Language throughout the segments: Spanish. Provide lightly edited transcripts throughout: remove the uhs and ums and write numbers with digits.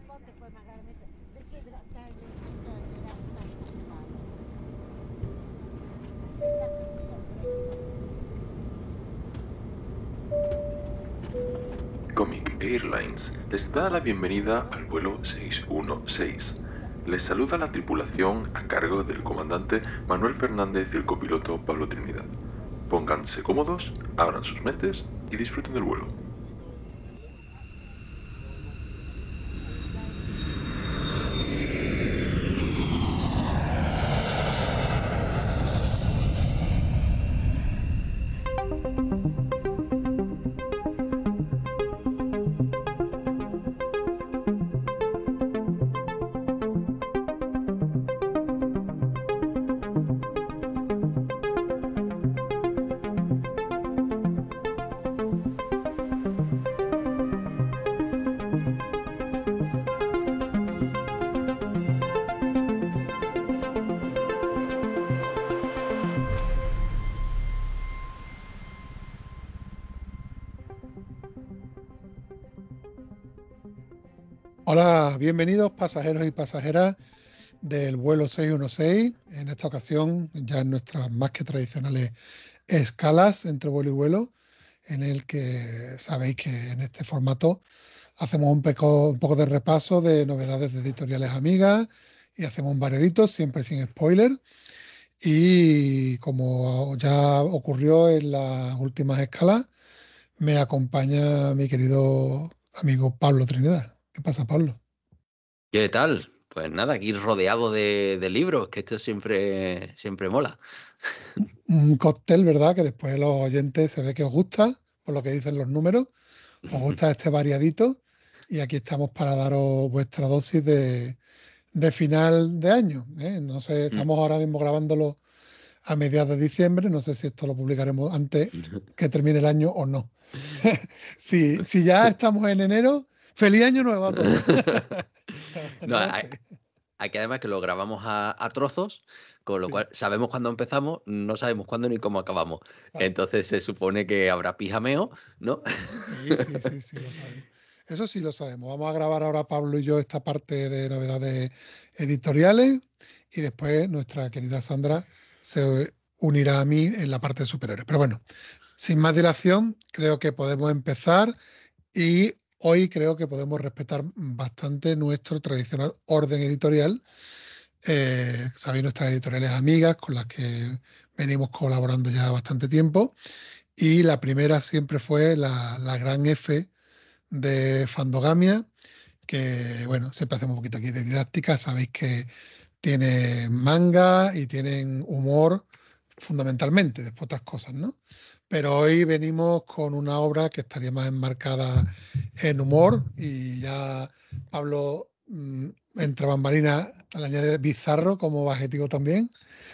Comic Airlines les da la bienvenida al vuelo 616. Les saluda la tripulación a cargo del comandante Manuel Fernández y el copiloto Pablo Trinidad. Pónganse cómodos, abran sus mentes y disfruten del vuelo. Hola, bienvenidos pasajeros y pasajeras del vuelo 616. En esta ocasión, ya en nuestras más que tradicionales escalas entre vuelo y vuelo, en el que sabéis que en este formato hacemos un poco de repaso de novedades de editoriales amigas y hacemos un variadito, siempre sin spoiler. Y como ya ocurrió en las últimas escalas, me acompaña mi querido amigo Pablo Trinidad. ¿Qué pasa, Pablo? ¿Qué tal? Pues nada, aquí rodeado de libros, que esto siempre mola. Un cóctel, ¿verdad? Que después los oyentes se ve que os gusta, por lo que dicen los números, os gusta este variadito y aquí estamos para daros vuestra dosis de final de año, ¿eh? No sé, estamos ahora mismo grabándolo a mediados de diciembre, no sé si esto lo publicaremos antes que termine el año o no. si ya estamos en enero, ¡feliz año nuevo a todos! No, aquí además que lo grabamos a trozos, con lo cual sabemos cuándo empezamos, no sabemos cuándo ni cómo acabamos. Claro. Entonces se supone que habrá pijameo, ¿no? Sí, lo sabemos. Eso sí lo sabemos. Vamos a grabar ahora Pablo y yo esta parte de novedades editoriales y después nuestra querida Sandra se unirá a mí en la parte de superhéroes. Pero bueno, sin más dilación, creo que podemos empezar y hoy creo que podemos respetar bastante nuestro tradicional orden editorial. Sabéis, nuestras editoriales amigas con las que venimos colaborando ya bastante tiempo. Y la primera siempre fue la gran F de Fandogamia, que bueno, siempre hacemos un poquito aquí de didáctica. Sabéis que tiene manga y tienen humor fundamentalmente, después otras cosas, ¿no? Pero hoy venimos con una obra que estaría más enmarcada en humor y ya Pablo entre bambalinas le añade bizarro como adjetivo también.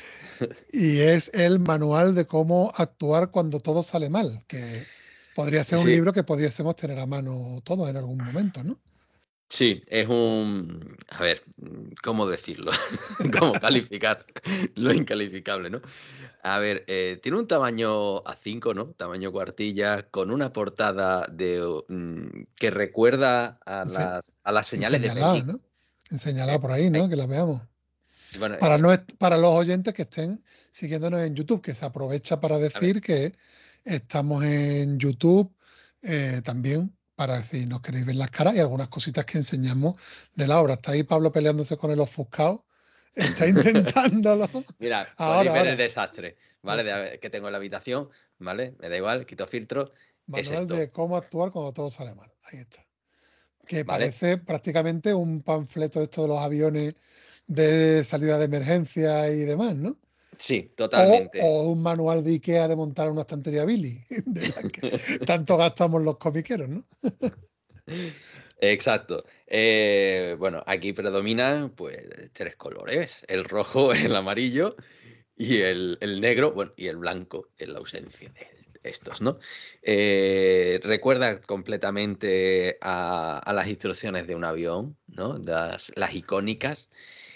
Y es el manual de cómo actuar cuando todo sale mal, que podría ser un libro que pudiésemos tener a mano todos en algún momento, ¿no? Sí, es un... A ver, ¿cómo decirlo? ¿Cómo calificar lo incalificable, no? A ver, tiene un tamaño A5, ¿no? Tamaño cuartilla, con una portada que recuerda a las señales de Peggy. ¿No? Enseñalada por ahí, ¿no? Que la veamos. Bueno, para los oyentes que estén siguiéndonos en YouTube, que se aprovecha para decir que estamos en YouTube también para si nos queréis ver las caras y algunas cositas que enseñamos de la obra. Está ahí Pablo peleándose con el ofuscado. Está intentándolo. Mira, podéis ver el desastre, ¿vale? Que tengo en la habitación, ¿vale? Me da igual, quito filtro. Manual de cómo actuar cuando todo sale mal. Ahí está. Que ¿Vale? parece prácticamente un panfleto de esto de los aviones de salida de emergencia y demás, ¿no? Sí, totalmente. O un manual de IKEA de montar una estantería Billy, de la que tanto gastamos los comiqueros, ¿no? Exacto. Bueno, aquí predominan pues 3 colores: el rojo, el amarillo y el negro, bueno, y el blanco, en la ausencia de estos, ¿no? Recuerda completamente a las instrucciones de un avión, ¿no? Las icónicas.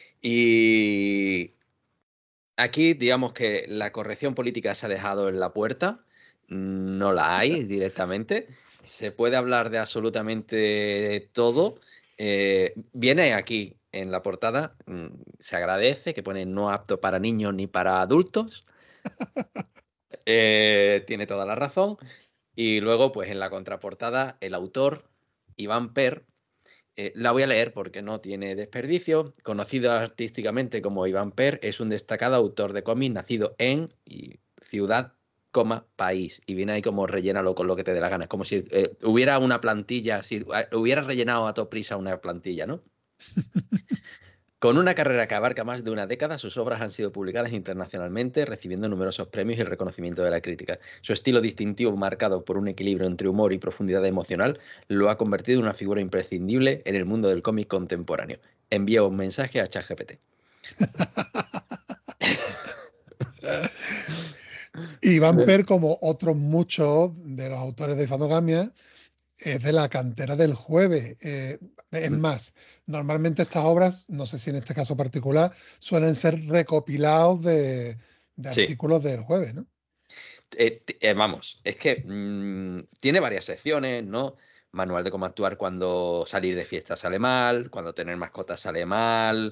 Y aquí, digamos que la corrección política se ha dejado en la puerta, no la hay directamente. Se puede hablar de absolutamente todo. Viene aquí en la portada, se agradece que pone no apto para niños ni para adultos. Tiene toda la razón. Y luego, pues en la contraportada, el autor, Iván Per, la voy a leer porque no tiene desperdicio. Conocido artísticamente como Iván Per, es un destacado autor de cómics nacido en ciudad, país. Y viene ahí como rellénalo con lo que te dé la gana. Es como si hubiera una plantilla, si hubiera rellenado a toda prisa una plantilla, ¿no? Con una carrera que abarca más de una década, sus obras han sido publicadas internacionalmente, recibiendo numerosos premios y reconocimiento de la crítica. Su estilo distintivo, marcado por un equilibrio entre humor y profundidad emocional, lo ha convertido en una figura imprescindible en el mundo del cómic contemporáneo. Envía un mensaje a ChatGPT. Y Van Per, como otros muchos de los autores de Fandogamia, es de la cantera del Jueves. Es más, normalmente estas obras, no sé si en este caso particular, suelen ser recopilados de Sí. artículos del Jueves, ¿no? Vamos, es que tiene varias secciones, ¿no? Manual de cómo actuar cuando salir de fiesta sale mal, cuando tener mascotas sale mal,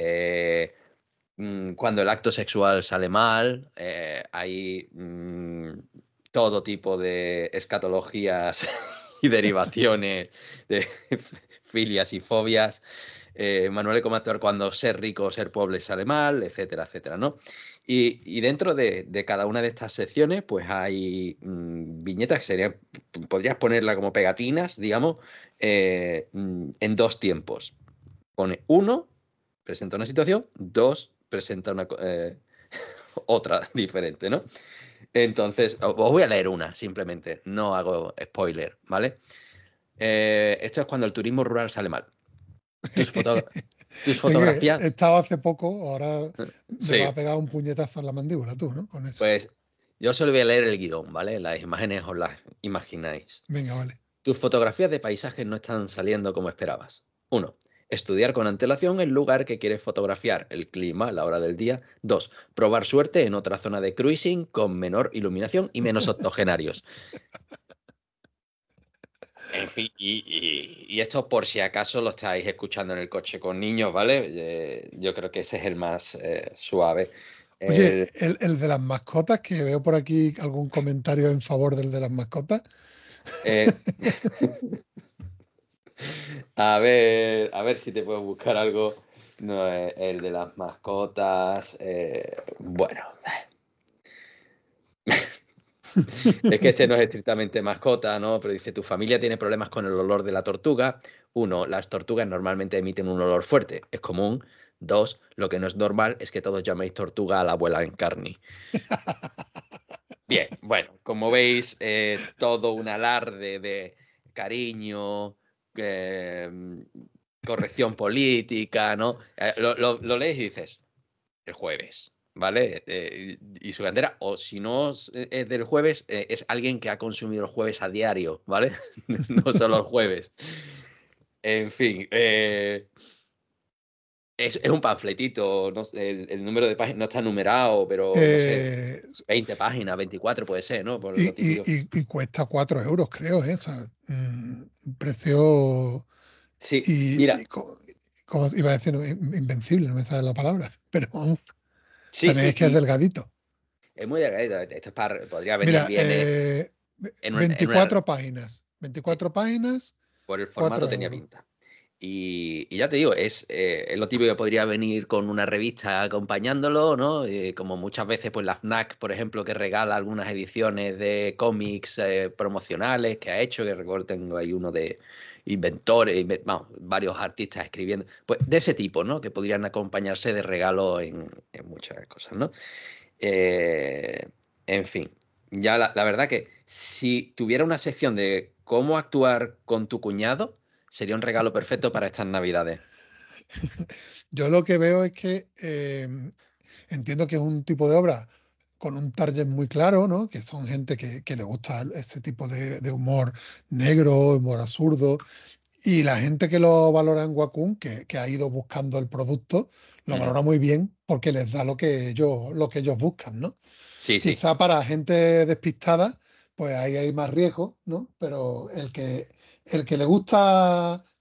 cuando el acto sexual sale mal. Hay todo tipo de escatologías y derivaciones de filias y fobias. Manual de cómo actuar cuando ser rico o ser pobre sale mal, etcétera, etcétera, ¿no? Y dentro de cada una de estas secciones, pues hay viñetas que serían, podrías ponerla como pegatinas, digamos, en dos tiempos. Pone 1, presenta una situación, 2, presenta una otra diferente, ¿no? Entonces, os voy a leer una, simplemente, no hago spoiler, ¿vale? Esto es cuando el turismo rural sale mal. Tus fotografías. He estado hace poco, ahora me Sí. va a pegar un puñetazo en la mandíbula tú, ¿no? Con eso. Pues yo solo voy a leer el guión, ¿vale? Las imágenes os las imagináis. Venga, vale. Tus fotografías de paisajes no están saliendo como esperabas. 1. Estudiar con antelación el lugar que quieres fotografiar, el clima, la hora del día. 2. Probar suerte en otra zona de cruising con menor iluminación y menos octogenarios. En fin, y esto por si acaso lo estáis escuchando en el coche con niños, ¿vale? Yo creo que ese es el más suave. Oye, el de las mascotas, que veo por aquí algún comentario en favor del de las mascotas. A ver si te puedo buscar algo. No, el de las mascotas. Bueno. Es que este no es estrictamente mascota, ¿no? Pero dice, tu familia tiene problemas con el olor de la tortuga. 1, las tortugas normalmente emiten un olor fuerte. Es común. 2, lo que no es normal es que todos llaméis tortuga a la abuela en carne. Bien, bueno, como veis, todo un alarde de cariño, corrección política, ¿no? Lo lees y dices, el jueves, ¿vale? Y su bandera, o si no es del jueves, es alguien que ha consumido el jueves a diario, ¿vale? No solo el jueves. En fin, es un panfletito, no sé, el número de páginas no está numerado, pero no sé, 20 páginas, 24 puede ser, ¿no? Por lo típico. Y cuesta 4 euros, creo, ¿eh? O sea, un precio. Sí, mira. Como iba a decir, invencible, no me sale la palabra, pero Sí, también es que es delgadito. Es muy delgadito. Esto es podría venir Mira, bien. 24 páginas. 24 sí, páginas. Por el formato tenía pinta. Y ya te digo, es lo típico que podría venir con una revista acompañándolo, ¿no? Como muchas veces, pues la FNAC, por ejemplo, que regala algunas ediciones de cómics promocionales que ha hecho, que recuerdo tengo ahí uno de inventores, varios artistas escribiendo, pues de ese tipo, ¿no? Que podrían acompañarse de regalo en muchas cosas, ¿no? En fin, ya la verdad que si tuviera una sección de cómo actuar con tu cuñado, sería un regalo perfecto para estas Navidades. Yo lo que veo es que entiendo que es un tipo de obra con un target muy claro, ¿no? Que son gente que le gusta ese tipo de humor negro, humor absurdo. Y la gente que lo valora en Wacom, que ha ido buscando el producto, lo valora muy bien porque les da lo que ellos buscan, ¿no? Sí, Quizá para gente despistada, pues ahí hay más riesgo, ¿no? Pero el que le gusta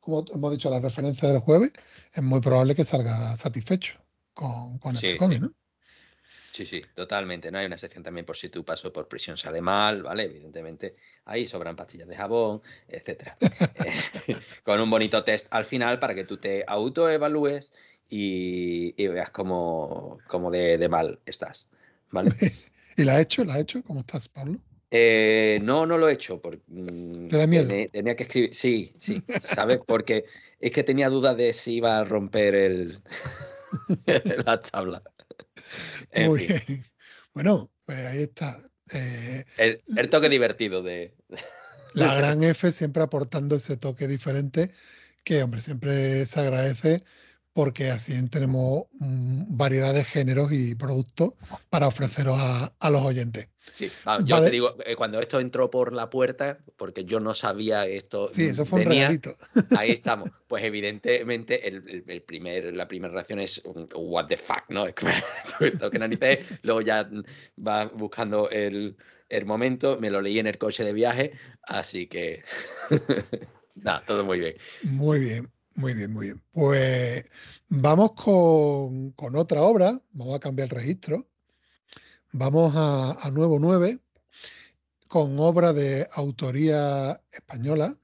como hemos dicho, la referencia del jueves, es muy probable que salga satisfecho con este cómic, ¿no? Sí, totalmente. ¿No? Hay una sección también por si tu paso por prisión sale mal, ¿vale? Evidentemente, ahí sobran pastillas de jabón, etcétera. Con un bonito test al final para que tú te autoevalúes y veas cómo de mal estás, ¿vale? ¿Y la has hecho? ¿La has hecho? ¿Cómo estás, Pablo? No lo he hecho. ¿Te da miedo? Tenía que escribir. Sí, ¿sabes? Porque es que tenía dudas de si iba a romper la tabla. En Muy fin. bien. Bueno, pues ahí está. El toque divertido de. La gran F siempre aportando ese toque diferente que, hombre, siempre se agradece porque así tenemos variedad de géneros y productos para ofreceros a los oyentes. Sí, vamos, yo te digo, cuando esto entró por la puerta, porque yo no sabía esto Sí, eso fue un venía, regalito. ahí estamos. Pues evidentemente la primera reacción es what the fuck, ¿no? Esto que narices, luego ya va buscando el momento, me lo leí en el coche de viaje, así que nada, todo muy bien. Muy bien, muy bien, muy bien. Pues vamos con otra obra, vamos a cambiar el registro. Vamos a Nuevo 9 con obra de autoría española,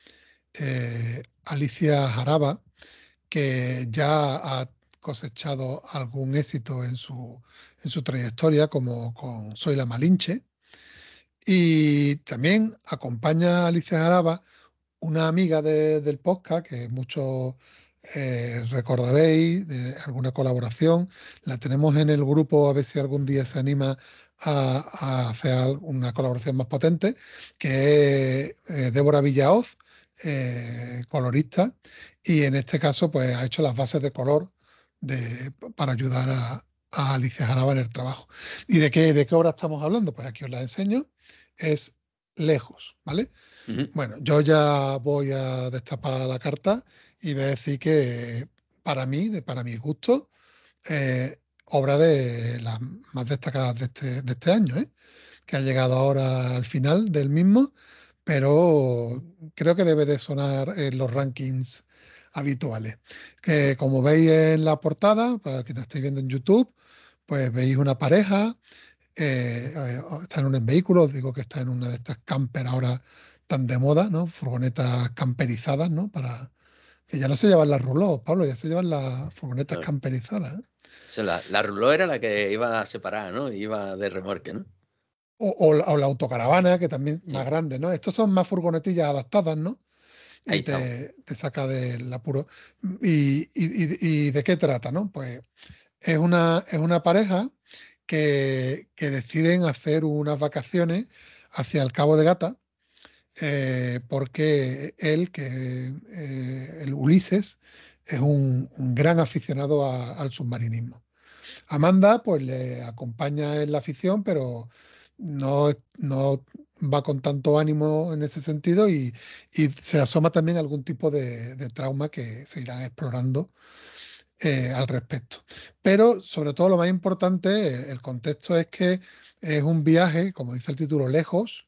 Alicia Jaraba, que ya ha cosechado algún éxito en su trayectoria, como con Soy la Malinche. Y también acompaña a Alicia Jaraba una amiga del podcast que muchos recordaréis de alguna colaboración. La tenemos en el grupo, a ver si algún día se anima a hacer una colaboración más potente, que es Débora Villaoz, colorista, y en este caso pues ha hecho las bases de color para ayudar a Alicia Jaraba en el trabajo. ¿Y de qué obra estamos hablando? Pues aquí os la enseño. Es Lejos, ¿vale? Bueno, yo ya voy a destapar la carta y voy a decir que para mí, para mi gusto, obra de las más destacadas de este año, que ha llegado ahora al final del mismo, pero creo que debe de sonar en los rankings habituales. Que como veis en la portada, para que no estéis viendo en YouTube, pues veis una pareja, está en un vehículo, os digo que está en una de estas camper ahora tan de moda, ¿no? Furgonetas camperizadas, ¿no? Para que ya no se llevan las roulots, Pablo, ya se llevan las furgonetas camperizadas. O sea, la roulotte era la que iba separada, ¿no? Iba de remolque, ¿no? O la autocaravana, que también más grande, ¿no? Estos son más furgonetillas adaptadas, ¿no? Y te saca del apuro. ¿Y de qué trata, no? Pues es una pareja que deciden hacer unas vacaciones hacia el Cabo de Gata, porque el Ulises, es un gran aficionado al submarinismo. Amanda, pues le acompaña en la afición, pero no va con tanto ánimo en ese sentido y se asoma también algún tipo de trauma que se irán explorando al respecto. Pero sobre todo lo más importante, el contexto es que es un viaje, como dice el título, lejos,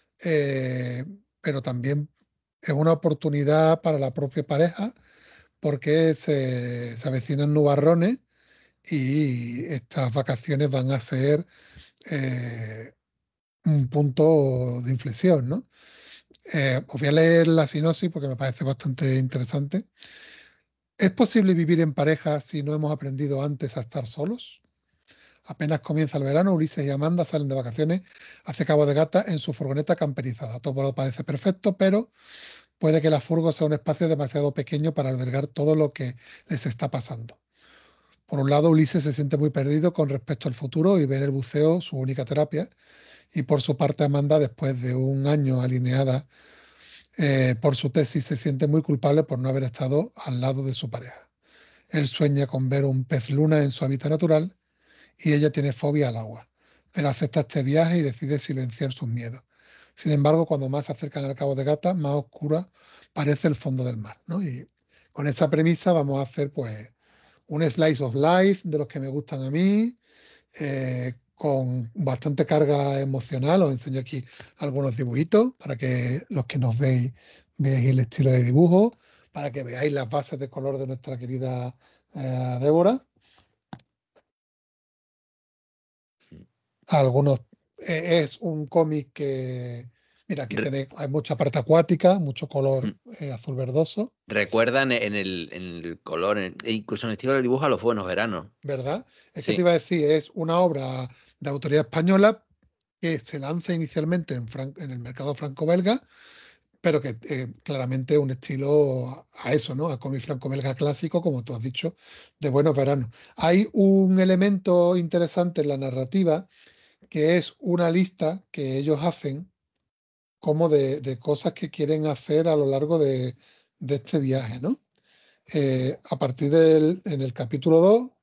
pero también es una oportunidad para la propia pareja porque se avecinan nubarrones y estas vacaciones van a ser un punto de inflexión, ¿no? Os voy a leer la sinopsis porque me parece bastante interesante. ¿Es posible vivir en pareja si no hemos aprendido antes a estar solos? Apenas comienza el verano, Ulises y Amanda salen de vacaciones hacia Cabo de Gata en su furgoneta camperizada. Todo parece perfecto, pero puede que la furgo sea un espacio demasiado pequeño para albergar todo lo que les está pasando. Por un lado, Ulises se siente muy perdido con respecto al futuro y ve en el buceo su única terapia. Y por su parte, Amanda, después de un año alineada por su tesis, se siente muy culpable por no haber estado al lado de su pareja. Él sueña con ver un pez luna en su hábitat natural y ella tiene fobia al agua, pero acepta este viaje y decide silenciar sus miedos. Sin embargo, cuando más se acercan al Cabo de Gata, más oscura parece el fondo del mar, ¿no? Y con esa premisa vamos a hacer pues un slice of life de los que me gustan a mí, con bastante carga emocional. Os enseño aquí algunos dibujitos para que los que nos veáis el estilo de dibujo. para que veáis las bases de color de nuestra querida Débora. Algunos es un cómic que, mira, aquí tenéis, hay mucha parte acuática, mucho color azul verdoso. Recuerdan en el color, e incluso en el estilo del dibujo a los buenos veranos. ¿Verdad? Es Sí. que te iba a decir, es una obra de autoría española que se lanza inicialmente en el mercado franco-belga, pero que claramente es un estilo a eso, ¿no? A cómic franco-belga clásico, como tú has dicho, de buenos veranos. Hay un elemento interesante en la narrativa, que es una lista que ellos hacen como de cosas que quieren hacer a lo largo de este viaje, ¿no? A partir en el capítulo 2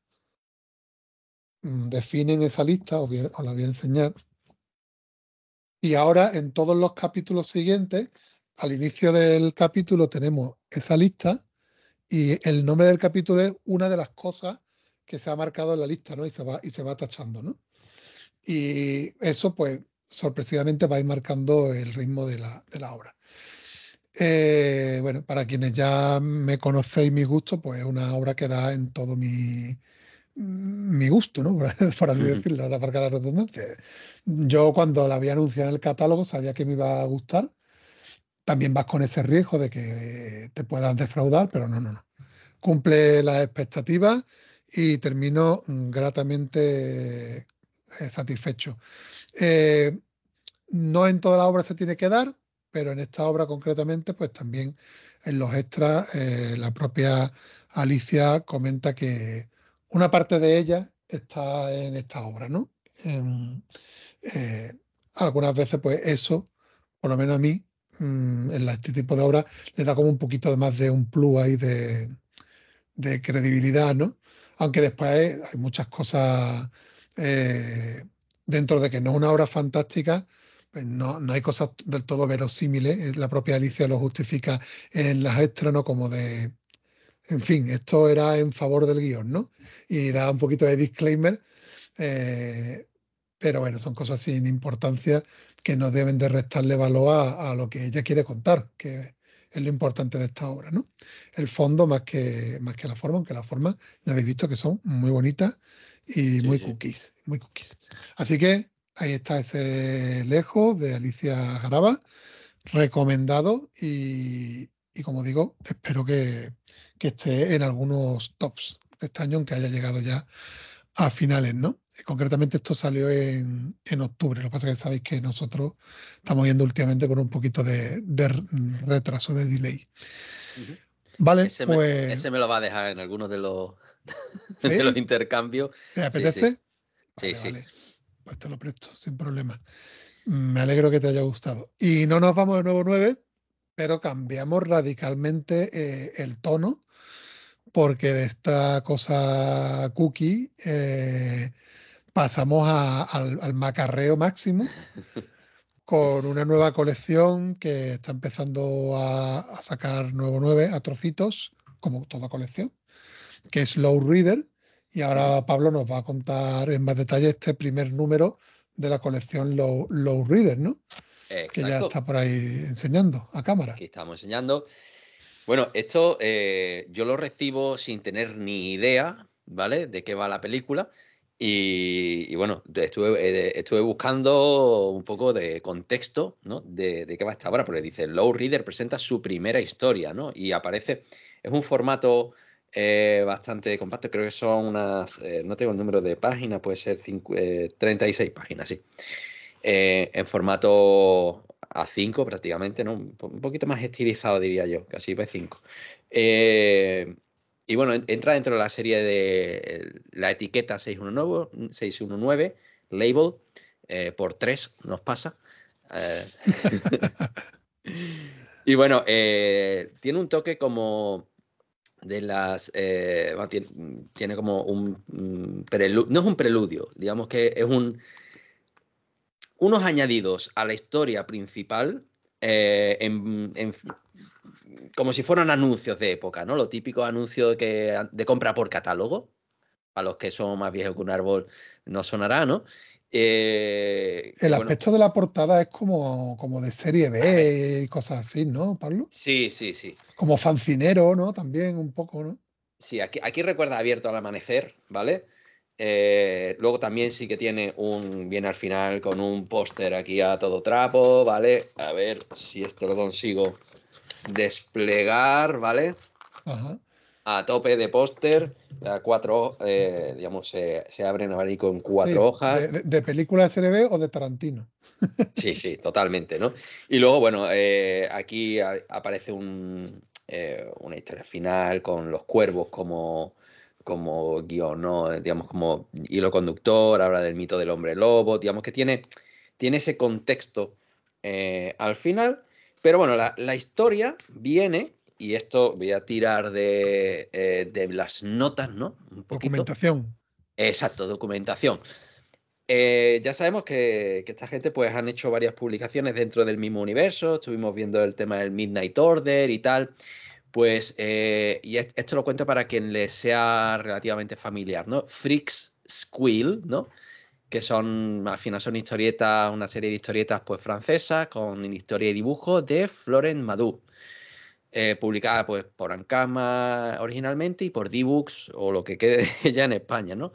definen esa lista, os la voy a enseñar. Y ahora en todos los capítulos siguientes, al inicio del capítulo tenemos esa lista y el nombre del capítulo es una de las cosas que se ha marcado en la lista, ¿no? Y se va tachando, ¿no? Y eso, pues, sorpresivamente va a ir marcando el ritmo de la obra. Bueno, para quienes ya me conocéis mi gusto, pues es una obra que da en todo mi gusto, ¿no? Por así decirlo, la marca de la redundancia. Yo cuando la había anunciado en el catálogo sabía que me iba a gustar. También vas con ese riesgo de que te puedas defraudar, pero no. Cumple las expectativas y termino gratamente satisfecho. No en toda la obra se tiene que dar, pero en esta obra concretamente, pues también en los extras, la propia Alicia comenta que una parte de ella está en esta obra, ¿no? Eh, Algunas veces, pues eso, por lo menos a mí, en este tipo de obras, le da como un poquito más de un plus ahí de credibilidad, ¿no? Aunque después hay muchas cosas dentro de que no es una obra fantástica, pues no hay cosas del todo verosímiles. La propia Alicia lo justifica en las extras, ¿no? Como de, en fin, esto era en favor del guión, ¿no? Y da un poquito de disclaimer, pero bueno, son cosas sin importancia que no deben de restarle valor a lo que ella quiere contar, que es lo importante de esta obra, ¿no? El fondo más que la forma, aunque la forma ya habéis visto que son muy bonitas y muy cookies, muy cookies. Así que ahí está ese lejos de Alicia Jaraba, recomendado y como digo, espero que esté en algunos tops de este año, aunque haya llegado ya a finales, ¿no? Concretamente esto salió en octubre. Lo que pasa es que sabéis que nosotros estamos yendo últimamente con un poquito de retraso, de delay. Vale, ese me lo va a dejar en algunos de los, ¿sí? de los intercambios. ¿Te apetece? Sí. Vale. Pues te lo presto, sin problema. Me alegro que te haya gustado. Y no nos vamos de nuevo 9, pero cambiamos radicalmente el tono, porque de esta cosa cookie pasamos al macarreo máximo con una nueva colección que está empezando a sacar nuevo 9 a trocitos, como toda colección, que es Low Reader. Y ahora Pablo nos va a contar en más detalle este primer número de la colección Low Reader, ¿no? Exacto. Que ya está por ahí enseñando a cámara. Aquí estamos enseñando. Bueno, esto yo lo recibo sin tener ni idea, ¿vale? De qué va la película. Y bueno, estuve buscando un poco de contexto, ¿no? De qué va esta obra, porque dice, Low Reader presenta su primera historia, ¿no? Y aparece, es un formato bastante compacto, creo que son unas, no tengo el número de páginas, puede ser 36 páginas, sí. En formato A5 prácticamente, ¿no? Un poquito más estilizado, diría yo, casi B5. Y bueno, entra dentro de la serie de la etiqueta 619, label, por 3 nos pasa. Y bueno, tiene un toque como de las... tiene como un preludio, no es un preludio, digamos que es unos añadidos a la historia principal como si fueran anuncios de época, ¿no? Lo típico anuncio de compra por catálogo. A los que son más viejos que un árbol no sonará, ¿no? El Bueno, aspecto de la portada es como de serie B y cosas así, ¿no, Pablo? sí. Como fancinero, ¿no? También un poco, ¿no? Sí, aquí recuerda Abierto al amanecer, ¿vale? Luego también sí que tiene viene al final con un póster aquí a todo trapo, ¿vale? A ver si esto lo consigo desplegar, ¿vale? Ajá. A tope de póster, digamos, se abre en abanico en 4 Sí, hojas. de película de serie B o de Tarantino. Sí, totalmente, ¿no? Y luego, bueno, aquí aparece una historia final con los cuervos como guión, ¿no? Digamos, como hilo conductor, habla del mito del hombre lobo, digamos que tiene ese contexto al final, pero bueno, la historia viene, y esto voy a tirar de las notas, ¿no? Un poquito. Documentación. Exacto, documentación. Ya sabemos que esta gente pues han hecho varias publicaciones dentro del mismo universo, estuvimos viendo el tema del Midnight Order y tal, pues, y esto lo cuento para quien le sea relativamente familiar, ¿no? Freaks Squill, ¿no? Que al final son historietas, una serie de historietas pues francesas con historia y dibujo de Florent Madu, publicada pues por Ankama originalmente y por D-Books o lo que quede de ella en España, ¿no?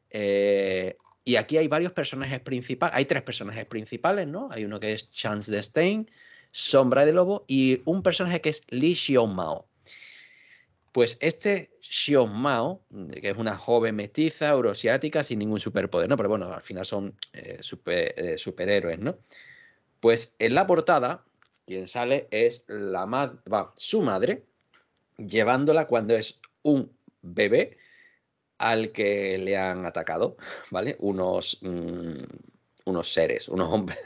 Y aquí hay varios personajes principales, hay 3 personajes principales, ¿no? Hay uno que es Chance de Stein, Sombra de Lobo y un personaje que es Li Xiaomao. Pues este Xiaomao, que es una joven mestiza euroasiática sin ningún superpoder, ¿no? Pero bueno, al final son superhéroes, ¿no? Pues en la portada, quien sale es su madre, llevándola cuando es un bebé al que le han atacado, ¿vale? Unos seres, unos hombres.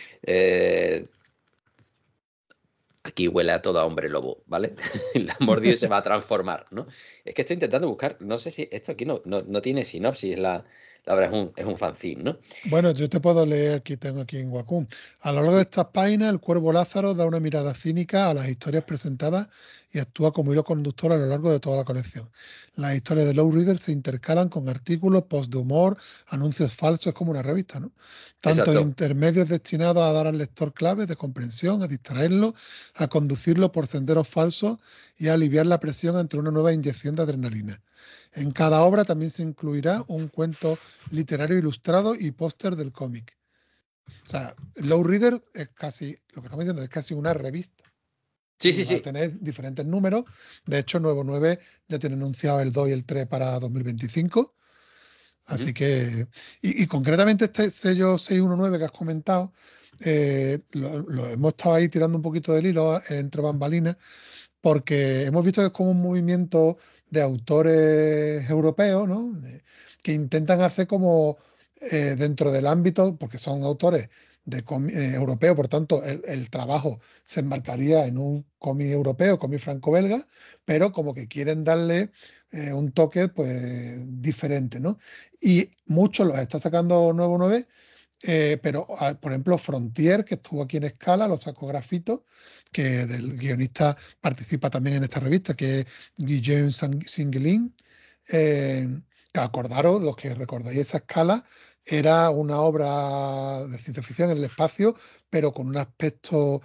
Aquí huele a todo a hombre lobo, ¿vale? La ha mordido y se va a transformar, ¿no? Es que estoy intentando buscar, no sé si esto aquí no tiene sinopsis, la verdad es un fanzine, ¿no? Bueno, yo te puedo leer, tengo aquí en Wacom. A lo largo de estas páginas, el Cuervo Lázaro da una mirada cínica a las historias presentadas y actúa como hilo conductor a lo largo de toda la colección. Las historias de Low Reader se intercalan con artículos, post de humor, anuncios falsos, es como una revista, ¿no? Tantos Exacto. intermedios destinados a dar al lector claves de comprensión, a distraerlo, a conducirlo por senderos falsos y a aliviar la presión ante una nueva inyección de adrenalina. En cada obra también se incluirá un cuento literario ilustrado y póster del cómic. O sea, Low Reader es casi, lo que estamos diciendo, es casi una revista. Sí, Y va a sí. tener diferentes números. De hecho, Nuevo 9 ya tiene anunciado el 2 y el 3 para 2025. Así que, y concretamente este sello 619 que has comentado, lo hemos estado ahí tirando un poquito del hilo entre bambalinas, porque hemos visto que es como un movimiento de autores europeos, ¿no? Que intentan hacer como dentro del ámbito, porque son autores europeos, por tanto, el trabajo se enmarcaría en un cómic europeo, cómic franco-belga, pero como que quieren darle un toque pues diferente, ¿no? Y muchos los está sacando Nuevo 9, pero por ejemplo Frontier, que estuvo aquí en Escala, lo sacó Grafito, que del guionista participa también en esta revista, que es Guillaume Singuelin. Que acordaros, los que recordáis esa Escala, era una obra de ciencia ficción en el espacio, pero con un aspecto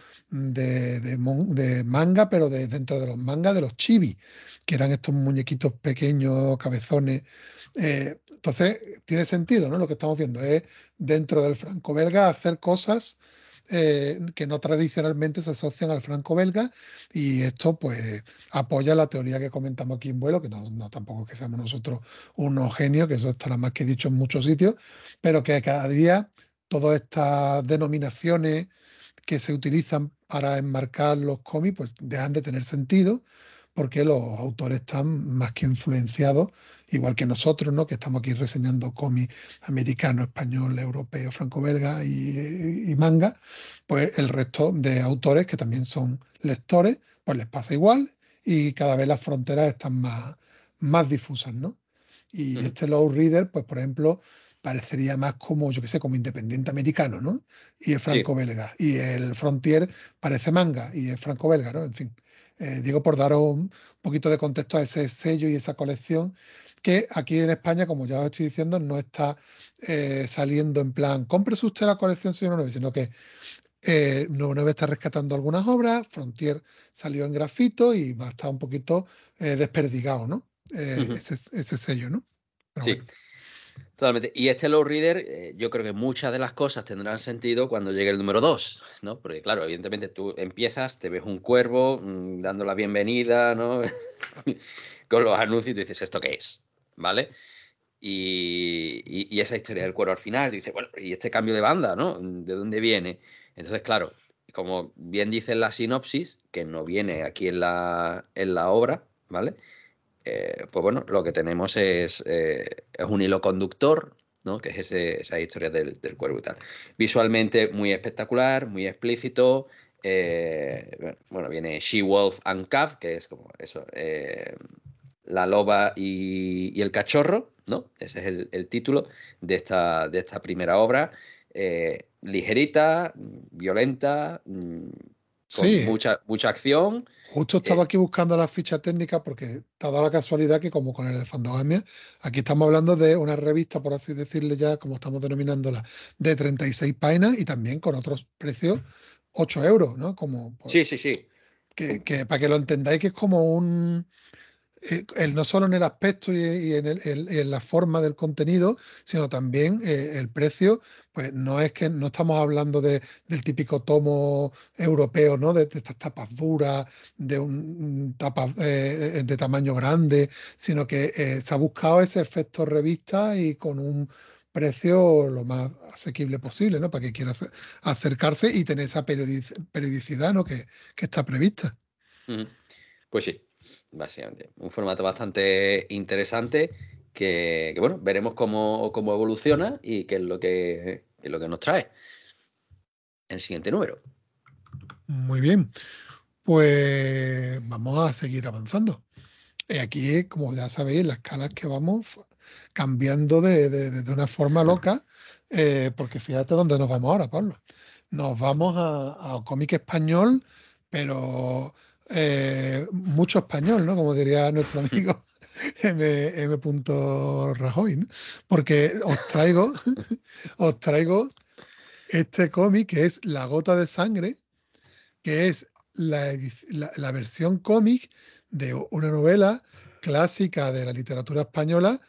de manga, pero dentro de los mangas de los chibi, que eran estos muñequitos pequeños, cabezones. Entonces, tiene sentido, ¿no? Lo que estamos viendo es dentro del franco-belga hacer cosas que no tradicionalmente se asocian al franco-belga, y esto pues apoya la teoría que comentamos aquí en Vuelo, que no tampoco es que seamos nosotros unos genios, que eso estará más que dicho en muchos sitios, pero que cada día todas estas denominaciones que se utilizan para enmarcar los cómics pues dejan de tener sentido, porque los autores están más que influenciados, igual que nosotros, ¿no? Que estamos aquí reseñando cómics americano, español, europeo, franco-belga y manga, pues el resto de autores que también son lectores, pues les pasa igual, y cada vez las fronteras están más difusas, ¿no? Y este Low Reader, pues por ejemplo, parecería más como, yo qué sé, como independiente americano, ¿no? Y es Sí. franco-belga. Y el Frontier parece manga y es franco-belga, ¿no? En fin, digo por daros un poquito de contexto a ese sello y esa colección, que aquí en España, como ya os estoy diciendo, no está saliendo en plan, cómprese usted la colección 619, sino que 9 está rescatando algunas obras, Frontier salió en grafito y va a estar un poquito desperdigado, ¿no? Ese sello, ¿no? Pero Sí, bueno. totalmente. Y este low reader, yo creo que muchas de las cosas tendrán sentido cuando llegue el número 2, ¿no? Porque claro, evidentemente tú empiezas, te ves un cuervo dando la bienvenida, ¿no? Con los anuncios y tú dices, ¿esto qué es? ¿Vale? Y esa historia del cuervo al final, dices, bueno, ¿y este cambio de banda, ¿no? ¿De dónde viene? Entonces, claro, como bien dice la sinopsis, que no viene aquí en la obra, ¿vale? Pues bueno, lo que tenemos es un hilo conductor, ¿no? Que es esa historia del cuervo y tal. Visualmente muy espectacular, muy explícito. Bueno, viene She-Wolf and Cub, que es como eso, la loba y el cachorro, ¿no? Ese es el título de esta primera obra. Ligerita, violenta, con Sí, mucha acción. justo estaba aquí buscando la ficha técnica porque te ha dado la casualidad que como con el de Fandogamia, aquí estamos hablando de una revista, por así decirle ya, como estamos denominándola, de 36 páginas y también con otros precios, 8 euros, ¿no? Como, pues, Sí, sí, sí. que para que lo entendáis que es como no solo en el aspecto y en la forma del contenido, sino también el precio, pues no es que no estamos hablando del típico tomo europeo, ¿no? De estas tapas duras, de un tapas de tamaño grande, sino que se ha buscado ese efecto revista y con un precio lo más asequible posible, ¿no? Para que quiera acercarse y tener esa periodicidad, ¿no? Que está prevista. Pues sí, básicamente. Un formato bastante interesante bueno, veremos cómo evoluciona y qué es lo que nos trae en el siguiente número. Muy bien. Pues vamos a seguir avanzando. Aquí, como ya sabéis, las escalas que vamos cambiando de una forma loca, porque fíjate dónde nos vamos ahora, Pablo. Nos vamos a cómic español, pero mucho español, ¿no? Como diría nuestro amigo M. Rajoy, ¿no? Porque os traigo este cómic que es La Gota de Sangre, que es la versión cómic de una novela clásica de la literatura española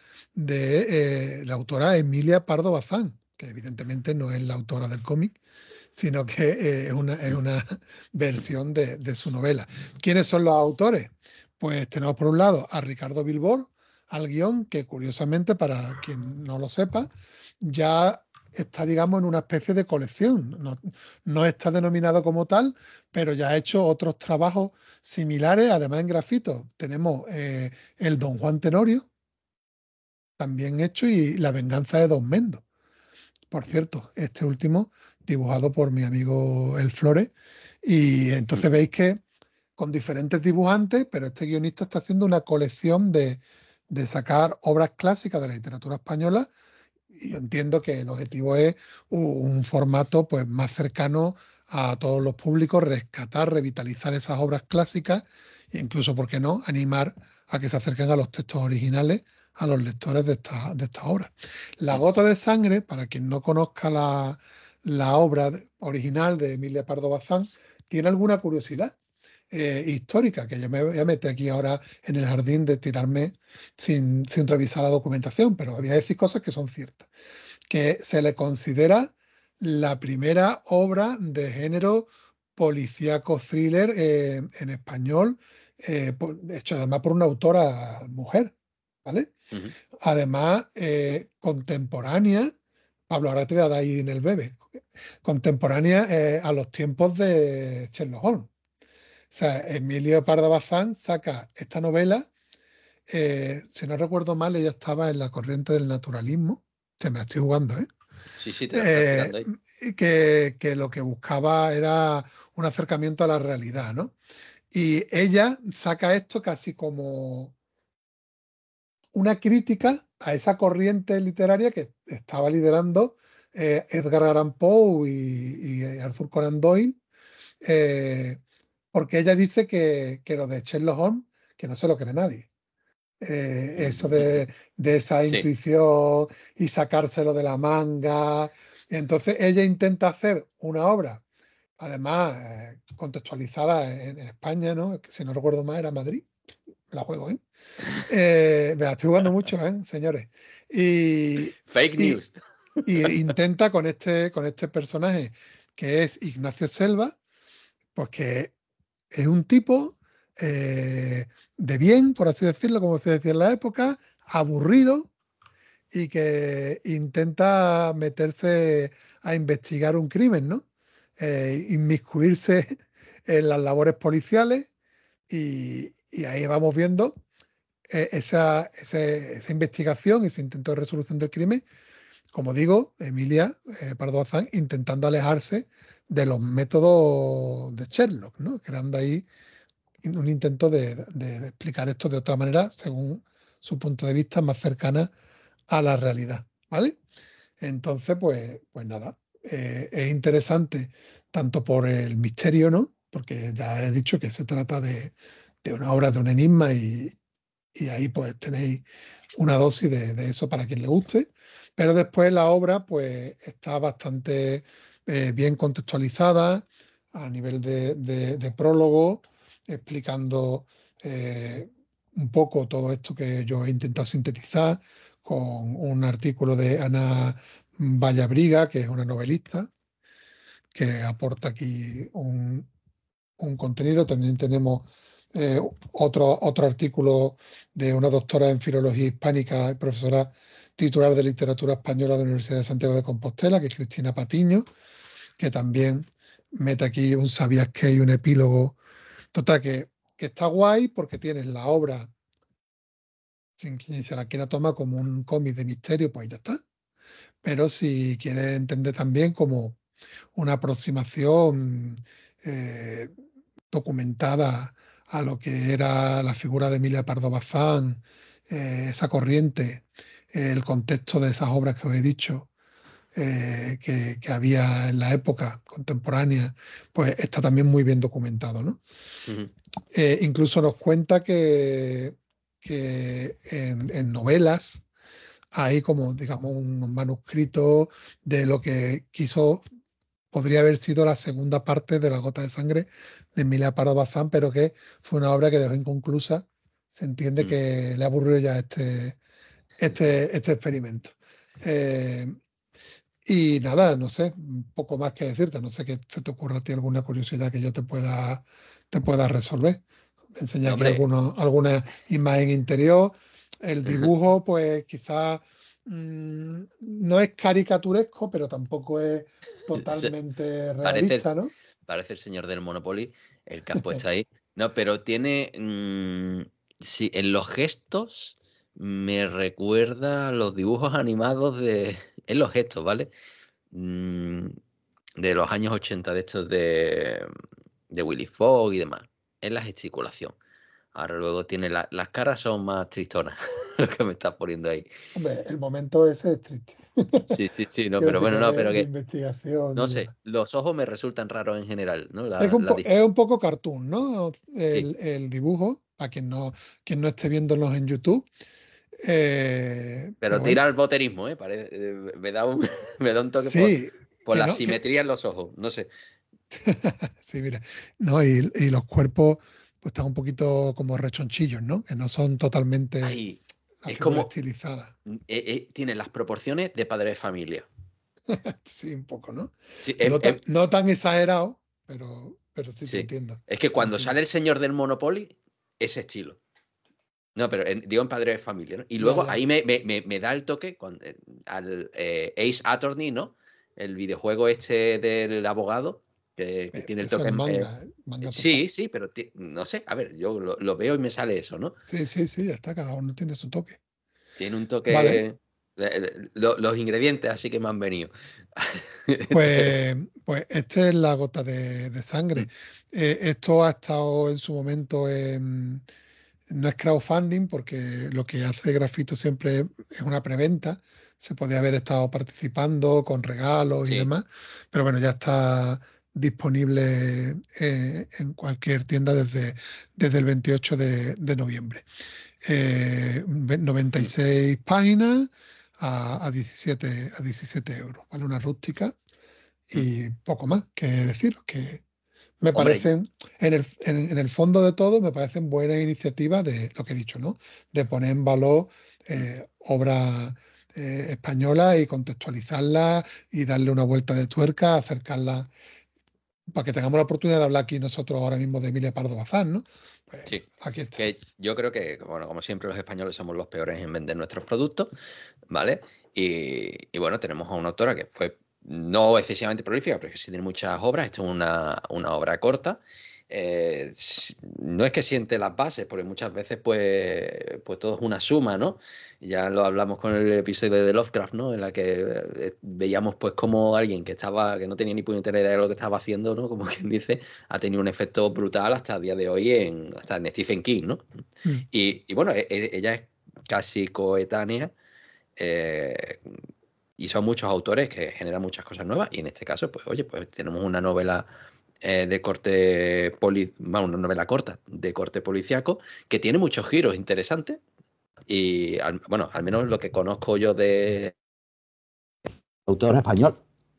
de la autora Emilia Pardo Bazán, que evidentemente no es la autora del cómic, sino que es una versión de su novela. ¿Quiénes son los autores? Pues tenemos por un lado a Ricardo Bilbor, al guión, que curiosamente, para quien no lo sepa, ya está, digamos, en una especie de colección. No está denominado como tal, pero ya ha hecho otros trabajos similares, además en grafito. Tenemos el Don Juan Tenorio, también hecho, y La venganza de Don Mendo. Por cierto, este último dibujado por mi amigo El Flores. Y entonces veis que con diferentes dibujantes, pero este guionista está haciendo una colección de sacar obras clásicas de la literatura española. Y yo entiendo que el objetivo es un formato pues, más cercano a todos los públicos, rescatar, revitalizar esas obras clásicas e incluso, ¿por qué no?, animar a que se acerquen a los textos originales a los lectores de estas obras. La Gota de Sangre, para quien no conozca la obra original de Emilia Pardo Bazán, tiene alguna curiosidad histórica, que yo me voy a meter aquí ahora en el jardín de tirarme sin revisar la documentación, pero voy a decir cosas que son ciertas. Que se le considera la primera obra de género policíaco thriller en español, hecho además por una autora mujer, ¿vale? Además, contemporánea, Pablo, ahora te voy a dar ahí en el bebé, contemporánea a los tiempos de Sherlock Holmes. O sea, Emilio Pardo Bazán saca esta novela, si no recuerdo mal, ella estaba en la corriente del naturalismo, se me la estoy jugando, ¿eh? Sí, sí, te la estás tirando ahí. Que lo que buscaba era un acercamiento a la realidad, ¿no? Y ella saca esto casi como una crítica a esa corriente literaria que estaba liderando Edgar Allan Poe y Arthur Conan Doyle, porque ella dice que lo de Sherlock Holmes, que no se lo cree nadie. eso de esa Sí. intuición y sacárselo de la manga. Entonces ella intenta hacer una obra, además contextualizada en España, ¿no? Que si no recuerdo mal era Madrid, la juego, ¿eh? Me la estoy jugando mucho, señores. Y, Fake y- news. y intenta con este personaje que es Ignacio Selva, pues que es un tipo de bien, por así decirlo, como se decía en la época, aburrido y que intenta meterse a investigar un crimen, ¿no? Inmiscuirse en las labores policiales y ahí vamos viendo esa investigación, ese intento de resolución del crimen, como digo, Emilia Pardo Bazán intentando alejarse de los métodos de Sherlock, ¿no? Creando ahí un intento de explicar esto de otra manera, según su punto de vista más cercana a la realidad, ¿vale? Entonces, pues nada, es interesante tanto por el misterio, ¿no? Porque ya he dicho que se trata de una obra de un enigma y ahí pues tenéis una dosis de eso para quien le guste, pero después la obra pues está bastante bien contextualizada a nivel de prólogo, explicando un poco todo esto que yo he intentado sintetizar con un artículo de Ana Vallabriga, que es una novelista, que aporta aquí un contenido. También tenemos otro artículo de una doctora en filología hispánica y profesora titular de literatura española de la Universidad de Santiago de Compostela, que es Cristina Patiño, que también mete aquí un sabías qué y un epílogo. Total, que está guay porque tienes la obra, sin que se la quiera tomar como un cómic de misterio, pues ya está. Pero si quieres entender también como una aproximación eh, documentada a lo que era la figura de Emilia Pardo Bazán, esa corriente, el contexto de esas obras que os he dicho, que había en la época contemporánea, pues está también muy bien documentado, ¿no? Ujú. Incluso nos cuenta que en novelas hay como, digamos, un manuscrito de lo que podría haber sido la segunda parte de La gota de sangre de Emilia Pardo Bazán, pero que fue una obra que dejó inconclusa. Se entiende Mm. que le aburrió ya este experimento. Y nada, no sé, un poco más que decirte, no sé que se te ocurra a ti alguna curiosidad que yo te pueda resolver. Enseñar No, aquí hombre, alguna imagen interior. El dibujo, pues quizás no es caricaturesco, pero tampoco es se- totalmente parece, realista, ¿no? parece el señor del Monopoly, el que has puesto ahí. No, pero tiene. Sí, en los gestos me recuerda a los dibujos animados de. En los gestos, ¿vale? Mm, de los años 80, de estos de Willy Fogg y demás. Es la gesticulación. Ahora luego tiene las caras son más tristonas, lo que me estás poniendo ahí. Hombre, el momento ese es triste. Sí, sí, sí, no, Quiero pero decir bueno, que es no, de, pero de que, investigación no y sé, demás. los ojos me resultan raros en general, ¿no? Es un poco cartoon, ¿no? Sí, El dibujo, para quien no esté viéndonos en YouTube. Pero pero bueno, tira al boterismo, ¿eh? Me da un, me da un toque sí, por que la no, simetría en los ojos, no sé. sí, mira, no, y los cuerpos pues están un poquito como rechonchillos, ¿no? Que no son totalmente Ay, la es figura como, estilizada. tiene las proporciones de padre de familia. Sí, un poco, ¿no? Sí, No tan exagerado, pero sí te sí. entiendo. Es que Te cuando entiendo. sale el señor del Monopoly, ese estilo. No, pero digo en padre de familia, ¿no? Y Ya, luego ya. ahí me da el toque al Ace Attorney, ¿no? El videojuego este del abogado, que tiene el Eso es toque. manga total. Sí, sí, pero no sé, a ver, yo lo veo y me sale eso, ¿no? Sí, sí, sí, ya está, cada uno tiene su toque. Tiene un Vale, toque. Los ingredientes así que me han venido. pues esta es la gota de sangre. Esto ha estado en su momento no es crowdfunding porque lo que hace Grafito siempre es una preventa. Se podía haber estado participando con regalos y Sí. demás, pero bueno, ya disponible en cualquier tienda desde el 28 de noviembre. 96 páginas a 17 euros, ¿vale? Una rústica y poco más que deciros, que me parecen, en el fondo de todo, me parecen buenas iniciativas de lo que he dicho, ¿no? De poner en valor obras españolas y contextualizarlas y darle una vuelta de tuerca, acercarlas, para que tengamos la oportunidad de hablar aquí nosotros ahora mismo de Emilia Pardo Bazán, ¿no? Pues sí, aquí está. que yo creo que, bueno, como siempre los españoles somos los peores en vender nuestros productos, ¿vale? Y bueno, tenemos a una autora que fue no excesivamente prolífica, pero que sí tiene muchas obras. Esto es una obra corta. No es que siente las bases, porque muchas veces pues todo es una suma, ¿no? Ya lo hablamos con el episodio de Lovecraft, ¿no? En la que veíamos pues como alguien que no tenía ni puñetera idea de lo que estaba haciendo, ¿no? Como quien dice, ha tenido un efecto brutal hasta el día de hoy hasta en Stephen King, ¿no? Y bueno, ella es casi coetánea. Y son muchos autores que generan muchas cosas nuevas, y en este caso, pues oye, pues tenemos una novela de corte una novela corta de corte policíaco que tiene muchos giros interesantes y bueno, al menos lo que conozco yo de autor español.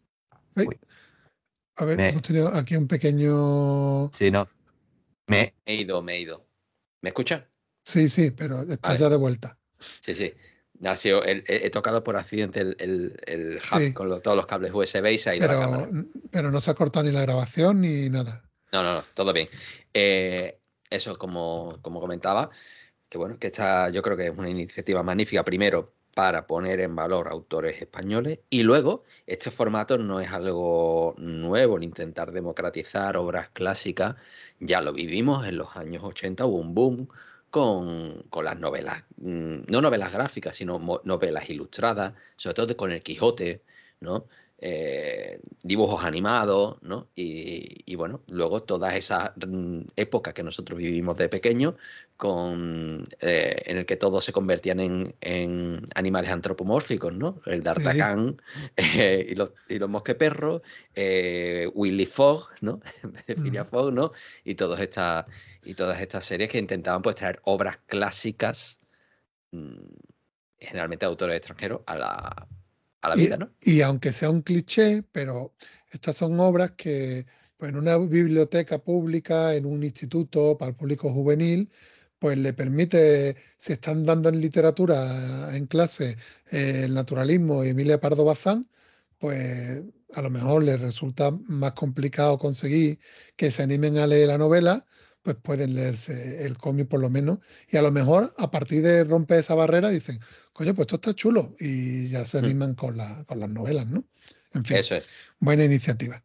A ver, hemos tenido aquí un pequeño... Sí, no. Me he ido. ¿Me escucha? Sí, pero estás ya de vuelta. Sí. Ha sido, he tocado por accidente el hub con todos los cables USB y se ha ido la cámara. Pero no se ha cortado ni la grabación ni nada. No, todo bien. Eso, como comentaba, que bueno, que yo creo que es una iniciativa magnífica, primero para poner en valor autores españoles, y luego este formato no es algo nuevo, el intentar democratizar obras clásicas. Ya lo vivimos en los años 80, hubo un boom con las novelas, no novelas gráficas, sino novelas ilustradas, sobre todo con el Quijote, ¿no? Dibujos animados, ¿no? Y bueno, luego todas esas épocas que nosotros vivimos de pequeños, en el que todos se convertían en animales antropomórficos, ¿no? El D'Artagnan y los mosqueperros, Willy Fogg, ¿no? De Phileas Fogg, ¿no? Y todas estas series que intentaban pues traer obras clásicas, generalmente de autores extranjeros, a la vida, ¿no? Y aunque sea un cliché, pero estas son obras que pues, en una biblioteca pública, en un instituto para el público juvenil, pues le permite, si están dando en literatura en clase el naturalismo y Emilia Pardo Bazán, pues a lo mejor les resulta más complicado conseguir que se animen a leer la novela, pues pueden leerse el cómic por lo menos, y a lo mejor a partir de romper esa barrera dicen, coño, pues esto está chulo, y ya se animan con las novelas, ¿no? En fin, eso es. Buena iniciativa.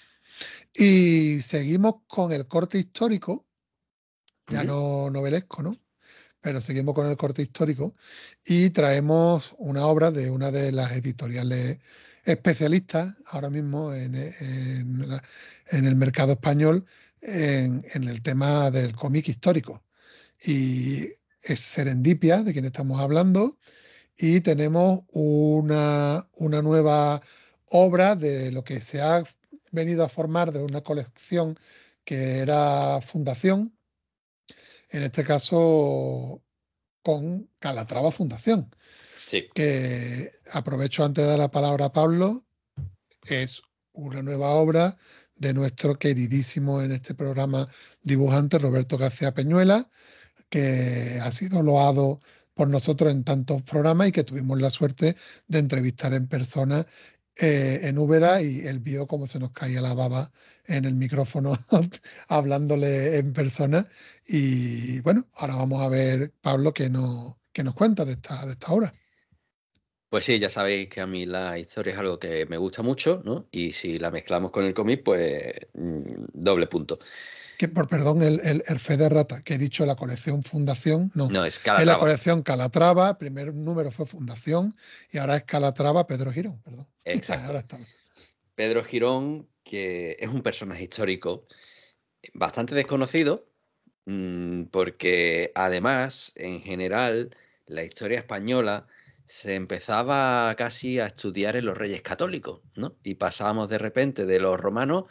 Y seguimos con el corte histórico, ya no novelesco, ¿no? Pero seguimos con el corte histórico y traemos una obra de una de las editoriales especialistas ahora mismo en el mercado español en el tema del cómic histórico. Y es Serendipia, de quien estamos hablando, y tenemos una nueva obra de lo que se ha venido a formar de una colección que era Fundación, en este caso con Calatrava Fundación. Sí. Que aprovecho antes de dar la palabra a Pablo, es una nueva obra de nuestro queridísimo en este programa dibujante Roberto García Peñuela, que ha sido loado por nosotros en tantos programas y que tuvimos la suerte de entrevistar en persona en Úbeda, y él vio cómo se nos caía la baba en el micrófono hablándole en persona. Y bueno, ahora vamos a ver, Pablo, qué nos cuenta de esta obra. Pues sí, ya sabéis que a mí la historia es algo que me gusta mucho, ¿no? Y si la mezclamos con el cómic, pues doble punto. Perdón, el fe de rata, que he dicho la colección Fundación, no es Calatrava. Es la colección Calatrava, el primer número fue Fundación y ahora es Calatrava Pedro Girón, perdón. Exacto. Ahora está. Pedro Girón, que es un personaje histórico bastante desconocido, porque además, en general, la historia española se empezaba casi a estudiar en los Reyes Católicos, ¿no? Y pasábamos de repente de los romanos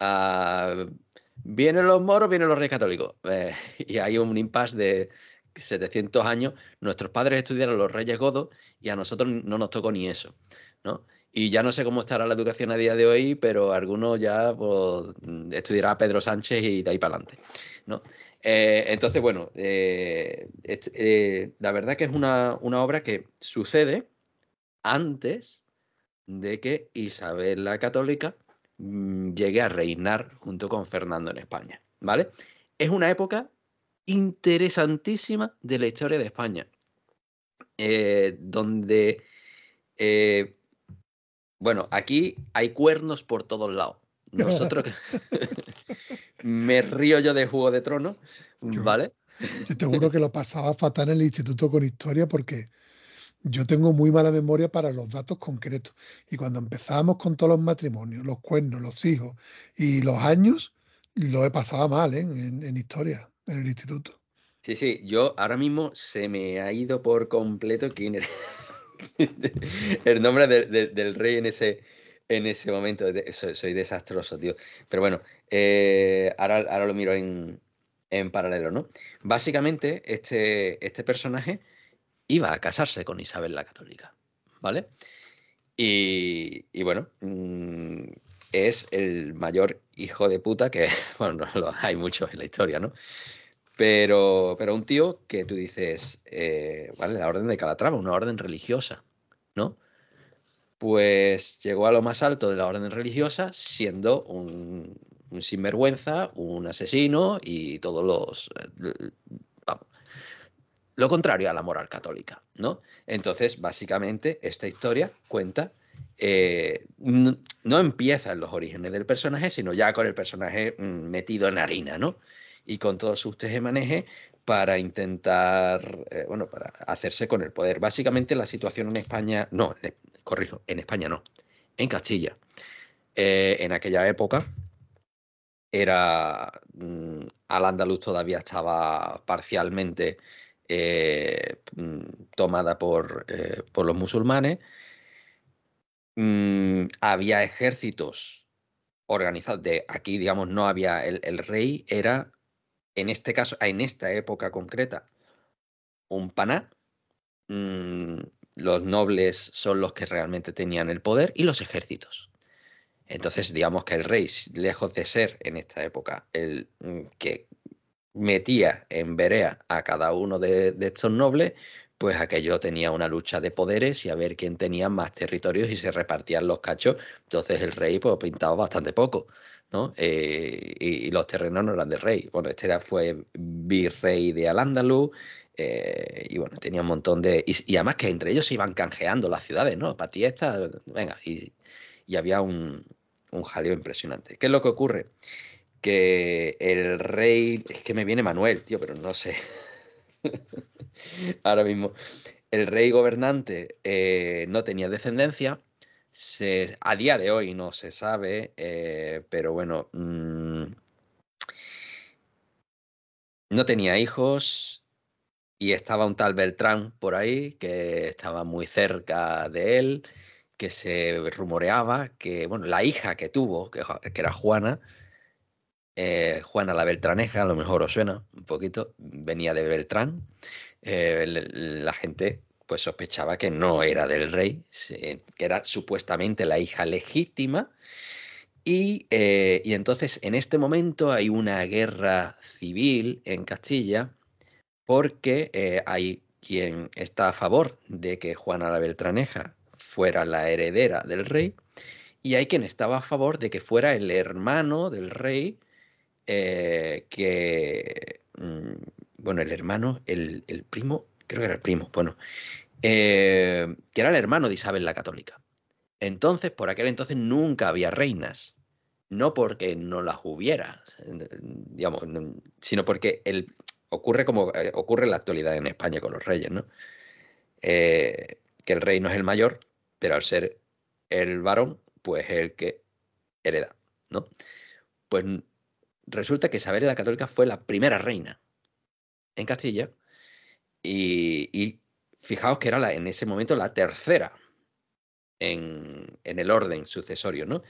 Vienen los moros, vienen los reyes católicos. Y hay un impasse de 700 años. Nuestros padres estudiaron los reyes godos y a nosotros no nos tocó ni eso, ¿no? Y ya no sé cómo estará la educación a día de hoy, pero algunos ya pues, estudiará Pedro Sánchez y de ahí para adelante, ¿no? Entonces, bueno, la verdad que es una obra que sucede antes de que Isabel la Católica llegue a reinar junto con Fernando en España, ¿vale? Es una época interesantísima de la historia de España, donde, bueno, aquí hay cuernos por todos lados. Nosotros, me río yo de Juego de Tronos, ¿vale? Yo te juro que lo pasaba fatal en el instituto con historia porque yo tengo muy mala memoria para los datos concretos. Y cuando empezábamos con todos los matrimonios, los cuernos, los hijos y los años, lo he pasado mal, en historia, en el instituto. Sí, yo ahora mismo se me ha ido por completo quién era el nombre del rey en ese momento. Soy desastroso, tío. Pero bueno, ahora lo miro en paralelo, ¿no? Básicamente, este personaje iba a casarse con Isabel la Católica, ¿vale? Y bueno, es el mayor hijo de puta que, bueno, hay muchos en la historia, ¿no? Pero un tío que tú dices, vale, la orden de Calatrava, una orden religiosa, ¿no? Pues llegó a lo más alto de la orden religiosa siendo un sinvergüenza, un asesino y todos vamos, lo contrario a la moral católica, ¿no? Entonces, básicamente, esta historia cuenta, no empieza en los orígenes del personaje, sino ya con el personaje metido en harina, ¿no? Y con todos sus tejemanejes para intentar, bueno, para hacerse con el poder. Básicamente la situación en España, no, corrijo, en España no, en Castilla. En aquella época era, Al-Ándalus todavía estaba parcialmente tomada por los musulmanes. Había ejércitos organizados. Aquí, digamos, no había. El rey era, en este caso, en esta época concreta, un paná. Los nobles son los que realmente tenían el poder y los ejércitos. Entonces, digamos que el rey, lejos de ser en esta época el que metía en verea a cada uno de estos nobles, pues aquello tenía una lucha de poderes y a ver quién tenía más territorios y se repartían los cachos. Entonces el rey pues pintaba bastante poco, ¿no? Y los terrenos no eran del rey. Bueno, fue virrey de Al-Ándalus. Y bueno, tenía un montón de... Y además que entre ellos se iban canjeando las ciudades, ¿no? Para ti esta, venga, y había un jaleo impresionante. ¿Qué es lo que ocurre? Que el rey, es que me viene Manuel, tío, pero no sé. Ahora mismo, el rey gobernante no tenía descendencia. A día de hoy no se sabe, pero bueno, no tenía hijos y estaba un tal Beltrán por ahí que estaba muy cerca de él, que se rumoreaba que, bueno, la hija que tuvo, que era Juana, Juana la Beltraneja, a lo mejor os suena un poquito, venía de Beltrán. La gente pues sospechaba que no era del rey, que era supuestamente la hija legítima. Y entonces en este momento hay una guerra civil en Castilla porque hay quien está a favor de que Juana la Beltraneja fuera la heredera del rey y hay quien estaba a favor de que fuera el hermano del rey, bueno, el hermano, el primo, creo que era el primo, bueno, que era el hermano de Isabel la Católica. Entonces, por aquel entonces nunca había reinas, no porque no las hubiera, digamos, sino porque ocurre como ocurre en la actualidad en España con los reyes, ¿no? Que el rey no es el mayor, pero al ser el varón, pues es el que hereda, ¿no? Pues resulta que Isabel la Católica fue la primera reina en Castilla y fijaos que era en ese momento la tercera en el orden sucesorio, ¿no?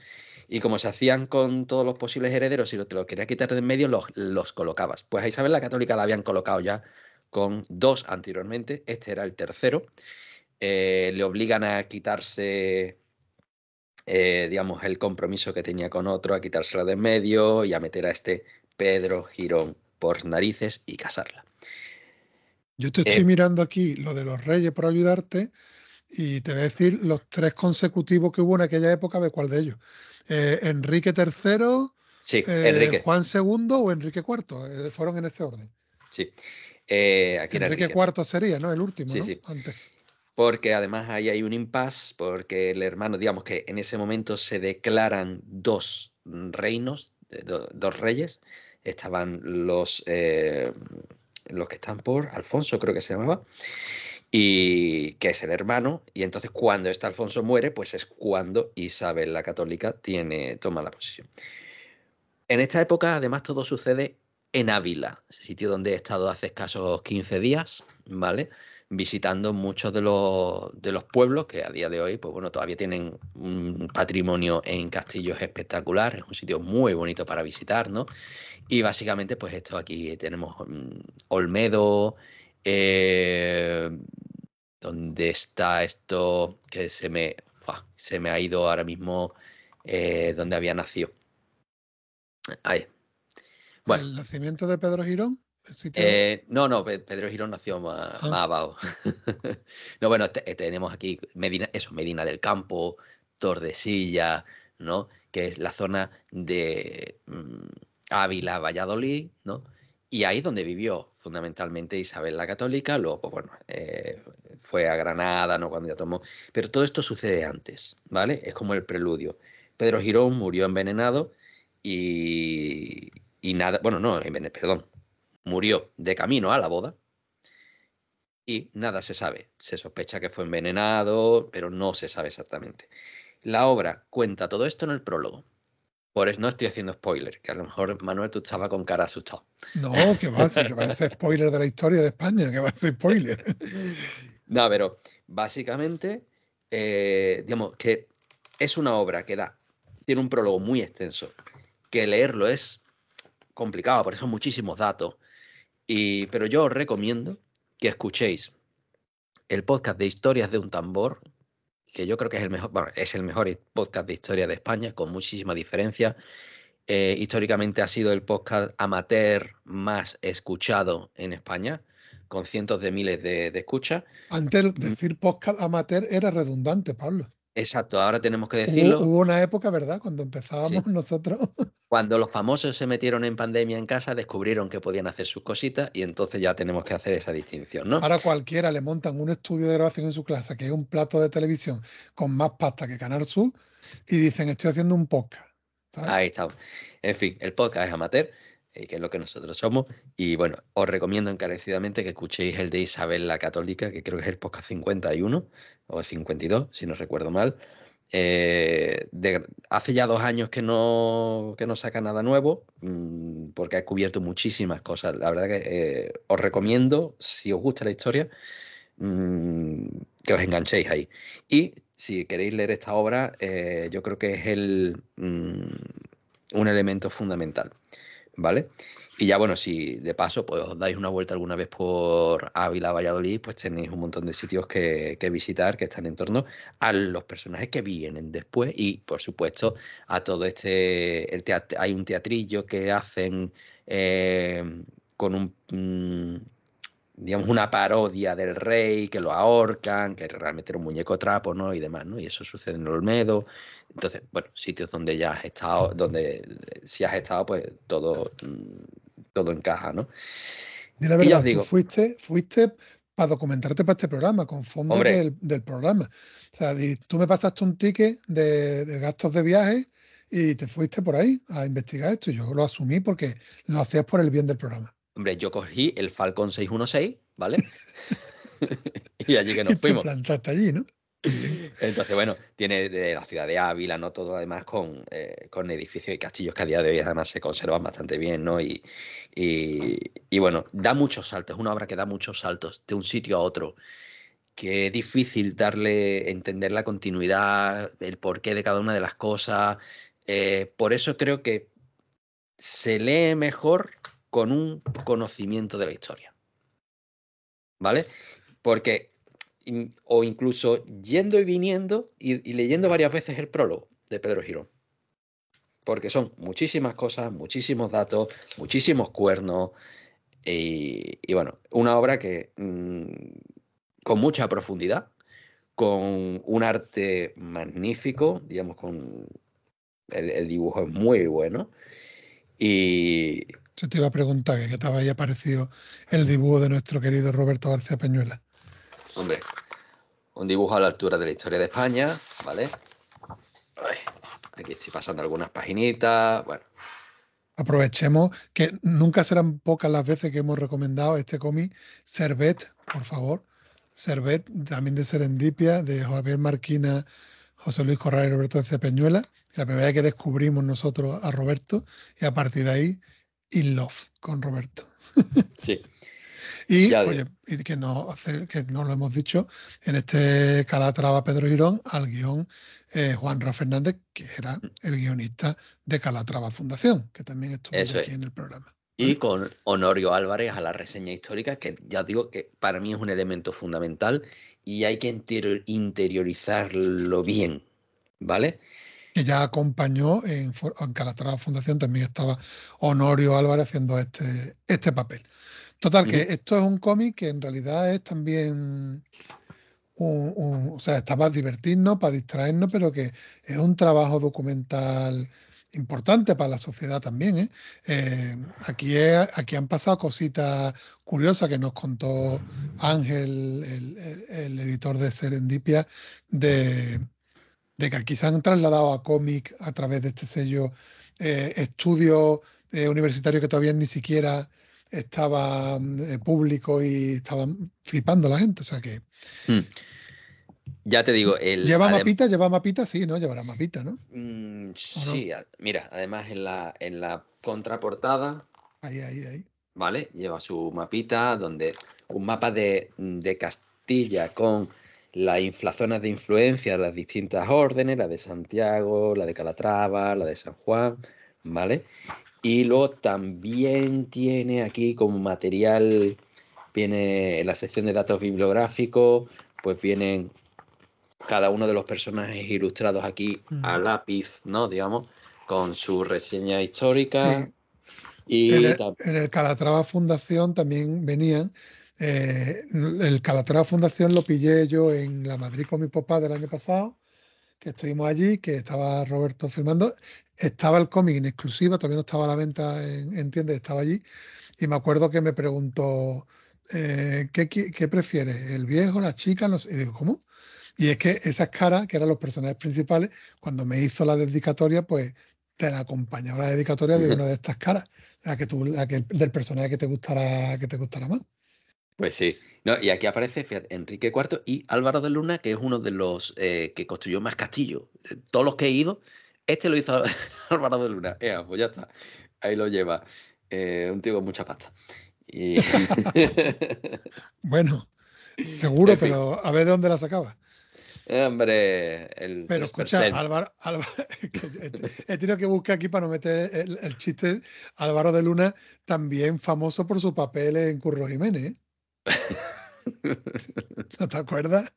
Y como se hacían con todos los posibles herederos, si te lo querías quitar de en medio, los colocabas. Pues a Isabel la Católica la habían colocado ya con 2 anteriormente, este era el tercero. Le obligan a quitarse, digamos, el compromiso que tenía con otro, a quitársela de en medio y a meter a este Pedro Girón por narices y casarla. Yo te estoy mirando aquí lo de los reyes por ayudarte y te voy a decir los 3 consecutivos que hubo en aquella época, de cuál de ellos. Enrique III, Sí, Enrique. Juan II o Enrique IV, fueron en este orden. Sí. Aquí Enrique IV sería, ¿no? El último, sí, ¿no? Sí. Antes. Porque además ahí hay un impasse, porque el hermano, digamos que en ese momento se declaran 2 reinos, 2 reyes. Estaban los que están por Alfonso, creo que se llamaba, y que es el hermano. Y entonces cuando este Alfonso muere, pues es cuando Isabel la Católica toma la posesión. En esta época, además, todo sucede en Ávila, sitio donde he estado hace escasos 15 días, ¿vale? Visitando muchos de los pueblos que a día de hoy, pues bueno, todavía tienen un patrimonio en castillos espectacular, es un sitio muy bonito para visitar, ¿no? Y básicamente, pues esto aquí tenemos Olmedo, donde está esto que se me ha ido ahora mismo, donde había nacido. Ahí. Bueno. ¿El nacimiento de Pedro Girón? No, Pedro Girón nació más abajo. No, bueno, tenemos aquí Medina del Campo, Tordesillas, ¿no? Que es la zona de Ávila, Valladolid, ¿no? Y ahí es donde vivió fundamentalmente Isabel la Católica, luego, pues bueno, fue a Granada, ¿no? Cuando ya tomó. Pero todo esto sucede antes, ¿vale? Es como el preludio. Pedro Girón murió envenenado y nada, bueno, no, perdón. Murió de camino a la boda y nada se sabe. Se sospecha que fue envenenado, pero no se sabe exactamente. La obra cuenta todo esto en el prólogo. Por eso no estoy haciendo spoiler, que a lo mejor, Manuel, tú estabas con cara asustado. No, que va a hacer spoiler de la historia de España, que va a hacer spoiler. No, pero básicamente, digamos que es una obra que tiene un prólogo muy extenso, que leerlo es complicado, por eso muchísimos datos. Pero yo os recomiendo que escuchéis el podcast de Historias de un Tambor, que yo creo que es el mejor, bueno, es el mejor podcast de historia de España, con muchísima diferencia. Históricamente ha sido el podcast amateur más escuchado en España, con cientos de miles de escuchas. Antes decir podcast amateur era redundante, Pablo. Exacto, ahora tenemos que decirlo. Hubo una época, ¿verdad?, cuando empezábamos nosotros. Cuando los famosos se metieron en pandemia en casa, descubrieron que podían hacer sus cositas y entonces ya tenemos que hacer esa distinción, ¿no? Ahora cualquiera le montan un estudio de grabación en su clase, que es un plato de televisión con más pasta que Canal Sur, y dicen, estoy haciendo un podcast. ¿sabes? Ahí estamos. En fin, el podcast es amateur, que es lo que nosotros somos. Y bueno, os recomiendo encarecidamente que escuchéis el de Isabel la Católica, que creo que es el podcast 51 o 52, si no recuerdo mal. Hace ya 2 años que no saca nada nuevo, porque ha cubierto muchísimas cosas. La verdad que os recomiendo, si os gusta la historia, que os enganchéis ahí. Y si queréis leer esta obra, yo creo que es un elemento fundamental, ¿vale? Y ya, bueno, si de paso pues os dais una vuelta alguna vez por Ávila, Valladolid, pues tenéis un montón de sitios que visitar, que están en torno a los personajes que vienen después y, por supuesto, a todo hay un teatrillo que hacen con digamos, una parodia del rey, que lo ahorcan, que realmente era un muñeco trapo, ¿no? Y demás, ¿no? Y eso sucede en Olmedo. Entonces, bueno, sitios donde ya has estado, donde si has estado, pues todo encaja, ¿no? Y la verdad, tú fuiste para documentarte para este programa, con fondos del programa. O sea, tú me pasaste un ticket de gastos de viaje y te fuiste por ahí a investigar esto. Yo lo asumí porque lo hacías por el bien del programa. Hombre, yo cogí el Falcon 616, ¿vale? Y allí que nos fuimos. Te plantaste allí, ¿no? Entonces, bueno, tiene de la ciudad de Ávila, ¿no? Todo además con edificios y castillos que a día de hoy además se conservan bastante bien, ¿no? Y bueno, da muchos saltos, es una obra que da muchos saltos de un sitio a otro, que es difícil entender la continuidad, el porqué de cada una de las cosas. Por eso creo que se lee mejor con un conocimiento de la historia, ¿vale? Porque, o incluso yendo y viniendo y leyendo varias veces el prólogo de Pedro Girón, porque son muchísimas cosas, muchísimos datos, muchísimos cuernos, y bueno, una obra que con mucha profundidad, con un arte magnífico, digamos, con el dibujo es muy bueno. Y Yo te iba a preguntar que qué te había parecido el dibujo de nuestro querido Roberto García Peñuela. hombre, un dibujo a la altura de la historia de España, ¿vale? Ay, aquí estoy pasando algunas paginitas, bueno. Aprovechemos que nunca serán pocas las veces que hemos recomendado este cómic, Servet, por favor. Servet, también de Serendipia, de Javier Marquina, José Luis Corral y Roberto García Peñuela. La primera vez que descubrimos nosotros a Roberto, y a partir de ahí, In Love con Roberto. Sí. Y, Ya oye, y que no lo hemos dicho, en este Calatrava Pedro Girón, al guión Juan Ra Fernández, que era el guionista de Calatrava Fundación, que también estuvo Eso aquí es. en el programa. Y con Honorio Álvarez a la reseña histórica, que ya os digo que para mí es un elemento fundamental y hay que interiorizarlo bien, ¿vale? Que ya acompañó en Calatrava Fundación, también estaba Honorio Álvarez haciendo este papel. Total, que esto es un cómic que en realidad es también o sea, está para divertirnos, para distraernos, pero que es un trabajo documental importante para la sociedad también, ¿eh? Aquí han pasado cositas curiosas que nos contó Ángel, el editor de Serendipia, de que aquí se han trasladado a cómic a través de este sello estudios universitarios que todavía ni siquiera estaban públicos y estaban flipando la gente. O sea que ya te digo, ¿lleva mapita? Sí, ¿no? Llevará mapita, ¿no? sí, mira, además en la contraportada, Ahí. ¿vale? Lleva su mapita, donde un mapa de Castilla con las zonas de influencia, las distintas órdenes, la de Santiago, la de Calatrava, la de San Juan, ¿vale? Y luego también tiene aquí como material, viene en la sección de datos bibliográficos, pues vienen cada uno de los personajes ilustrados aquí a lápiz, ¿no? Digamos, con su reseña histórica. Sí. Y en el Calatrava Fundación también venían. El Calatrava Fundación lo pillé yo en la Madrid con mi papá del año pasado, que estuvimos allí, que estaba Roberto filmando. Estaba el cómic en exclusiva, todavía no estaba a la venta en tiendas, estaba allí. Y me acuerdo que me preguntó, ¿qué prefieres? ¿El viejo, la chica? No sé. Y digo, ¿cómo? Y es que esas caras, que eran los personajes principales, cuando me hizo la dedicatoria, pues te la acompañaba la dedicatoria de una de estas caras, del personaje que te gustara más. pues sí. No, y aquí aparece, fíjate, Enrique IV y Álvaro de Luna, que es uno de los que construyó más castillos. Todos los que he ido, este lo hizo Álvaro de Luna. Pues ya está. Ahí lo lleva. Un tío con mucha pasta. Y... Bueno, seguro, En fin. pero a ver de dónde la sacaba. Hombre, Pero escucha, Álvaro, he tenido que buscar aquí para no meter el chiste. Álvaro de Luna, también famoso por su papel en Curro Jiménez, ¿eh? ¿No te acuerdas?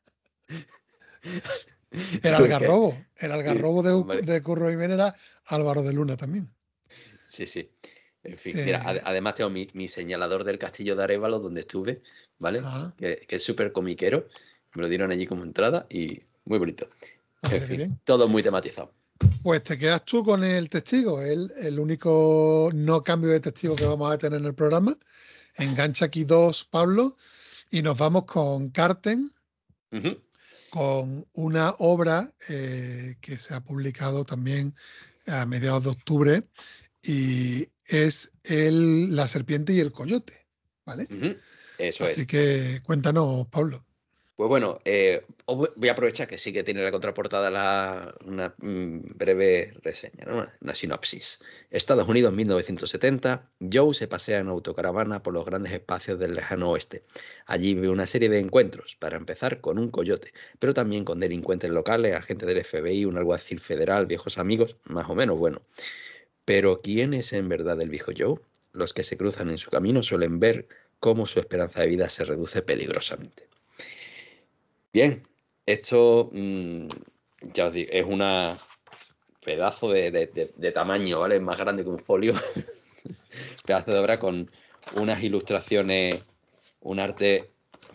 El algarrobo de Curro Jiménez era Álvaro de Luna también. Sí. En fin, mira, además tengo mi señalador del castillo de Arévalo, donde estuve, ¿vale? Que es súper comiquero. Me lo dieron allí como entrada y muy bonito. En fin, todo muy tematizado. Pues te quedas tú con el testigo, el único no cambio de testigo que vamos a tener en el programa. Engancha aquí dos, Pablo, y nos vamos con Carten, con una obra que se ha publicado también a mediados de octubre, y es La serpiente y el coyote, ¿vale? Eso Así es. que cuéntanos, Pablo. Pues bueno, voy a aprovechar que sí que tiene la contraportada una breve reseña, ¿no? Una sinopsis. Estados Unidos, 1970. Joe se pasea en autocaravana por los grandes espacios del lejano oeste. Allí ve una serie de encuentros, para empezar con un coyote, pero también con delincuentes locales, agentes del FBI, un alguacil federal, viejos amigos, más o menos bueno. Pero ¿quién es en verdad el viejo Joe? Los que se cruzan en su camino suelen ver cómo su esperanza de vida se reduce peligrosamente. Bien, esto ya os digo, es una pedazo de tamaño, ¿vale? Es más grande que un folio. Pedazo de obra con unas ilustraciones, un arte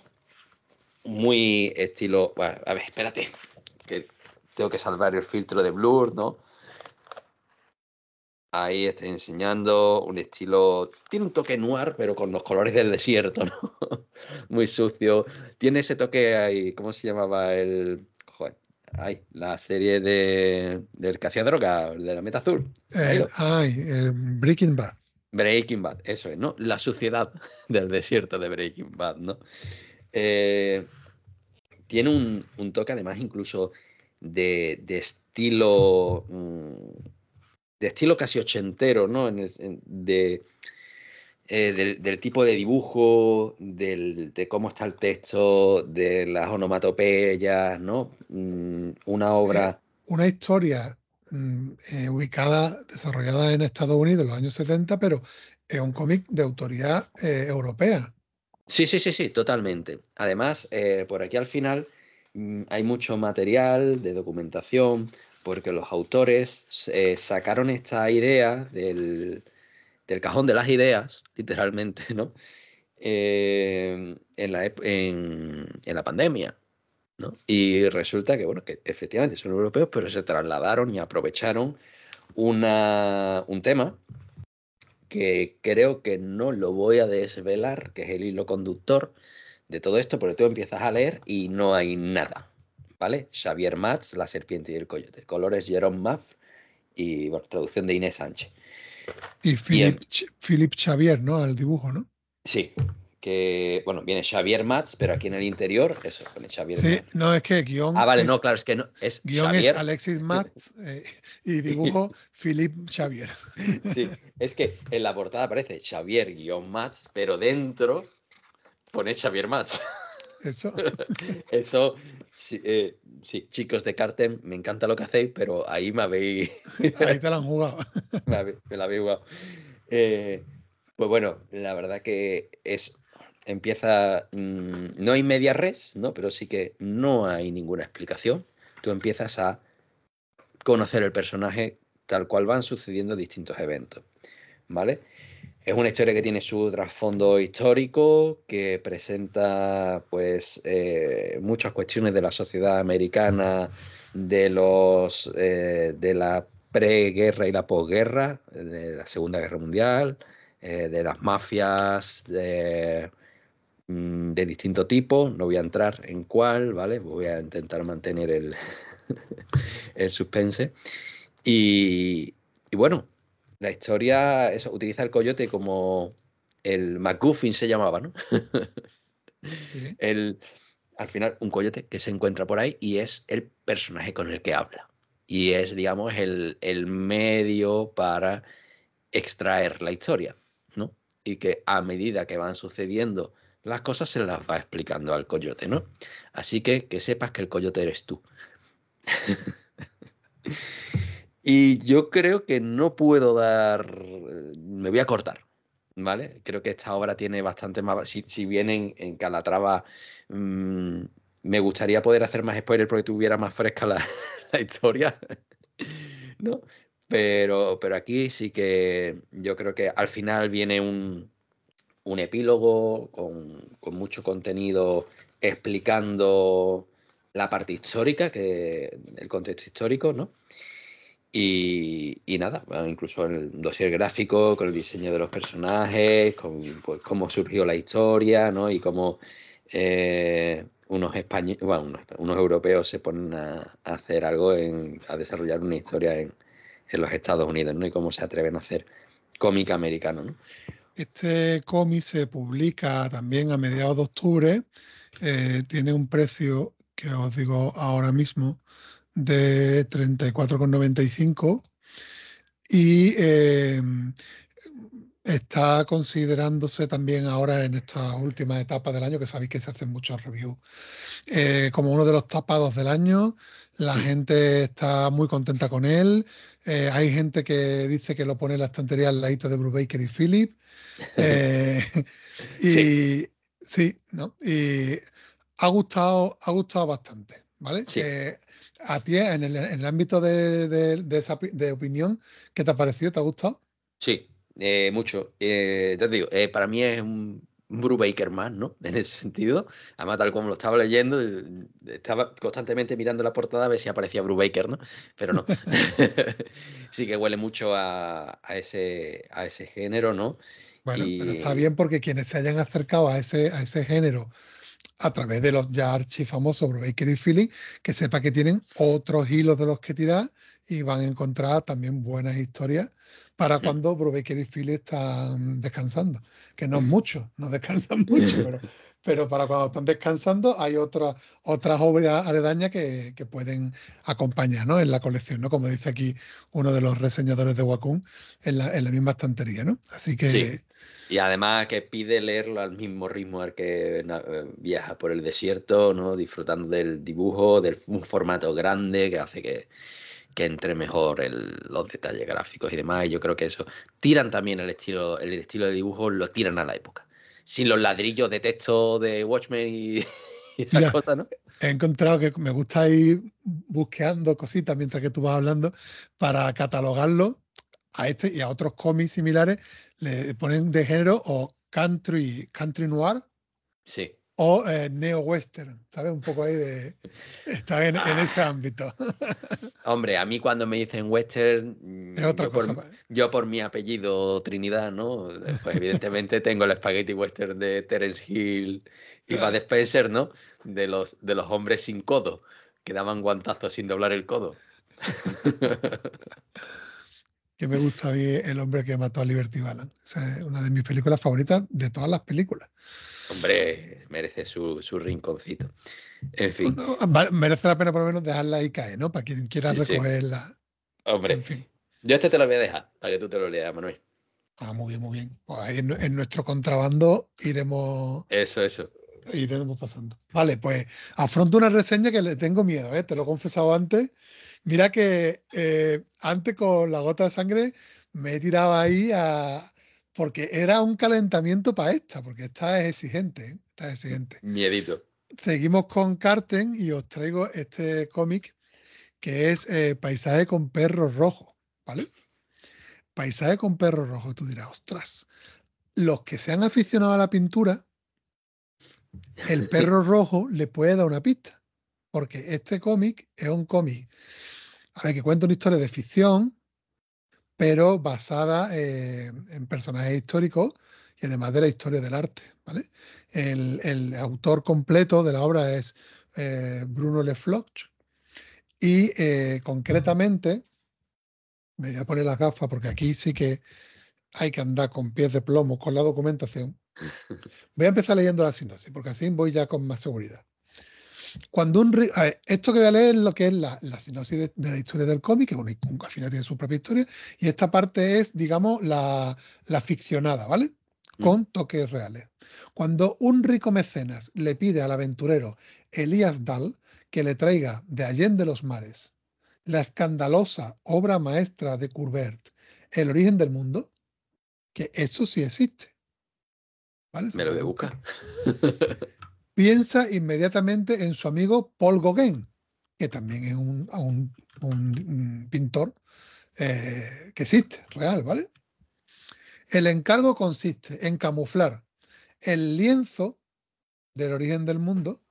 muy estilo... Bueno, a ver, espérate, que tengo que salvar el filtro de blur, ¿no? Ahí estoy enseñando un estilo... Tiene un toque noir, pero con los colores del desierto, ¿no? Muy sucio. Tiene ese toque ahí... ¿Cómo se llamaba el...? Joder, ay, la serie del que hacía droga, de la Meta Azul. Breaking Bad. Breaking Bad, eso es, ¿no? La suciedad del desierto de Breaking Bad, ¿no? Tiene un toque, además, incluso de estilo... de estilo casi ochentero, ¿no? Del tipo de dibujo, de cómo está el texto, de las onomatopeyas, ¿no? Una obra... Una historia desarrollada en Estados Unidos en los años 70, pero es un cómic de autoría europea. Sí, totalmente. Además, por aquí al final hay mucho material de documentación, porque los autores sacaron esta idea del cajón de las ideas, literalmente, ¿no? En la pandemia, ¿no? Y resulta que, bueno, que efectivamente son europeos, pero se trasladaron y aprovecharon un tema que creo que no lo voy a desvelar, que es el hilo conductor de todo esto, porque tú empiezas a leer y no hay nada, ¿vale? Xavier Mats, La serpiente y el coyote. Colores Jerome Maff y, bueno, traducción de Inés Sánchez. Y Philip Xavier, ¿no? Al dibujo, ¿no? Sí, que, bueno, viene Xavier Mats, pero aquí en el interior, eso, pone Xavier Mats. Sí, no, es que guión... vale, no, claro, es que no, es guión Xavier. es Alexis Mats y dibujo Philip Xavier. Sí, es que en la portada aparece Xavier-Mats, pero dentro pone Xavier Mats. Eso, sí, chicos de Cartem, me encanta lo que hacéis, pero ahí me habéis... Ahí te la han jugado. me la habéis jugado. Pues bueno, la verdad que empieza, no hay media res, ¿no? Pero sí que no hay ninguna explicación. Tú empiezas a conocer el personaje tal cual van sucediendo distintos eventos, ¿vale? Es una historia que tiene su trasfondo histórico, que presenta pues muchas cuestiones de la sociedad americana, de la preguerra y la posguerra, de la Segunda Guerra Mundial, de las mafias de distinto tipo. No voy a entrar en cuál, ¿vale? Voy a intentar mantener el suspense. Y bueno, la historia utiliza el coyote como el MacGuffin se llamaba, ¿no? Sí. Al final, un coyote que se encuentra por ahí y es el personaje con el que habla. Y es, digamos, el medio para extraer la historia, ¿no? Y que a medida que van sucediendo las cosas se las va explicando al coyote, ¿no? Así que sepas que el coyote eres tú. Y yo creo que no puedo me voy a cortar, ¿vale? Creo que esta obra tiene bastante más... Si bien en Calatrava me gustaría poder hacer más spoiler porque tuviera más fresca la historia, ¿no? Pero aquí sí que yo creo que al final viene un epílogo con mucho contenido explicando la parte histórica, el contexto histórico, ¿no? Y nada, bueno, incluso el dossier gráfico, con el diseño de los personajes, con pues, cómo surgió la historia, ¿no? Y cómo unos europeos se ponen a hacer algo, a desarrollar una historia en los Estados Unidos, ¿no? Y cómo se atreven a hacer cómic americano, ¿no? Este cómic se publica también a mediados de octubre tiene un precio que os digo ahora mismo de 34,95 y está considerándose también ahora en estas últimas etapas del año, que sabéis que se hacen muchos reviews, como uno de los tapados del año. La gente está muy contenta con él. Hay gente que dice que lo pone en la estantería al ladito de Brubaker y Philip. Sí. Y sí, ¿no? Y ha gustado bastante, ¿vale? Sí. A ti, en el ámbito de opinión, ¿qué te ha parecido? ¿Te ha gustado? Sí, mucho. Te digo, para mí es un Brubaker más, ¿no? En ese sentido. Además, tal como lo estaba leyendo, estaba constantemente mirando la portada a ver si aparecía Brubaker, ¿no? Pero no. Sí que huele mucho a ese género, ¿no? Bueno, pero está Y bien porque quienes se hayan acercado a ese género a través de los ya archifamosos Brubaker y Philip, que sepa que tienen otros hilos de los que tirar y van a encontrar también buenas historias para cuando Brubaker y Philip están descansando, que no es mucho, no descansan mucho, pero para cuando están descansando hay otras obras aledañas que pueden acompañar, ¿no? En la colección, ¿no? Como dice aquí uno de los reseñadores de Wacom en la misma estantería, ¿no? Así sí. que Y además que pide leerlo al mismo ritmo al que viaja por el desierto, ¿no? Disfrutando del dibujo, de un formato grande que hace que entre mejor los detalles gráficos y demás. Y yo creo que eso tiran también el estilo de dibujo, lo tiran a la época. Sin los ladrillos de texto de Watchmen y esas mira, cosas, ¿no? he encontrado que me gusta ir buscando cositas mientras que tú vas hablando para catalogarlo a este y a otros cómics similares. Le ponen de género o country noir Sí. o neo-western, ¿sabes? Un poco ahí de... Está en ese Ah, ámbito. hombre, a mí cuando me dicen western, Es otra cosa. yo por mi apellido Trinidad, ¿no? Pues evidentemente tengo el spaghetti western de Terence Hill y Bud Claro. Spencer, ¿no? De los hombres sin codo, que daban guantazos sin doblar el codo. Que me gusta a mí El hombre que mató a Liberty Balance. Esa es una de mis películas favoritas de todas las películas. Hombre, merece su rinconcito. En fin, No, merece la pena por lo menos dejarla ahí caer, ¿no? Para quien quiera sí, sí. recogerla. En Hombre, fin. yo te lo voy a dejar para que tú te lo leas, Manuel. Ah, muy bien, muy bien. Pues ahí en nuestro contrabando Eso. iremos pasando. Vale, pues afronto una reseña que le tengo miedo, ¿eh? Te lo he confesado antes. Mira que antes con la gota de sangre me he tirado ahí porque era un calentamiento para esta, porque esta es exigente, ¿eh? Esta es exigente. Miedito. Seguimos con Carten y os traigo este cómic que es Paisaje con perros rojos, ¿vale? Paisaje con perros rojos. Tú dirás, ostras, los que se han aficionado a la pintura, el perro rojo le puede dar una pista, porque este cómic es un cómic, a ver, que cuenta una historia de ficción, pero basada en personajes históricos y además de la historia del arte, ¿vale? El autor completo de la obra es Bruno Le Floch y concretamente, me voy a poner las gafas porque aquí sí que hay que andar con pies de plomo con la documentación. Voy a empezar leyendo la sinopsis, porque así voy ya con más seguridad. A ver, esto que voy a leer es lo que es la sinopsis de la historia del cómic, que al final tiene su propia historia, y esta parte es, digamos, la ficcionada, ¿vale? Con toques reales. Cuando un rico mecenas le pide al aventurero Elías Dahl que le traiga de Allende los mares la escandalosa obra maestra de Courbet, El origen del mundo, que eso sí existe, ¿vale? Se Me lo puede de buscar. buscar. Piensa inmediatamente en su amigo Paul Gauguin, que también es un pintor que existe, real, ¿vale? El encargo consiste en camuflar el lienzo del origen del mundo,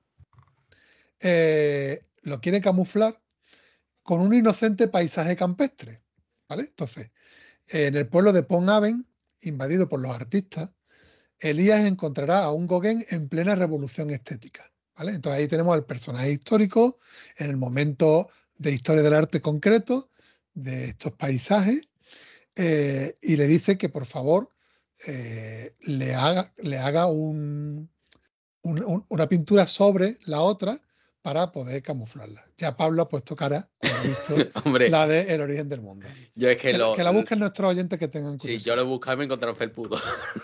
lo quiere camuflar con un inocente paisaje campestre, ¿vale? Entonces, en el pueblo de Pont-Aven, invadido por los artistas, Elías encontrará a un Gauguin en plena revolución estética, ¿vale? Entonces ahí tenemos al personaje histórico en el momento de historia del arte concreto de estos paisajes y le dice que por favor le haga una pintura sobre la otra para poder camuflarla. Ya Pablo ha puesto cara cuando ha visto Hombre, la de El origen del mundo. yo es que Que la busquen nuestros oyentes que tengan Sí, curiosidad. yo lo he buscado y me encontré un felpudo.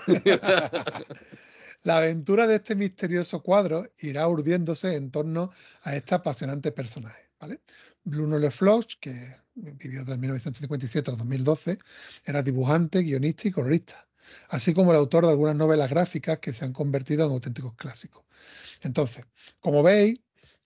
La aventura de este misterioso cuadro irá urdiéndose en torno a este apasionante personaje, ¿vale? Bruno Lefloch, que vivió de 1957 al 2012, era dibujante, guionista y colorista, así como el autor de algunas novelas gráficas que se han convertido en auténticos clásicos. Entonces, como veis,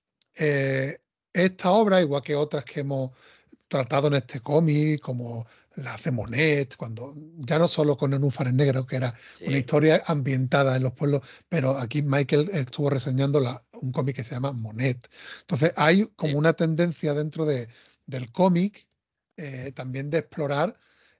esta obra, igual que otras que hemos tratado en este cómic, como las de Monet, cuando ya no solo con Nenúfares Negros, que era una historia ambientada en los pueblos, pero aquí Michael estuvo reseñando un cómic que se llama Monet. Entonces hay como una tendencia dentro del cómic también de explorar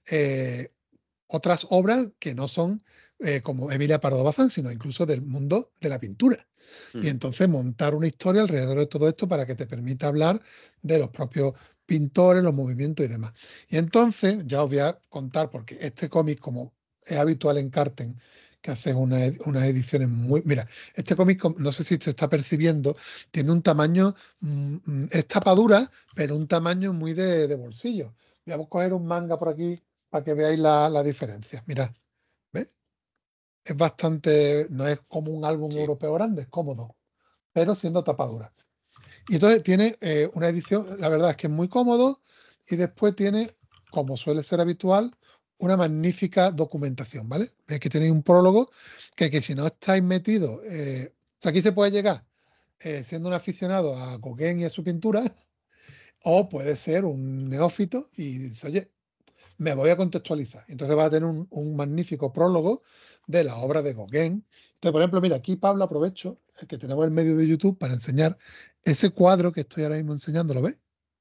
otras obras que no son como Emilia Pardo Bazán, sino incluso del mundo de la pintura. Y entonces montar una historia alrededor de todo esto para que te permita hablar de los propios pintores, los movimientos y demás. Y entonces, ya os voy a contar, porque este cómic, como es habitual en Carten, que hacen unas ediciones muy... Mira, este cómic, no sé si te está percibiendo, tiene un tamaño, es tapadura, pero un tamaño muy de bolsillo. Voy a coger un manga por aquí para que veáis la diferencia. Mirad, ¿ves? Es bastante, no es como un álbum europeo grande, es cómodo, pero siendo tapadura. Y entonces tiene una edición, la verdad es que es muy cómodo, y después tiene, como suele ser habitual, una magnífica documentación, ¿vale? Aquí tenéis un prólogo que si no estáis metidos, aquí se puede llegar siendo un aficionado a Gauguin y a su pintura, o puede ser un neófito y dice, oye, me voy a contextualizar. Entonces va a tener un magnífico prólogo de la obra de Gauguin. Entonces, por ejemplo, mira, aquí Pablo aprovecho que tenemos el medio de YouTube para enseñar ese cuadro que estoy ahora mismo enseñando, ¿lo ves?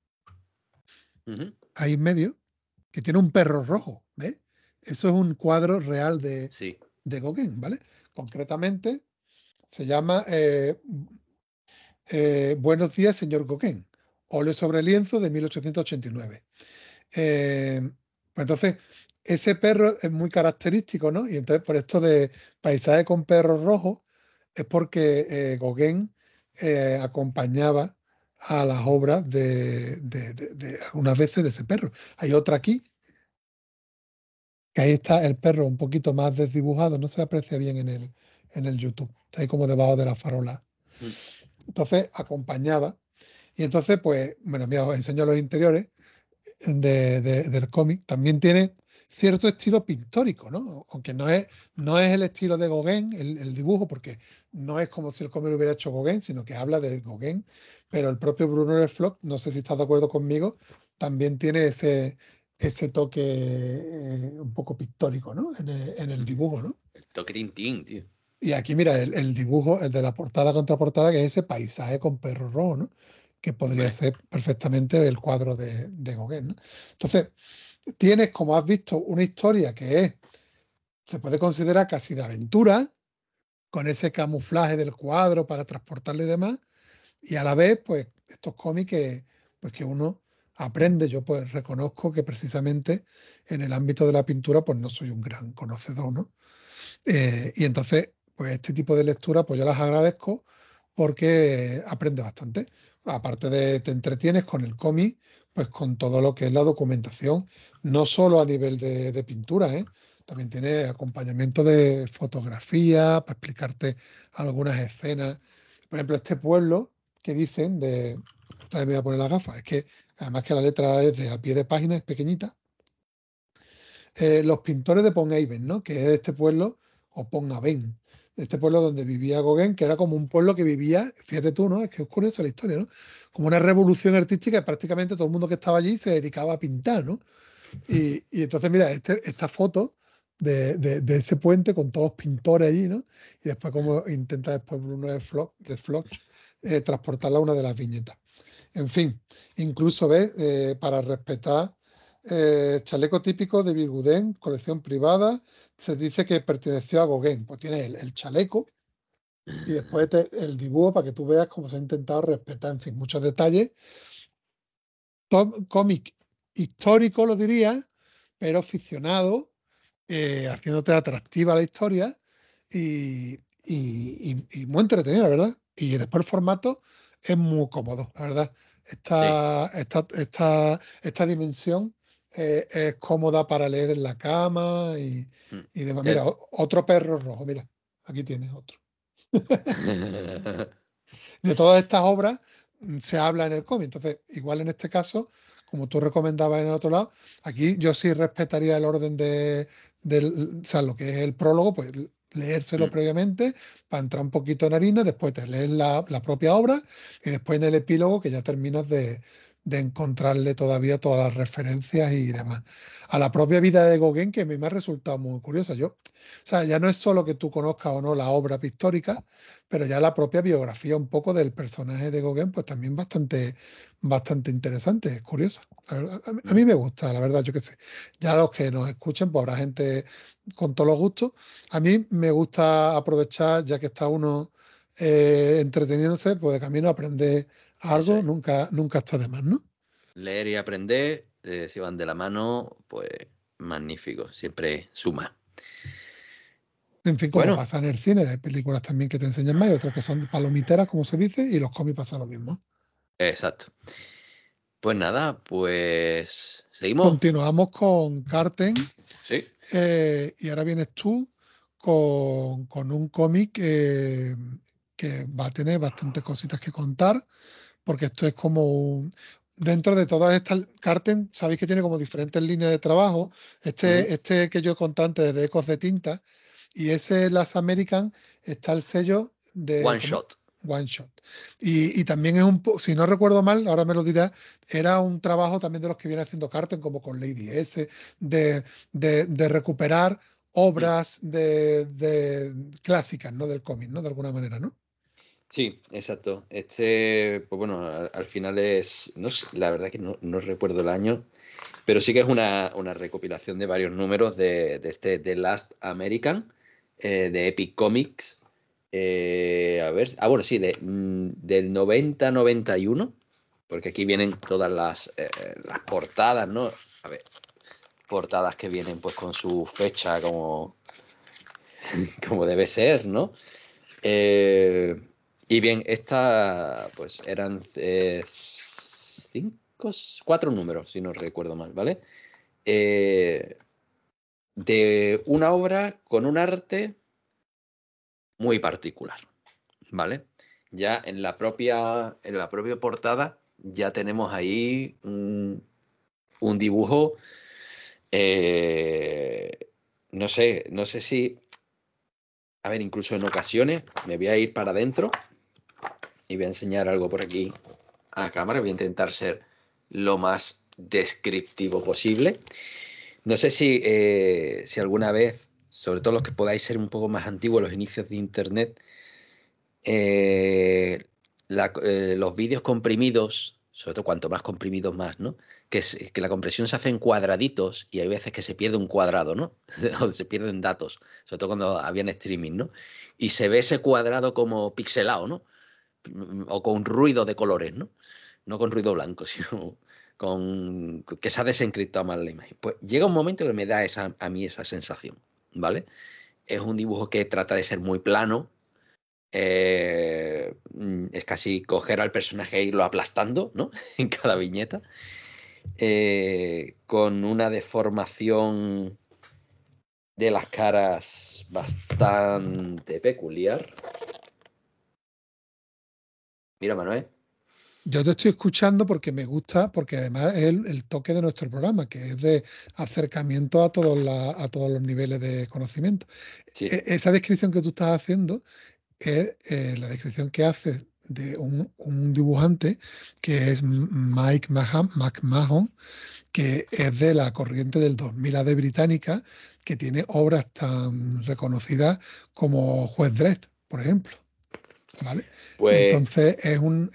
Ahí en medio, que tiene un perro rojo, ¿ves? Eso es un cuadro real de Gauguin, ¿vale? Concretamente se llama Buenos días, señor Gauguin, óleo sobre lienzo de 1889. Pues entonces, ese perro es muy característico, ¿no? Y entonces, por esto de paisaje con perros rojos, es porque Gauguin acompañaba a las obras de algunas veces de ese perro. Hay otra aquí, que ahí está el perro un poquito más desdibujado, no se aprecia bien en el YouTube, está ahí como debajo de la farola. Entonces, acompañaba. Y entonces, pues, bueno, mira, os enseño los interiores del cómic. También tiene cierto estilo pictórico, ¿no? Aunque no es el estilo de Gauguin, el dibujo, porque no es como si el cómic lo hubiera hecho Gauguin, sino que habla de Gauguin, pero el propio Bruno Lefloc, no sé si estás de acuerdo conmigo, también tiene ese toque un poco pictórico, ¿no? En el dibujo, ¿no? El toque Tintín, tío. Y aquí, mira, el dibujo, el de la portada contraportada, que es ese paisaje con perro rojo, ¿no? Que podría ser perfectamente el cuadro de Gauguin, ¿no? Entonces, tienes, como has visto, una historia que se puede considerar casi de aventura, con ese camuflaje del cuadro para transportarlo y demás, y a la vez, pues, estos cómics que uno aprende. Yo, pues, reconozco que precisamente en el ámbito de la pintura, pues, no soy un gran conocedor, ¿no? Y entonces, pues, este tipo de lectura, pues, yo las agradezco porque aprende bastante. Aparte de te entretienes con el cómic, pues con todo lo que es la documentación, no solo a nivel de pintura, ¿eh? También tiene acompañamiento de fotografía para explicarte algunas escenas. Por ejemplo, este pueblo que dicen otra vez me voy a poner la gafa, es que además que la letra es de a pie de página, es pequeñita. Los pintores de Pont-Aven, ¿no? Que es de este pueblo, o Pont-Aven, de este pueblo donde vivía Gauguin, que era como un pueblo que vivía, fíjate tú, ¿no? Es que es curiosa la historia, ¿no? Como una revolución artística y prácticamente todo el mundo que estaba allí se dedicaba a pintar, ¿no? Y entonces, mira, esta foto de ese puente con todos los pintores allí, ¿no? Y después como intenta después Bruno de Floch transportarla a una de las viñetas. En fin, incluso ves, para respetar chaleco típico de Virgudén, colección privada, se dice que perteneció a Gauguin. Pues tiene el chaleco y después el dibujo para que tú veas cómo se ha intentado respetar, en fin, muchos detalles. Cómic histórico, lo diría, pero ficcionado, haciéndote atractiva la historia y y muy entretenido, la verdad. Y después el formato es muy cómodo, la verdad. Esta dimensión es cómoda para leer en la cama y demás. Mira, otro perro rojo, mira, aquí tienes otro. De todas estas obras se habla en el cómic. Entonces, igual en este caso, como tú recomendabas en el otro lado, aquí yo sí respetaría el orden o sea, lo que es el prólogo, pues leérselo previamente para entrar un poquito en harina, después te lees la propia obra y después en el epílogo que ya terminas de encontrarle todavía todas las referencias y demás. A la propia vida de Gauguin, que a mí me ha resultado muy curiosa. O sea, ya no es solo que tú conozcas o no la obra pictórica, pero ya la propia biografía un poco del personaje de Gauguin, pues también bastante interesante, es curiosa. La verdad, a mí me gusta, la verdad, yo qué sé. Ya los que nos escuchen, pues habrá gente con todos los gustos. A mí me gusta aprovechar, ya que está uno entreteniéndose, pues de camino a aprender algo, nunca está de más, ¿no? Leer y aprender, si van de la mano, pues magnífico, siempre suma. En fin, como pasa en el cine, hay películas también que te enseñan más y otras que son palomiteras, como se dice, y los cómics pasa lo mismo. Exacto. Pues nada, pues seguimos. Continuamos con Carten. Sí. Y ahora vienes tú con un cómic que va a tener bastantes cositas que contar, porque esto es como dentro de todas estas, Carten, sabéis que tiene como diferentes líneas de trabajo. Este que yo conté antes de Ecos de Tinta, y ese Last American está el sello de One Shot. One Shot. Y también es si no recuerdo mal, ahora me lo dirás, era un trabajo también de los que viene haciendo Carten, como con Lady S, de recuperar obras de clásicas, ¿no? Del cómic, ¿no? De alguna manera, ¿no? Sí, exacto. Pues bueno, al final es, no sé, la verdad que no recuerdo el año, pero sí que es una recopilación de varios números de este The Last American, de Epic Comics. Bueno, sí, del 90-91, porque aquí vienen todas las portadas, ¿no? A ver, portadas que vienen pues con su fecha como debe ser, ¿no? Y bien, esta pues eran 4 números, si no recuerdo mal, ¿vale? De una obra con un arte muy particular, ¿vale? Ya en la propia portada ya tenemos ahí un dibujo, no sé si, a ver, incluso en ocasiones me voy a ir para adentro y voy a enseñar algo por aquí a cámara, voy a intentar ser lo más descriptivo posible. No sé si alguna vez, sobre todo los que podáis ser un poco más antiguos, los inicios de Internet, los vídeos comprimidos, sobre todo cuanto más comprimidos más, ¿no? Que la compresión se hace en cuadraditos y hay veces que se pierde un cuadrado, ¿no? O se pierden datos, sobre todo cuando había en streaming, ¿no? Y se ve ese cuadrado como pixelado, ¿no? O con ruido de colores, ¿no? No con ruido blanco, sino con que se ha desencriptado mal la imagen. Pues llega un momento que me da a mí esa sensación, ¿vale? Es un dibujo que trata de ser muy plano. Es casi coger al personaje e irlo aplastando, ¿no? En cada viñeta. Con una deformación de las caras bastante peculiar. Mira, Manuel. Yo te estoy escuchando porque me gusta, porque además es el toque de nuestro programa, que es de acercamiento a todos los niveles de conocimiento. Sí. Esa descripción que tú estás haciendo es la descripción que hace de un dibujante que es Mike McMahon, que es de la corriente del 2000 AD británica, que tiene obras tan reconocidas como Juez Dredd, por ejemplo. ¿Vale? Pues... Entonces es un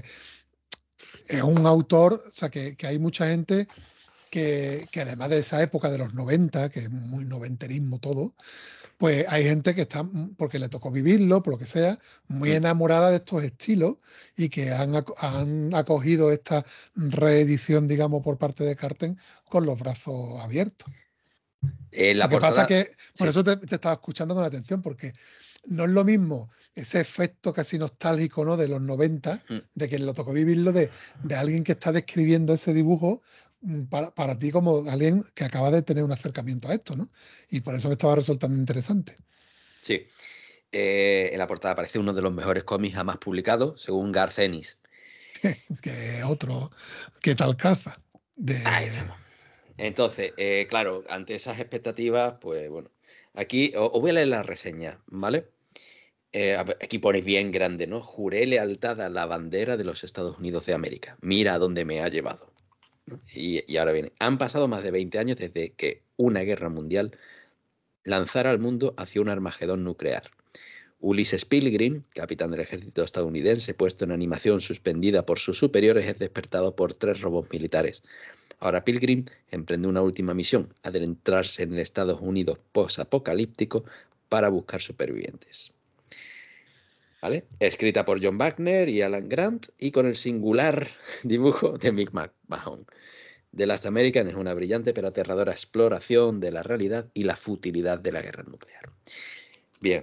autor, o sea, que hay mucha gente que además de esa época de los 90, que es muy noventerismo todo, pues hay gente que está, porque le tocó vivirlo, por lo que sea, muy enamorada de estos estilos y que han acogido esta reedición, digamos, por parte de Carten con los brazos abiertos. Lo que pasa que, por eso te estaba escuchando con atención, porque no es lo mismo ese efecto casi nostálgico, ¿no?, de los 90, de que lo tocó vivirlo de alguien que está describiendo ese dibujo para ti como alguien que acaba de tener un acercamiento a esto, ¿no? Y por eso me estaba resultando interesante. Sí. En la portada aparece uno de los mejores cómics jamás publicados, según Garth Ennis. Que otro, que tal calza. Ahí estamos. Entonces, claro, ante esas expectativas, pues bueno, aquí os voy a leer la reseña, ¿vale? Aquí ponéis bien grande, ¿no? Juré lealtad a la bandera de los Estados Unidos de América. Mira a dónde me ha llevado, ¿no? Y ahora viene. Han pasado más de 20 años desde que una guerra mundial lanzara al mundo hacia un Armagedón nuclear. Ulysses Pilgrim, capitán del ejército estadounidense, puesto en animación suspendida por sus superiores, es despertado por 3 robots militares. Ahora Pilgrim emprende una última misión, adentrarse en el Estados Unidos post-apocalíptico para buscar supervivientes. ¿Vale? Escrita por John Wagner y Alan Grant y con el singular dibujo de Mick McMahon. The Last American es una brillante pero aterradora exploración de la realidad y la futilidad de la guerra nuclear. Bien.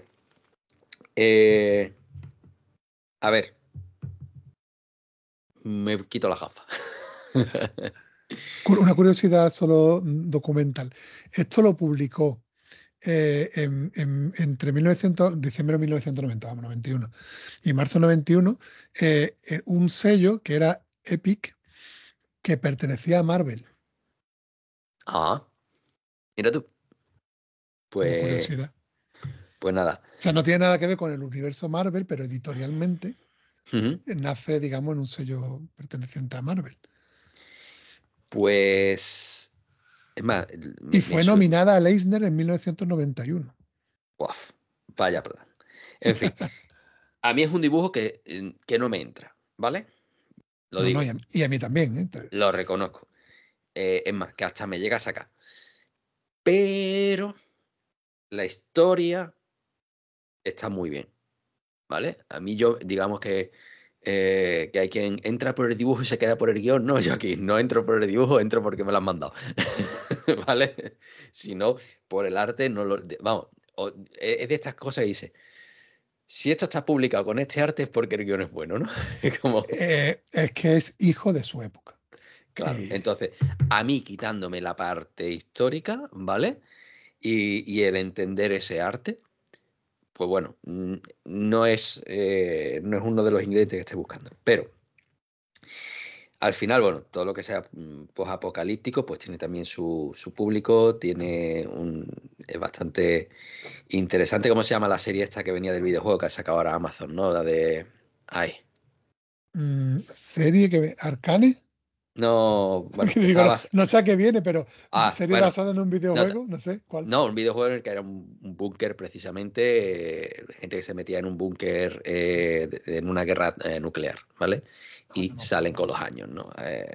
A ver. Me quito la gafa. Una curiosidad solo documental. Esto lo publicó entre diciembre de 1990, vamos, 91, y marzo de 91, un sello que era Epic, que pertenecía a Marvel. Ah, mira tú. Como curiosidad. Pues nada. O sea, no tiene nada que ver con el universo Marvel, pero editorialmente nace, digamos, en un sello perteneciente a Marvel. Pues... Es más... Y fue nominada al Eisner en 1991. Uf, vaya plan. En fin. A mí es un dibujo que no me entra, ¿vale? Lo digo. No, y a mí también, ¿eh? Lo reconozco. Es más, que hasta me llega a sacar. Pero la historia está muy bien, ¿vale? A mí digamos que hay quien entra por el dibujo y se queda por el guión. No, yo aquí no entro por el dibujo, entro porque me lo han mandado, ¿vale? Si no, por el arte, no lo... Vamos, es de estas cosas que dice... Si esto está publicado con este arte es porque el guión es bueno, ¿no? Es que es hijo de su época. Claro, entonces, a mí quitándome la parte histórica, ¿vale? Y el entender ese arte, pues bueno, no es uno de los ingredientes que esté buscando. Pero, al final, bueno, todo lo que sea posapocalíptico, pues tiene también su público, es bastante interesante. ¿Cómo se llama la serie esta que venía del videojuego que ha sacado ahora Amazon, ¿no? La de... Ay. ¿Serie que Arcane? No, bueno, digo, no sé a qué viene, pero serie basada en un videojuego, no sé cuál. No, un videojuego en el que era un búnker precisamente, gente que se metía en un búnker en una guerra nuclear, ¿vale? Y salen con los años, ¿no?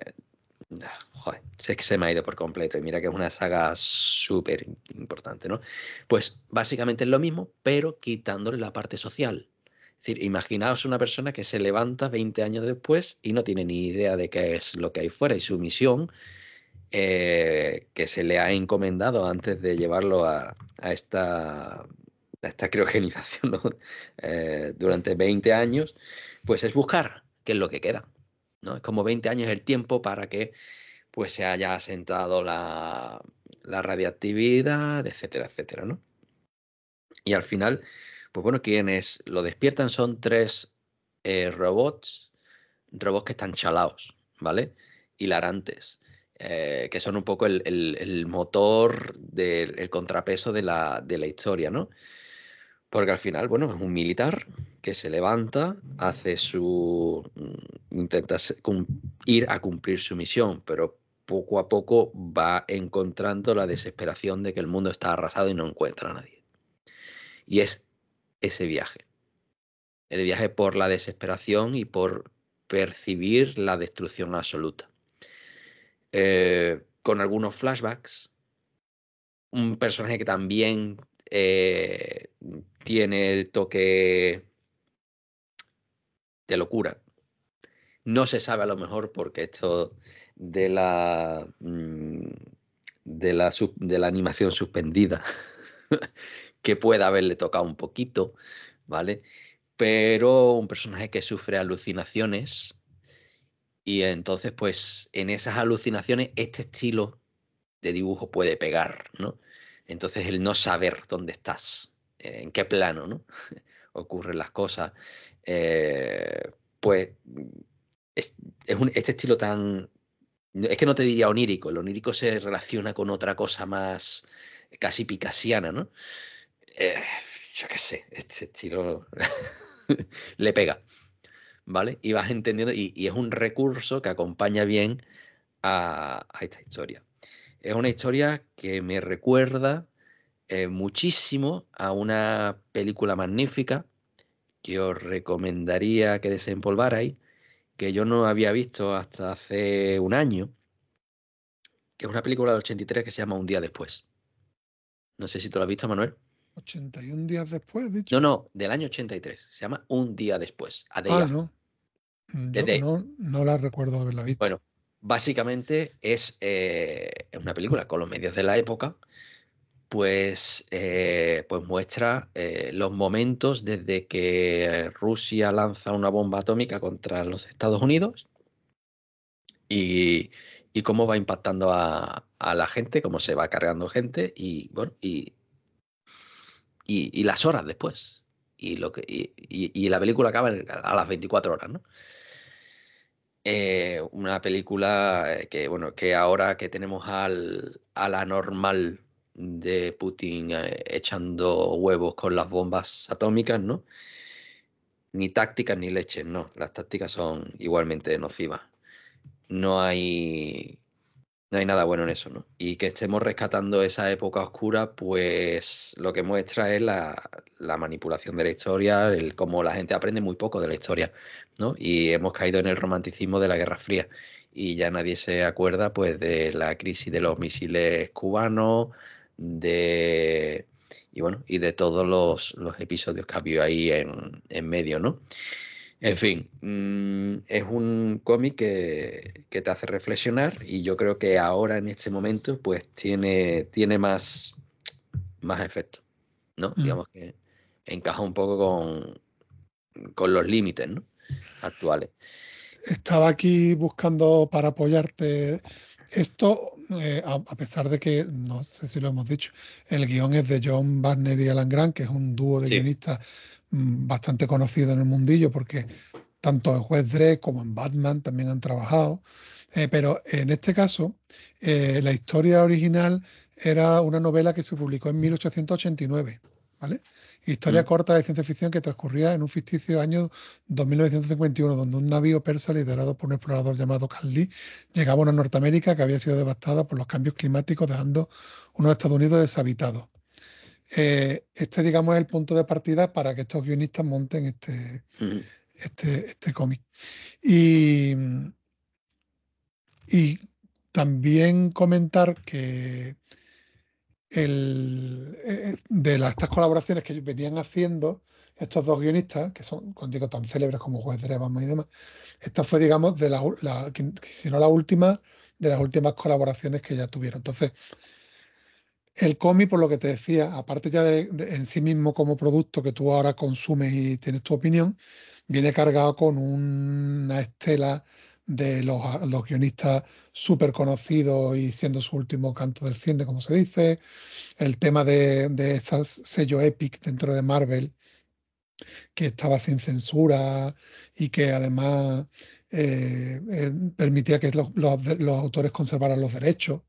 Joder, sé que se me ha ido por completo y mira que es una saga súper importante, ¿no? Pues básicamente es lo mismo, pero quitándole la parte social. Es decir, imaginaos una persona que se levanta 20 años después y no tiene ni idea de qué es lo que hay fuera y su misión que se le ha encomendado antes de llevarlo a esta criogenización, ¿no? Durante 20 años, pues es buscar qué es lo que queda, ¿no? Es como 20 años el tiempo para que pues se haya asentado la radiactividad, etcétera, etcétera, ¿no? Y al final, pues bueno, quienes lo despiertan son 3 robots que están chalaos, ¿vale? Hilarantes, que son un poco el motor el contrapeso de la historia, ¿no? Porque al final, bueno, es un militar que se levanta, hace intenta ir a cumplir su misión, pero poco a poco va encontrando la desesperación de que el mundo está arrasado y no encuentra a nadie. Y es ese viaje. El viaje por la desesperación y por percibir la destrucción absoluta. Con algunos flashbacks. Un personaje que también tiene el toque de locura. No se sabe a lo mejor porque esto de la animación suspendida que pueda haberle tocado un poquito, ¿vale? Pero un personaje que sufre alucinaciones y entonces, pues, en esas alucinaciones este estilo de dibujo puede pegar, ¿no? Entonces, el no saber dónde estás, en qué plano, ¿no? ocurren las cosas, pues este estilo tan... Es que no te diría onírico, el onírico se relaciona con otra cosa más casi picasiana, ¿no? Eh, yo qué sé, este estilo le pega, ¿vale? Y vas entendiendo, y es un recurso que acompaña bien a esta historia. Es una historia que me recuerda muchísimo a una película magnífica que os recomendaría que desempolvarais, que yo no había visto hasta hace un año, que es una película del 83 que se llama Un día después. No sé si tú lo has visto, Manuel. 81 días después, dicho. No, del año 83. Se llama Un día después. A Day Ah, After. no. Yo Desde, no la recuerdo haberla visto. bueno, básicamente es una película con los medios de la época, pues muestra los momentos desde que Rusia lanza una bomba atómica contra los Estados Unidos y cómo va impactando a la gente, cómo se va cargando gente y bueno, y las horas después. Y la película acaba a las 24 horas, ¿no? Una película que ahora que tenemos a la normal de Putin echando huevos con las bombas atómicas, ¿no? Ni tácticas ni leches, no. Las tácticas son igualmente nocivas. No hay nada bueno en eso, ¿no? Y que estemos rescatando esa época oscura, pues lo que muestra es la manipulación de la historia, el cómo la gente aprende muy poco de la historia, ¿no? Y hemos caído en el romanticismo de la Guerra Fría y ya nadie se acuerda, pues, de la crisis de los misiles cubanos, y de todos los episodios que ha habido ahí en medio, ¿no? En fin, es un cómic que te hace reflexionar y yo creo que ahora en este momento pues tiene más efecto, ¿no? Digamos que encaja un poco con los límites, ¿no? actuales. Estaba aquí buscando para apoyarte. Esto, a pesar de que, no sé si lo hemos dicho, el guión es de John Barner y Alan Grant, que es un dúo de guionistas bastante conocido en el mundillo, porque tanto en Juez Dredd como en Batman también han trabajado. Pero en este caso, la historia original era una novela que se publicó en 1889, ¿vale? Historia corta de ciencia ficción que transcurría en un ficticio año 2951, donde un navío persa liderado por un explorador llamado Carl Lee llegaba a una Norteamérica que había sido devastada por los cambios climáticos, dejando unos Estados Unidos deshabitados. Este, digamos, es el punto de partida para que estos guionistas monten este cómic. Y también comentar que de estas colaboraciones que venían haciendo estos dos guionistas, que son, digo, tan célebres como Juez Dredd y demás, esta fue, digamos, si no la última, de las últimas colaboraciones que ya tuvieron. Entonces, el cómic, por lo que te decía, aparte ya en sí mismo como producto que tú ahora consumes y tienes tu opinión, viene cargado con una estela de los guionistas súper conocidos y siendo su último canto del cine, como se dice, el tema de ese sello Epic dentro de Marvel, que estaba sin censura y que además permitía que los autores conservaran los derechos.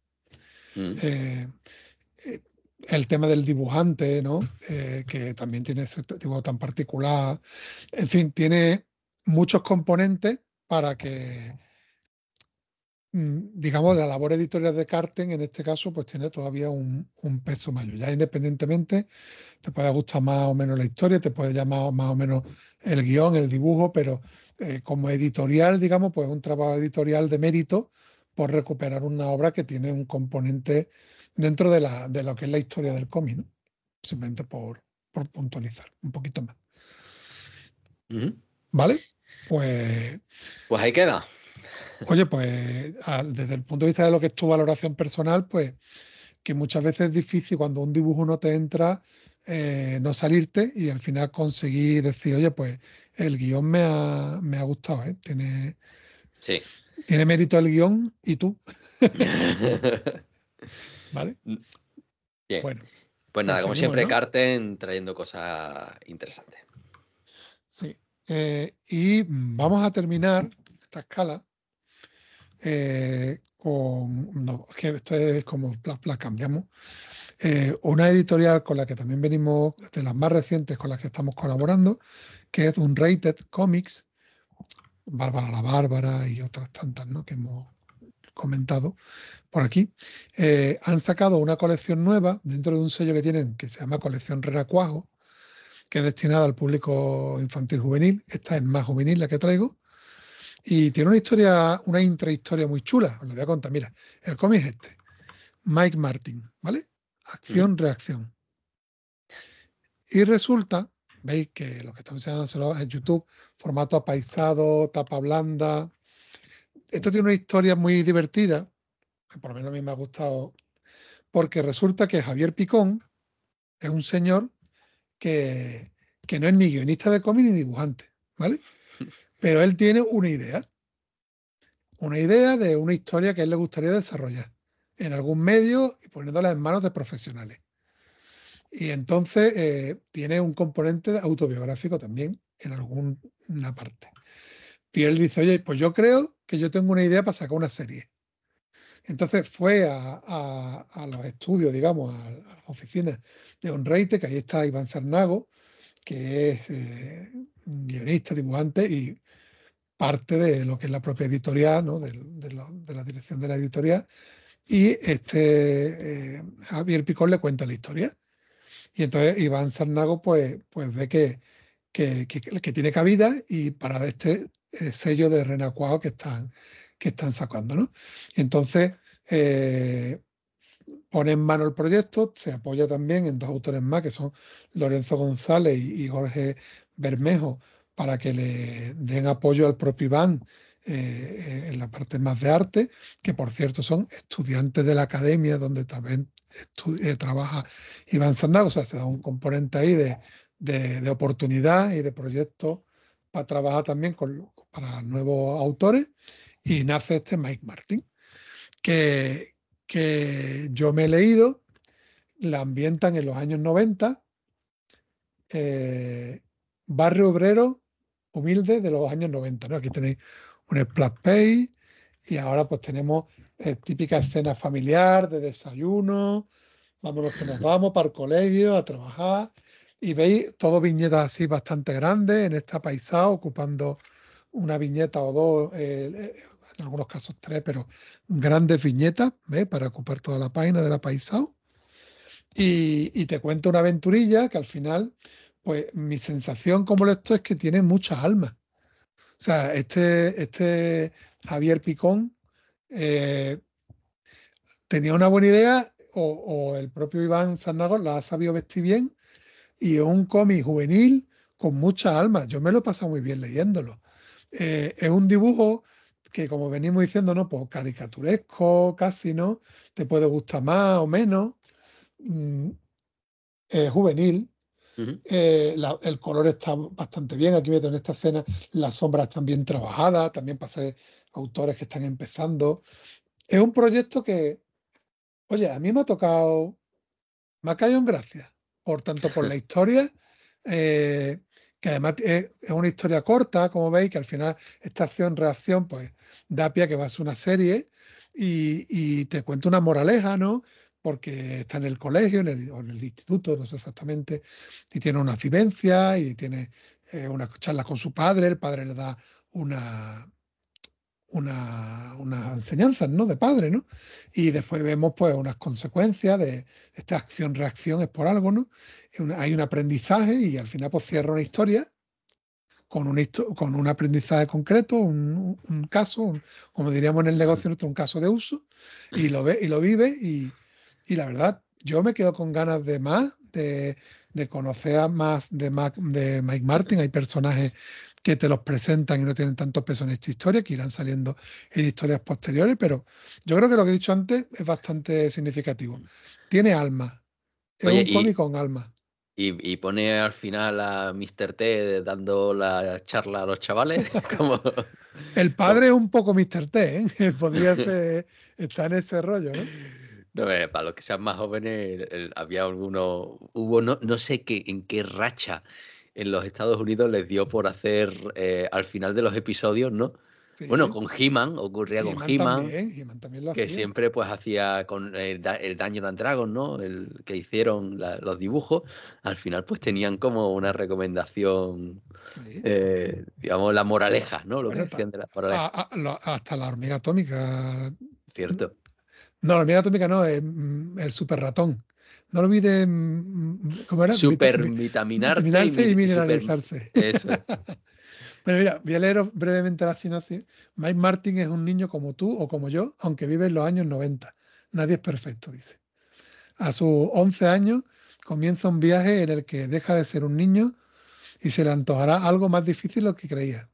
El tema del dibujante, ¿no? Que también tiene ese dibujo tan particular. En fin, tiene muchos componentes para que, digamos, la labor editorial de Carten, en este caso, pues tiene todavía un peso mayor. Ya independientemente, te puede gustar más o menos la historia, te puede llamar más o menos el guión, el dibujo, pero como editorial, digamos, pues un trabajo editorial de mérito por recuperar una obra que tiene un componente dentro de lo que es la historia del cómic, ¿no? Simplemente por puntualizar un poquito más. ¿Vale? Pues ahí queda. Oye, pues desde el punto de vista de lo que es tu valoración personal, pues que muchas veces es difícil cuando un dibujo no te entra, no salirte y al final conseguí decir, oye, pues el guión me ha gustado, ¿eh? Sí. Tiene mérito el guión y tú. ¿Vale? Bien. Bueno, Pues nada, como seguimos, siempre, ¿no? Carten trayendo cosas interesantes. Sí. Y vamos a terminar esta escala con... No, es que esto es como cambiamos. Una editorial con la que también venimos, de las más recientes con las que estamos colaborando, que es Unrated Comics, Bárbara la Bárbara y otras tantas, ¿no?, que hemos comentado por aquí. Han sacado una colección nueva dentro de un sello que tienen que se llama Colección Renacuajo, que es destinada al público infantil juvenil. Esta es más juvenil, la que traigo. Y tiene una intrahistoria muy chula. Os la voy a contar. Mira, el cómic es este. Mike Martin, ¿vale? Acción, reacción. Y resulta, veis que lo que estamos enseñando en YouTube, formato apaisado, tapa blanda. Esto tiene una historia muy divertida, que por lo menos a mí me ha gustado, porque resulta que Javier Picón es un señor que no es ni guionista de cómic ni dibujante, ¿vale? Pero él tiene una idea de una historia que a él le gustaría desarrollar en algún medio y poniéndola en manos de profesionales. Y entonces tiene un componente autobiográfico también en alguna parte. Y él dice, oye, pues yo creo que yo tengo una idea para sacar una serie. Entonces fue a los estudios, digamos, a las oficinas de Unrated, que ahí está Iván Sarnago, que es guionista, dibujante y parte de lo que es la propia editorial, ¿no?, de la dirección de la editorial. Y Javier Picón le cuenta la historia. Y entonces Iván Sarnago pues ve que tiene cabida y para este sello de Renacuajo que están sacando, ¿no? Entonces pone en mano el proyecto, se apoya también en dos autores más que son Lorenzo González y Jorge Bermejo para que le den apoyo al propio Iván en la parte más de arte, que por cierto son estudiantes de la academia donde también trabaja Iván Sarnago. O sea, se da un componente ahí de oportunidad y de proyectos para trabajar también para nuevos autores, y nace este Mike Martin, que yo me he leído, la ambientan en los años 90, barrio obrero humilde de los años 90, ¿no? Aquí tenéis un splash page y ahora pues tenemos típica escena familiar de desayuno, vámonos que nos vamos para el colegio a trabajar, y veis todo viñetas así bastante grandes en esta paisada, ocupando una viñeta o dos, en algunos casos tres, pero grandes viñetas, ¿ves?, para ocupar toda la página del apaisado. Y te cuento una aventurilla que al final, pues mi sensación como lector es que tiene muchas almas. O sea, este Javier Picón tenía una buena idea, o el propio Iván Sarnago la ha sabido vestir bien, y es un cómic juvenil con muchas almas. Yo me lo he pasado muy bien leyéndolo. Es un dibujo que, como venimos diciendo, ¿no?, pues caricaturesco casi, ¿no? Te puede gustar más o menos. Juvenil. El color está bastante bien. Aquí meto en esta escena, las sombras están bien trabajadas, también para ser autores que están empezando. Es un proyecto que, oye, a mí me ha caído en gracia, por tanto por la historia, que además es una historia corta, como veis, que al final esta acción-reacción pues da pie a que va a ser una serie y te cuenta una moraleja, ¿no? Porque está en el colegio o en el instituto, no sé exactamente, y tiene una vivencia y tiene una charla con su padre. El padre le da unas enseñanzas, ¿no?, de padre, ¿no? Y después vemos pues unas consecuencias de esta acción-reacción, es por algo, ¿no? Hay un aprendizaje y al final pues cierra una historia con un aprendizaje concreto, un caso, como diríamos en el negocio nuestro, un caso de uso, y lo vive, y la verdad, yo me quedo con ganas de más, de conocer más de Mike Martin. Hay personajes que te los presentan y no tienen tanto peso en esta historia, que irán saliendo en historias posteriores, pero yo creo que lo que he dicho antes es bastante significativo. Tiene alma, es Oye, un cómic con alma. Y pone al final a Mr. T dando la charla a los chavales. Como, El padre es un poco Mr. T, ¿eh? Podría ser, está en ese rollo, ¿no? No, para los que sean más jóvenes, había algunos, no sé en qué racha en los Estados Unidos les dio por hacer al final de los episodios, ¿no? Bueno, Sí. con He-Man, ocurría con He-Man, He-Man también lo que hacía. siempre pues hacía con el Dungeons and Dragons, ¿no? El que hicieron los dibujos, al final pues tenían como una recomendación, Sí. digamos, la moraleja, ¿no? Lo que Bueno, decían de la moraleja, hasta la hormiga atómica. ¿cierto? No, la hormiga atómica no, el super ratón. No lo olvides, ¿cómo era? Supervitaminarte Vitaminarse y super, mineralizarse. eso es. Pero mira, voy a leer brevemente la sinopsis. Mike Martin es un niño como tú o como yo, aunque vive en los años 90. Nadie es perfecto, dice. A sus 11 años comienza un viaje en el que deja de ser un niño y se le antojará algo más difícil de lo que creía.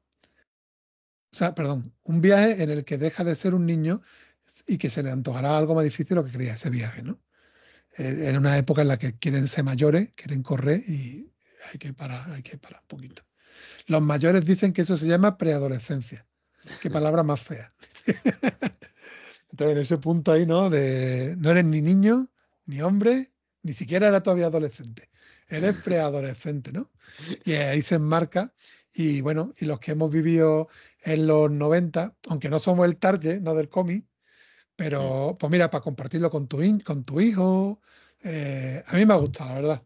O sea, perdón, un viaje en el que deja de ser un niño y que se le antojará algo más difícil de lo que creía ese viaje, ¿no? En una época en la que quieren ser mayores, quieren correr y hay que parar un poquito. Los mayores dicen que eso se llama preadolescencia. Qué palabra más fea. Entonces, en ese punto ahí, ¿no? No eres ni niño, ni hombre, ni siquiera era todavía adolescente. Eres preadolescente, ¿no? Y ahí se enmarca. Y bueno, y los que hemos vivido en los 90, aunque no somos el target, no del cómic, pero pues mira, para compartirlo con tu hijo, a mí me ha gustado, la verdad.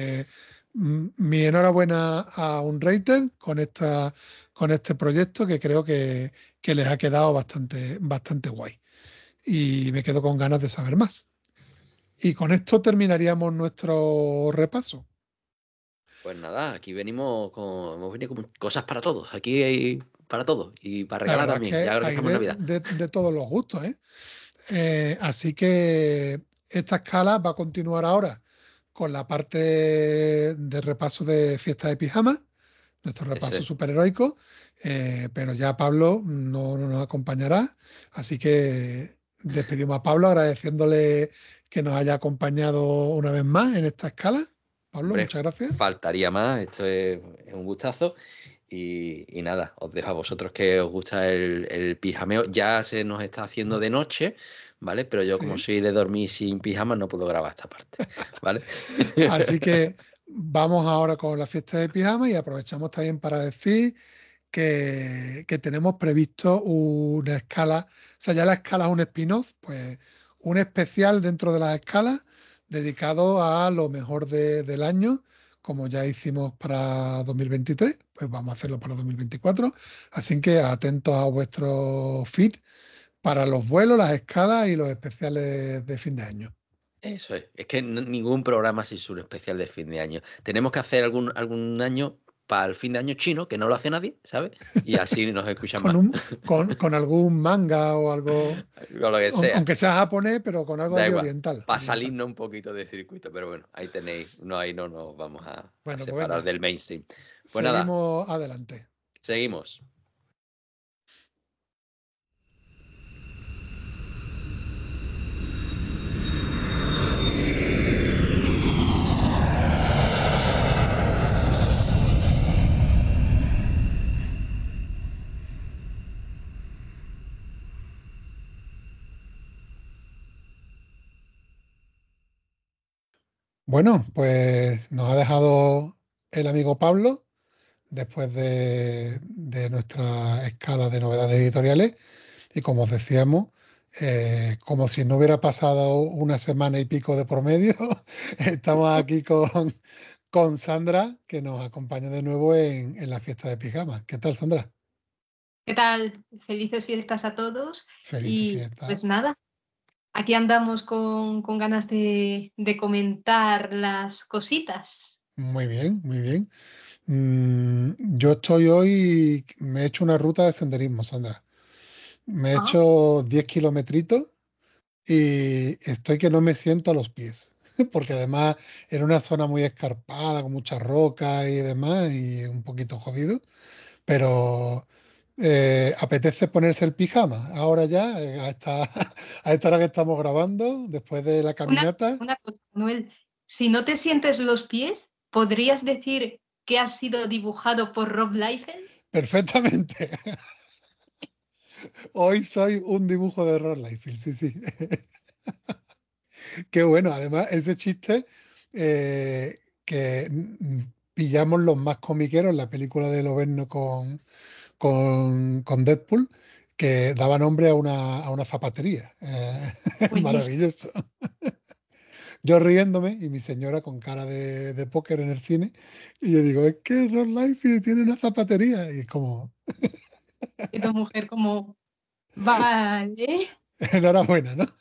Mi enhorabuena a Unrated con este proyecto que creo que les ha quedado bastante guay. Y me quedo con ganas de saber más. Y con esto terminaríamos nuestro repaso. Pues nada, aquí hemos venido con cosas para todos. Aquí hay para todos y para La regalar verdad es también. que Ya ahora que hay estamos en Navidad. de todos los gustos, ¿eh? Así que esta escala va a continuar ahora con la parte de repaso de fiesta de pijama, nuestro repaso Ese. superheroico, pero ya Pablo no nos acompañará, así que despedimos a Pablo agradeciéndole que nos haya acompañado una vez más en esta escala. Pablo, Hombre, muchas gracias. faltaría más. Esto es un gustazo. Y nada, os dejo a vosotros que os gusta el pijameo. Ya se nos está haciendo de noche, ¿vale? Pero yo, como Sí. soy de dormir sin pijama, no puedo grabar esta parte, ¿vale? Así que vamos ahora con la fiesta de pijama y aprovechamos también para decir que tenemos previsto una escala, o sea, ya la escala es un spin-off, pues un especial dentro de las escalas dedicado a lo mejor del año, como ya hicimos para 2023, pues vamos a hacerlo para 2024. Así que atentos a vuestro feed para los vuelos, las escalas y los especiales de fin de año. Eso es. Es que ningún programa se hizo un especial de fin de año. Tenemos que hacer algún año para el fin de año chino, que no lo hace nadie, ¿sabes? Y así nos escuchan Con, más. con algún manga o algo, O lo que sea. aunque sea japonés, pero con algo Da ahí igual. oriental. Para salirnos un poquito de circuito, pero bueno, ahí tenéis. No, ahí no nos vamos a Bueno, pues separar venga, del mainstream. Pues nada, seguimos adelante. seguimos. Bueno, pues nos ha dejado el amigo Pablo después de nuestra escala de novedades editoriales y como os decíamos, como si no hubiera pasado una semana y pico de por medio, estamos aquí con Sandra que nos acompaña de nuevo en la fiesta de pijamas. ¿Qué tal, Sandra? ¿Qué tal? Felices fiestas a todos. Felices Y fiestas. pues nada, aquí andamos con ganas de comentar las cositas. Muy bien, muy bien. Yo estoy hoy, me he hecho una ruta de senderismo, Sandra. Me he hecho 10 kilometritos y estoy que no me siento a los pies, porque además era una zona muy escarpada, con muchas rocas y demás, y un poquito jodido, pero apetece ponerse el pijama ahora ya, a esta hora que estamos grabando, después de la caminata. Una cosa, Manuel, si no te sientes los pies, ¿podrías decir que ha sido dibujado por Rob Liefeld? Perfectamente. Hoy soy un dibujo de Rob Liefeld, sí, sí. Qué bueno, además ese chiste que pillamos los más comiqueros en la película de Loberno con Deadpool, que daba nombre a una zapatería. Maravilloso. Yo riéndome y mi señora con cara de póker en el cine, y yo digo, es que Rob Liefeld tiene una zapatería, y es como, Y tu mujer como, vale. enhorabuena, ¿no?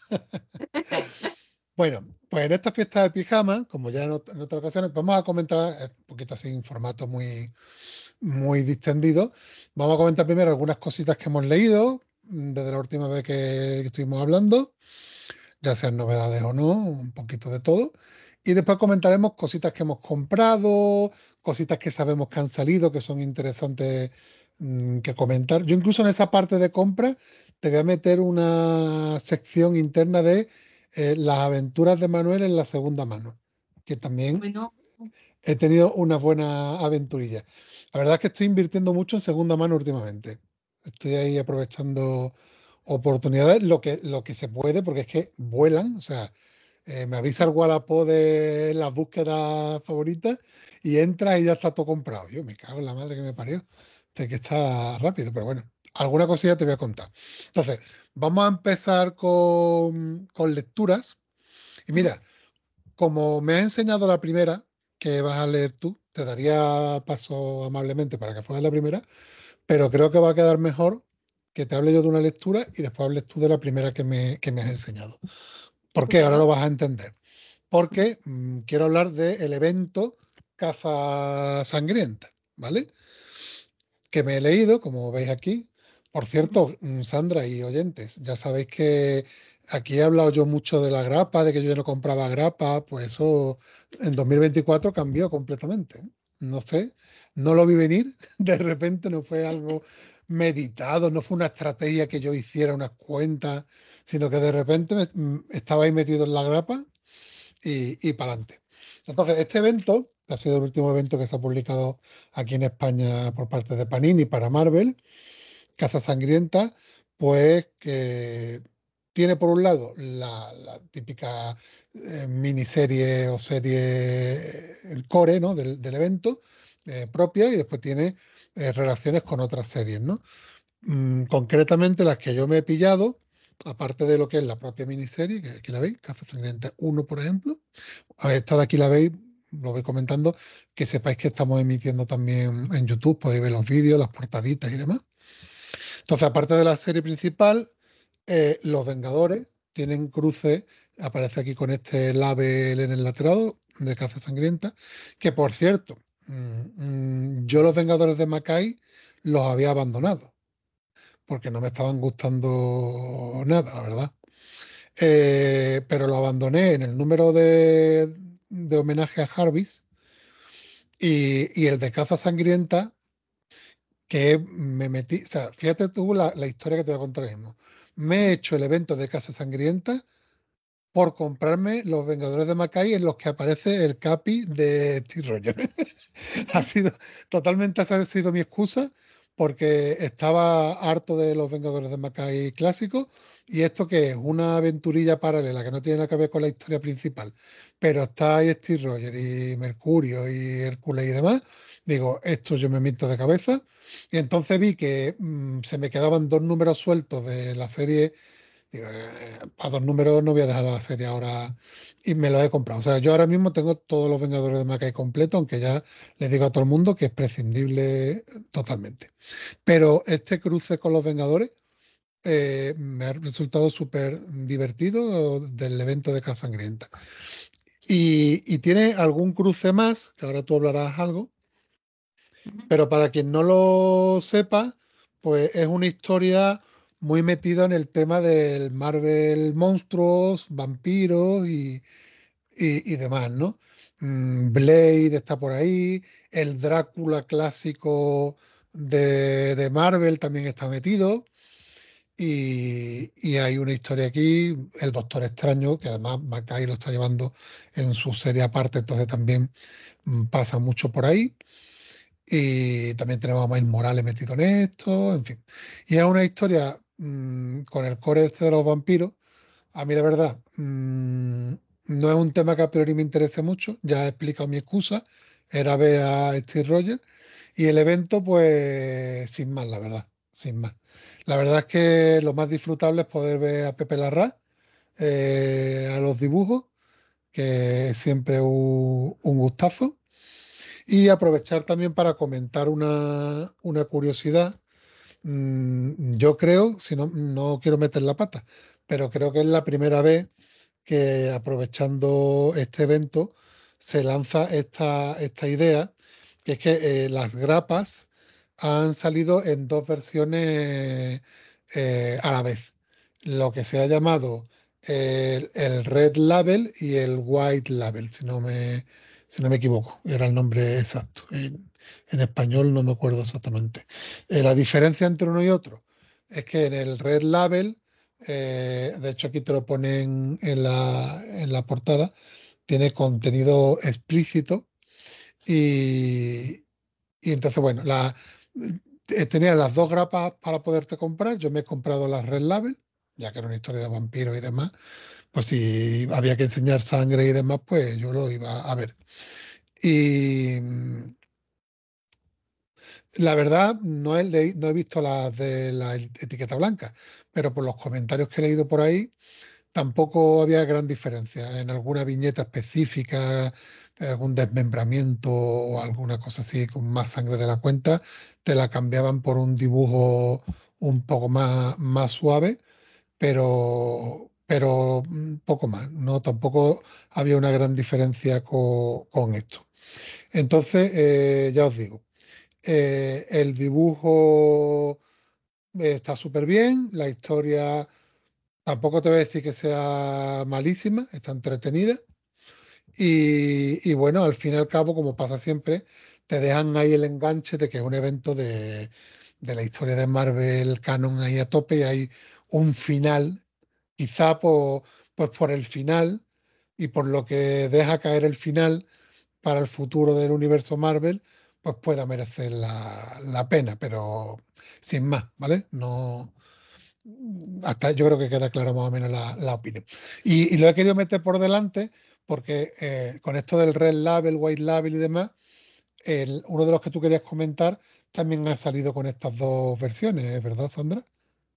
Bueno, pues en esta fiesta de pijama, como ya en otras ocasiones, vamos a comentar, un poquito así en formato muy distendido, vamos a comentar primero algunas cositas que hemos leído desde la última vez que estuvimos hablando, ya sean novedades o no, un poquito de todo. Y después comentaremos cositas que hemos comprado, cositas que sabemos que han salido, que son interesantes que comentar. Yo incluso en esa parte de compra te voy a meter una sección interna de las aventuras de Manuel en la segunda mano, que también Bueno, he tenido una buena aventurilla. La verdad es que estoy invirtiendo mucho en segunda mano últimamente. Estoy ahí aprovechando oportunidades, lo que se puede, porque es que vuelan. O sea, me avisa el Wallapop de las búsquedas favoritas y entra y ya está todo comprado. Yo me cago en la madre que me parió. Sé que está rápido, pero bueno, alguna cosilla te voy a contar. Entonces, vamos a empezar con lecturas. Y mira, como me has enseñado la primera, que vas a leer tú, te daría paso amablemente para que fueras la primera, pero creo que va a quedar mejor que te hable yo de una lectura y después hables tú de la primera que me has enseñado. ¿Por qué? Ahora lo estupendo. vas a entender. Porque quiero hablar del evento Caza Sangrienta, ¿vale? Que me he leído, como veis aquí. Por cierto, Sandra y oyentes, ya sabéis que aquí he hablado yo mucho de la grapa, de que yo no compraba grapa, pues eso en 2024 cambió completamente. No sé, no lo vi venir, de repente no fue algo meditado, no fue una estrategia que yo hiciera unas cuentas, sino que de repente estaba ahí metido en la grapa y para adelante. Entonces, este evento ha sido el último evento que se ha publicado aquí en España por parte de Panini para Marvel, Caza Sangrienta, pues que tiene por un lado la típica miniserie o serie, el core, ¿no? del evento propia, y después tiene relaciones con otras series, ¿no? Concretamente las que yo me he pillado, aparte de lo que es la propia miniserie, que aquí la veis, Caza Sangrienta 1, por ejemplo. A ver, esta de aquí la veis, lo voy comentando, que sepáis que estamos emitiendo también en YouTube, podéis ver los vídeos, las portaditas y demás. Entonces, aparte de la serie principal, los Vengadores tienen cruces, aparece aquí con este label en el lateral de Caza Sangrienta, que por cierto, yo los Vengadores de Mackay los había abandonado porque no me estaban gustando nada, la verdad. Pero lo abandoné en el número de homenaje a Jarvis y el de Caza Sangrienta, que me metí, o sea, fíjate tú la historia que te voy a contar ahora mismo. Me he hecho el evento de Caza Sangrienta por comprarme los Vengadores de Mackay en los que aparece el Capi de Steve Rogers. Esa ha sido mi excusa porque estaba harto de los Vengadores de Mackay clásicos y esto que es una aventurilla paralela que no tiene nada que ver con la historia principal, pero está ahí Steve Rogers y Mercurio y Hércules y demás. Digo, esto yo me meto de cabeza y entonces vi que se me quedaban dos números sueltos de la serie. Digo, a dos números no voy a dejar la serie ahora y me lo he comprado. O sea, yo ahora mismo tengo todos los Vengadores de Mackay completo, aunque ya les digo a todo el mundo que es prescindible totalmente. Pero este cruce con los Vengadores me ha resultado súper divertido del evento de Casa Sangrienta. Y tiene algún cruce más, que ahora tú hablarás algo, pero para quien no lo sepa, pues es una historia muy metida en el tema del Marvel monstruos, vampiros y demás, ¿no? Blade está por ahí, el Drácula clásico de Marvel también está metido. Y hay una historia aquí, el Doctor Extraño, que además Mackay lo está llevando en su serie aparte, entonces también pasa mucho por ahí. Y también tenemos a Miles Morales metido en esto, en fin. Y es una historia con el core este de los vampiros. A mí, la verdad, no es un tema que a priori me interese mucho. Ya he explicado mi excusa. Era ver a Steve Rogers. Y el evento, pues, sin más, la verdad. Sin más. La verdad es que lo más disfrutable es poder ver a Pepe Larraz, a los dibujos, que es siempre un gustazo. Y aprovechar también para comentar una curiosidad. Yo creo, si no, no quiero meter la pata, pero creo que es la primera vez que aprovechando este evento se lanza esta idea, que es que las grapas han salido en dos versiones a la vez. Lo que se ha llamado el Red Label y el White Label, si no me equivoco, era el nombre exacto. En español no me acuerdo exactamente. La diferencia entre uno y otro es que en el Red Label, de hecho aquí te lo ponen en la portada, tiene contenido explícito y entonces, bueno, tenía las dos grapas para poderte comprar. Yo me he comprado las Red Label, ya que era una historia de vampiros y demás. Pues si había que enseñar sangre y demás, pues yo lo iba a ver. Y la verdad, no he visto las de la etiqueta blanca, pero por los comentarios que he leído por ahí, tampoco había gran diferencia. En alguna viñeta específica, algún desmembramiento o alguna cosa así con más sangre de la cuenta, te la cambiaban por un dibujo un poco más suave, pero poco más. No, tampoco había una gran diferencia con esto. Entonces, ya os digo, el dibujo está súper bien, la historia tampoco te voy a decir que sea malísima, está entretenida. Y bueno, al fin y al cabo, como pasa siempre, te dejan ahí el enganche de que es un evento de la historia de Marvel canon ahí a tope y hay un final, quizá pues por el final y por lo que deja caer el final para el futuro del universo Marvel, pues pueda merecer la pena, pero sin más, ¿vale? No, hasta yo creo que queda clara más o menos la opinión. Y lo he querido meter por delante porque con esto del Red Label, White Label y demás, uno de los que tú querías comentar también ha salido con estas dos versiones, ¿verdad, Sandra?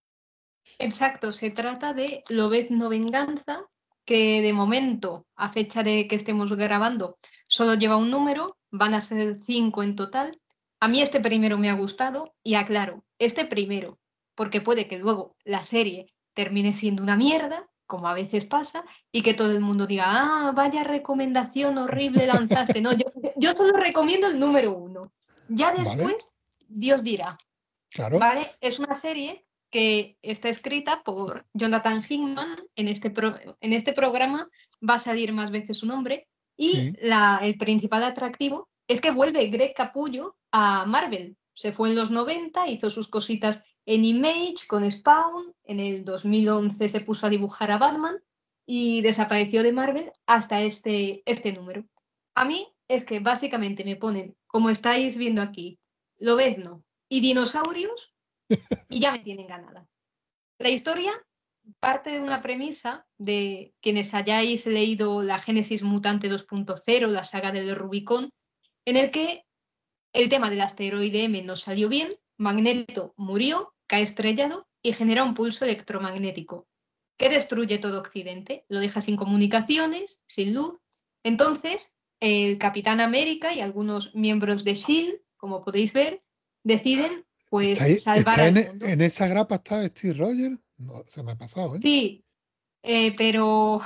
Exacto, se trata de Lobezno Venganza, que de momento, a fecha de que estemos grabando, solo lleva un número, van a ser 5 en total. A mí este primero me ha gustado y aclaro, este primero, porque puede que luego la serie termine siendo una mierda, como a veces pasa, y que todo el mundo diga, ah, vaya recomendación horrible lanzaste. No, yo solo recomiendo el número 1. Ya ¿Vale? después, Dios dirá. Claro. ¿Vale? Es una serie que está escrita por Jonathan Hickman. En este programa va a salir más veces su nombre. Y Sí. el principal atractivo es que vuelve Greg Capullo a Marvel. Se fue en los 90, hizo sus cositas en Image con Spawn. En el 2011 se puso a dibujar a Batman y desapareció de Marvel hasta este número. A mí es que básicamente me ponen, como estáis viendo aquí, Lobezno y dinosaurios y ya me tienen ganada. La historia parte de una premisa de quienes hayáis leído la Génesis Mutante 2.0, la saga del Rubicón, en el que el tema del asteroide M no salió bien, Magneto murió, cae estrellado y genera un pulso electromagnético que destruye todo Occidente, lo deja sin comunicaciones, sin luz. Entonces, el Capitán América y algunos miembros de S.H.I.E.L.D., como podéis ver, deciden pues salvar ¿Está al en, mundo. en esa grapa está Steve Rogers? No, se me ha pasado, ¿eh? Sí, pero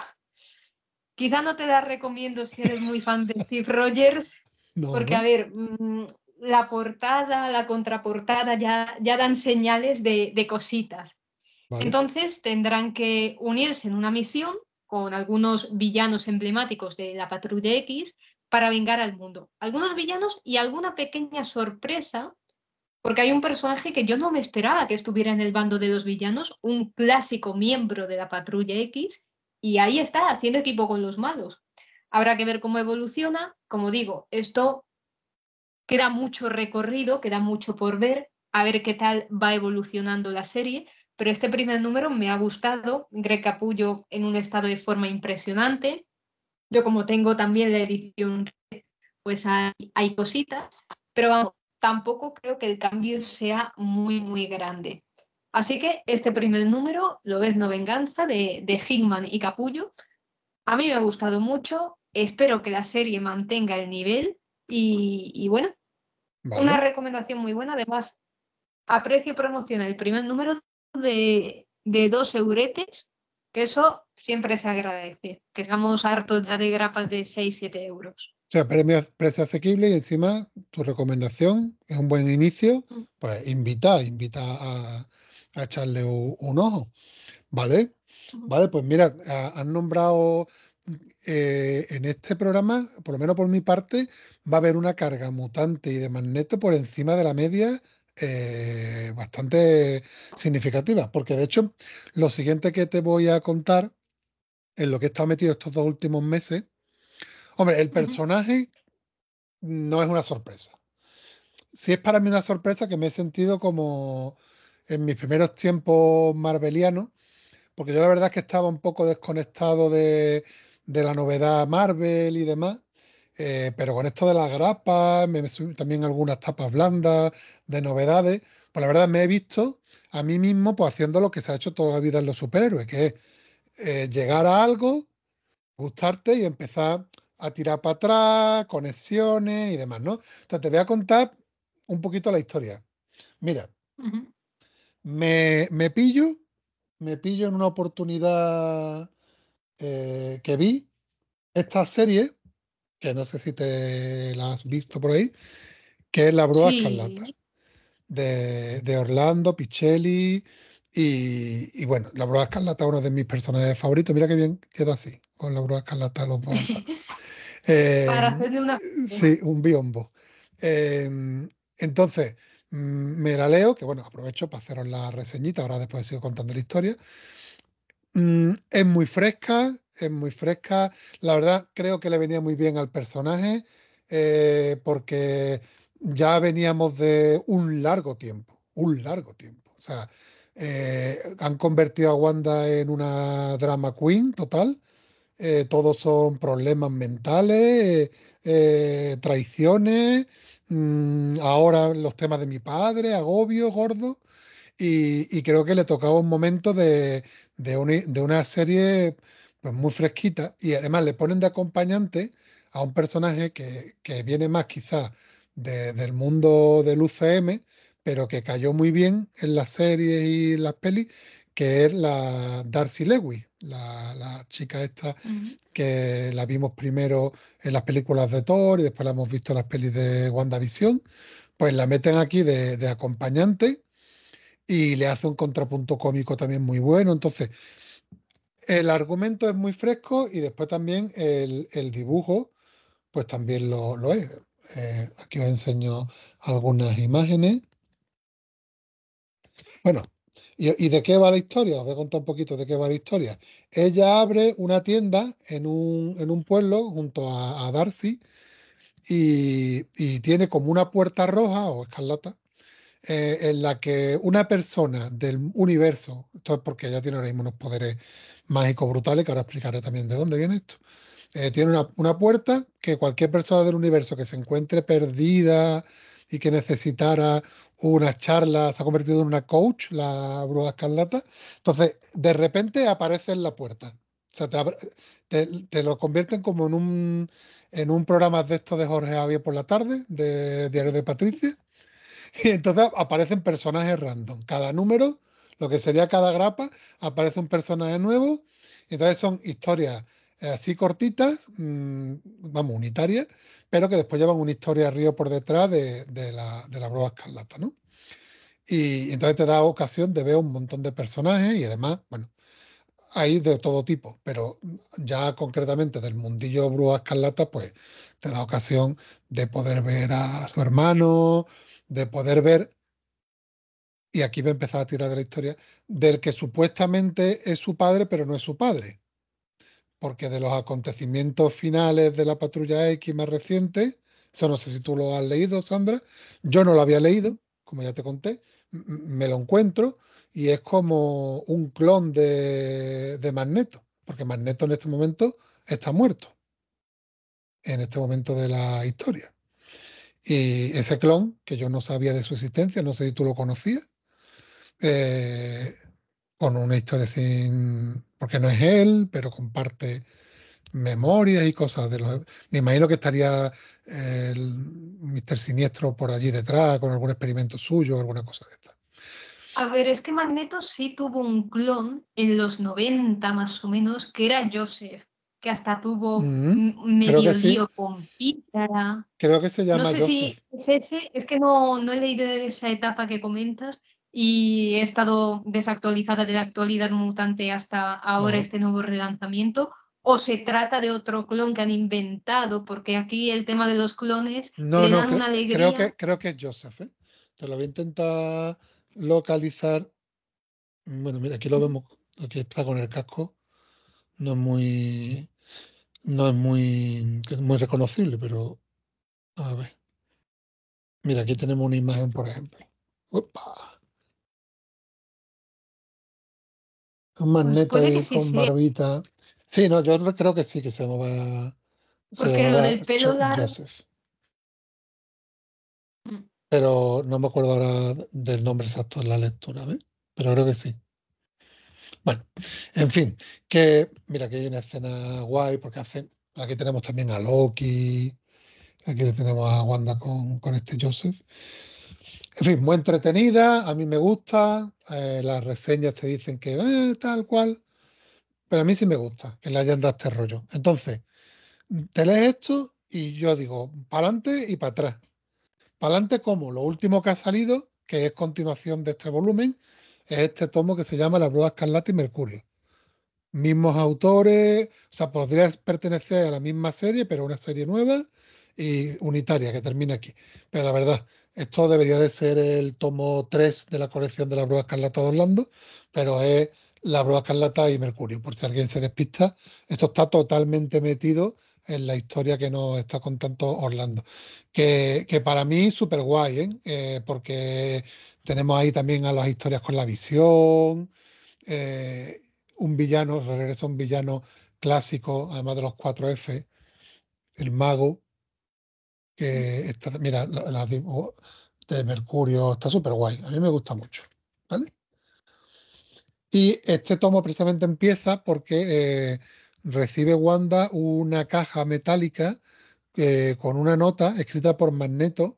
quizá no te la recomiendo si eres muy fan de Steve Rogers, No, porque, a ¿no? ver, la portada, la contraportada ya dan señales de cositas. Vale. Entonces tendrán que unirse en una misión con algunos villanos emblemáticos de la Patrulla X para vengar al mundo. Algunos villanos y alguna pequeña sorpresa porque hay un personaje que yo no me esperaba que estuviera en el bando de los villanos, un clásico miembro de la Patrulla X, y ahí está, haciendo equipo con los malos. Habrá que ver cómo evoluciona. Como digo, esto queda mucho recorrido, queda mucho por ver, a ver qué tal va evolucionando la serie, pero este primer número me ha gustado. Greg Capullo en un estado de forma impresionante. Yo como tengo también la edición, pues hay cositas, pero vamos, tampoco creo que el cambio sea muy, muy grande. Así que este primer número, Lobezno Venganza, de Hickman y Capullo, a mí me ha gustado mucho. Espero que la serie mantenga el nivel y bueno, una ¿vale? recomendación muy buena. Además, a precio promocional, el primer número de 2 euretes, que eso siempre se agradece, que estamos hartos ya de grapas de 6 7 euros. O sea, precio asequible y encima tu recomendación es un buen inicio, pues invita a echarle un ojo, ¿vale? Vale, pues mira, han nombrado en este programa, por lo menos por mi parte, va a haber una carga mutante y de Magneto por encima de la media bastante significativa, porque de hecho lo siguiente que te voy a contar en lo que he estado metido estos 2 últimos meses, hombre, el personaje no es una sorpresa. Sí es para mí una sorpresa que me he sentido como en mis primeros tiempos marvelianos, porque yo la verdad es que estaba un poco desconectado de la novedad Marvel y demás, pero con esto de las grapas, también algunas tapas blandas de novedades, pues la verdad me he visto a mí mismo pues haciendo lo que se ha hecho toda la vida en los superhéroes, que es llegar a algo, gustarte y empezar a tirar para atrás, conexiones y demás, ¿no? Entonces te voy a contar un poquito la historia. Mira, Ujú. me, me pillo, me pillo en una oportunidad que vi esta serie, que no sé si te la has visto por ahí, que es La Bruja Escarlata, Sí. de Orlando Pichelli. Y bueno, La Bruja Escarlata es uno de mis personajes favoritos. Mira qué bien quedó así, con La Bruja Escarlata los dos al lado. Eh, Para hacerle una... sí, un biombo. Eh, entonces, me la leo, que bueno, aprovecho para haceros la reseñita, ahora después sigo contando la historia. Es muy fresca, es muy fresca. La verdad, creo que le venía muy bien al personaje, porque ya veníamos de un largo tiempo. O sea, han convertido a Wanda en una drama queen total. Todos son problemas mentales, traiciones, ahora los temas de mi padre, agobio, gordo. Y creo que le tocaba un momento de una serie pues, muy fresquita y además le ponen de acompañante a un personaje que viene más quizás del mundo del UCM, pero que cayó muy bien en las series y las pelis, que es la Darcy Lewis, la chica esta Ujú. que la vimos primero en las películas de Thor y después la hemos visto en las pelis de WandaVision, pues la meten aquí de acompañante y le hace un contrapunto cómico también muy bueno. Entonces, el argumento es muy fresco y después también el dibujo, pues también lo es. Aquí os enseño algunas imágenes. Bueno, y de qué va la historia? Os voy a contar un poquito de qué va la historia. Ella abre una tienda en un pueblo junto a Darcy y tiene como una puerta roja o escarlata en la que una persona del universo, esto es porque ella tiene ahora mismo unos poderes mágicos brutales, que ahora explicaré también de dónde viene esto, tiene una puerta que cualquier persona del universo que se encuentre perdida y que necesitara una charla, se ha convertido en una coach, la Bruja Escarlata, entonces de repente aparece en la puerta. O sea, te lo convierten como en un programa de estos de Jorge Javier por la tarde, de Diario de Patricia, y entonces aparecen personajes random. Cada número, lo que sería cada grapa, aparece un personaje nuevo. Y entonces son historias así cortitas, vamos, unitarias, pero que después llevan una historia río por detrás de la Bruja Escarlata, ¿no? Y entonces te da ocasión de ver un montón de personajes y además, bueno, hay de todo tipo, pero ya concretamente del mundillo Bruja Escarlata, pues te da ocasión de poder ver a su hermano, de poder ver y aquí me empezaba a tirar de la historia, del que supuestamente es su padre, pero no es su padre. Porque de los acontecimientos finales de la Patrulla X más reciente, eso no sé si tú lo has leído, Sandra, yo no lo había leído, como ya te conté, me lo encuentro y es como un clon de Magneto, porque Magneto en este momento está muerto, en este momento de la historia. Y ese clon, que yo no sabía de su existencia, no sé si tú lo conocías, eh, con una historia sin, porque no es él, pero comparte memorias y cosas de los. Me imagino que estaría el Mr. Siniestro por allí detrás con algún experimento suyo, alguna cosa de esta. A ver, es que Magneto sí tuvo un clon en los 90 más o menos, que era Joseph, que hasta tuvo Creo que medio sí, lío con Pítara. creo que se No llama sé Joseph. si es ese, es que no he leído de esa etapa que comentas y he estado desactualizada de la actualidad mutante hasta ahora Ajá. este nuevo relanzamiento, o se trata de otro clon que han inventado, porque aquí el tema de los clones No, le no, dan una creo alegría. que es Joseph, ¿eh? Te lo voy a intentar localizar. Bueno, mira, aquí lo vemos, aquí está con el casco. No es muy, no es muy reconocible, pero a ver. Mira, aquí tenemos una imagen, por ejemplo. ¡Upa! Un Pues Magneto puede que ahí sí con sea, barbita. Sí, no, yo creo que sí, que se porque lo llamaba del pelo largo. Joseph. Pero no me acuerdo ahora del nombre exacto de la lectura, ¿ves? Pero creo que sí. Bueno, en fin, que mira que hay una escena guay porque aquí tenemos también a Loki, aquí tenemos a Wanda con este Joseph. En fin, muy entretenida, a mí me gusta, las reseñas te dicen que tal cual, pero a mí sí me gusta que le hayan dado este rollo. Entonces, te lees esto y yo digo, para adelante y para atrás. Para adelante como lo último que ha salido, que es continuación de este volumen, es este tomo que se llama La Bruja Escarlata y Mercurio. Mismos autores, o sea, podría pertenecer a la misma serie, pero una serie nueva y unitaria que termina aquí. Pero la verdad, esto debería de ser el tomo 3 de la colección de La Bruja Escarlata de Orlando, pero es La Bruja Escarlata y Mercurio. Por si alguien se despista, esto está totalmente metido en la historia que nos está contando Orlando. Que para mí súper guay, porque tenemos ahí también a las historias con la visión. eh, un villano, regresa un villano clásico, además de los 4F, el mago, que está, mira, de Mercurio, está súper guay, a mí me gusta mucho, ¿vale? Y este tomo precisamente empieza porque recibe Wanda una caja metálica con una nota escrita por Magneto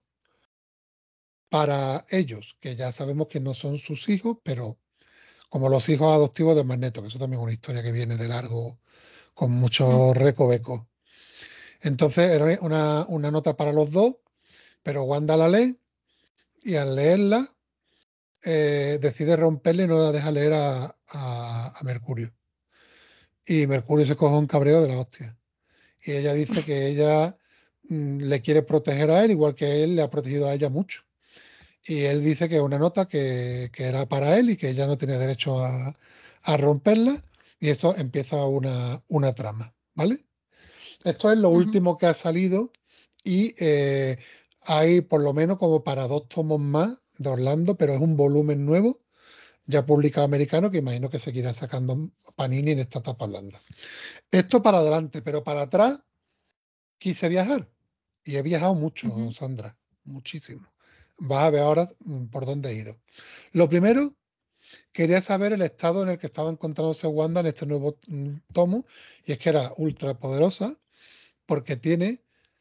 para ellos, que ya sabemos que no son sus hijos, pero como los hijos adoptivos de Magneto, que eso también es una historia que viene de largo, con muchos recovecos. Entonces era una nota para los dos, pero Wanda la lee y al leerla decide romperla y no la deja leer a Mercurio. Y Mercurio se coge un cabreo de la hostia. Y ella dice que ella le quiere proteger a él, igual que él le ha protegido a ella mucho. Y él dice que es una nota que era para él y que ella no tiene derecho a romperla. Y eso empieza una trama, ¿vale? Esto es lo último que ha salido y hay por lo menos como para 2 tomos más de Orlando, pero es un volumen nuevo, ya publicado americano, que imagino que seguirá sacando Panini en esta etapa Orlando. Esto para adelante, pero para atrás quise viajar y he viajado mucho, Sandra, muchísimo. Vas a ver ahora por dónde he ido. Lo primero, quería saber el estado en el que estaba encontrándose Wanda en este nuevo tomo, y es que era ultra poderosa porque tiene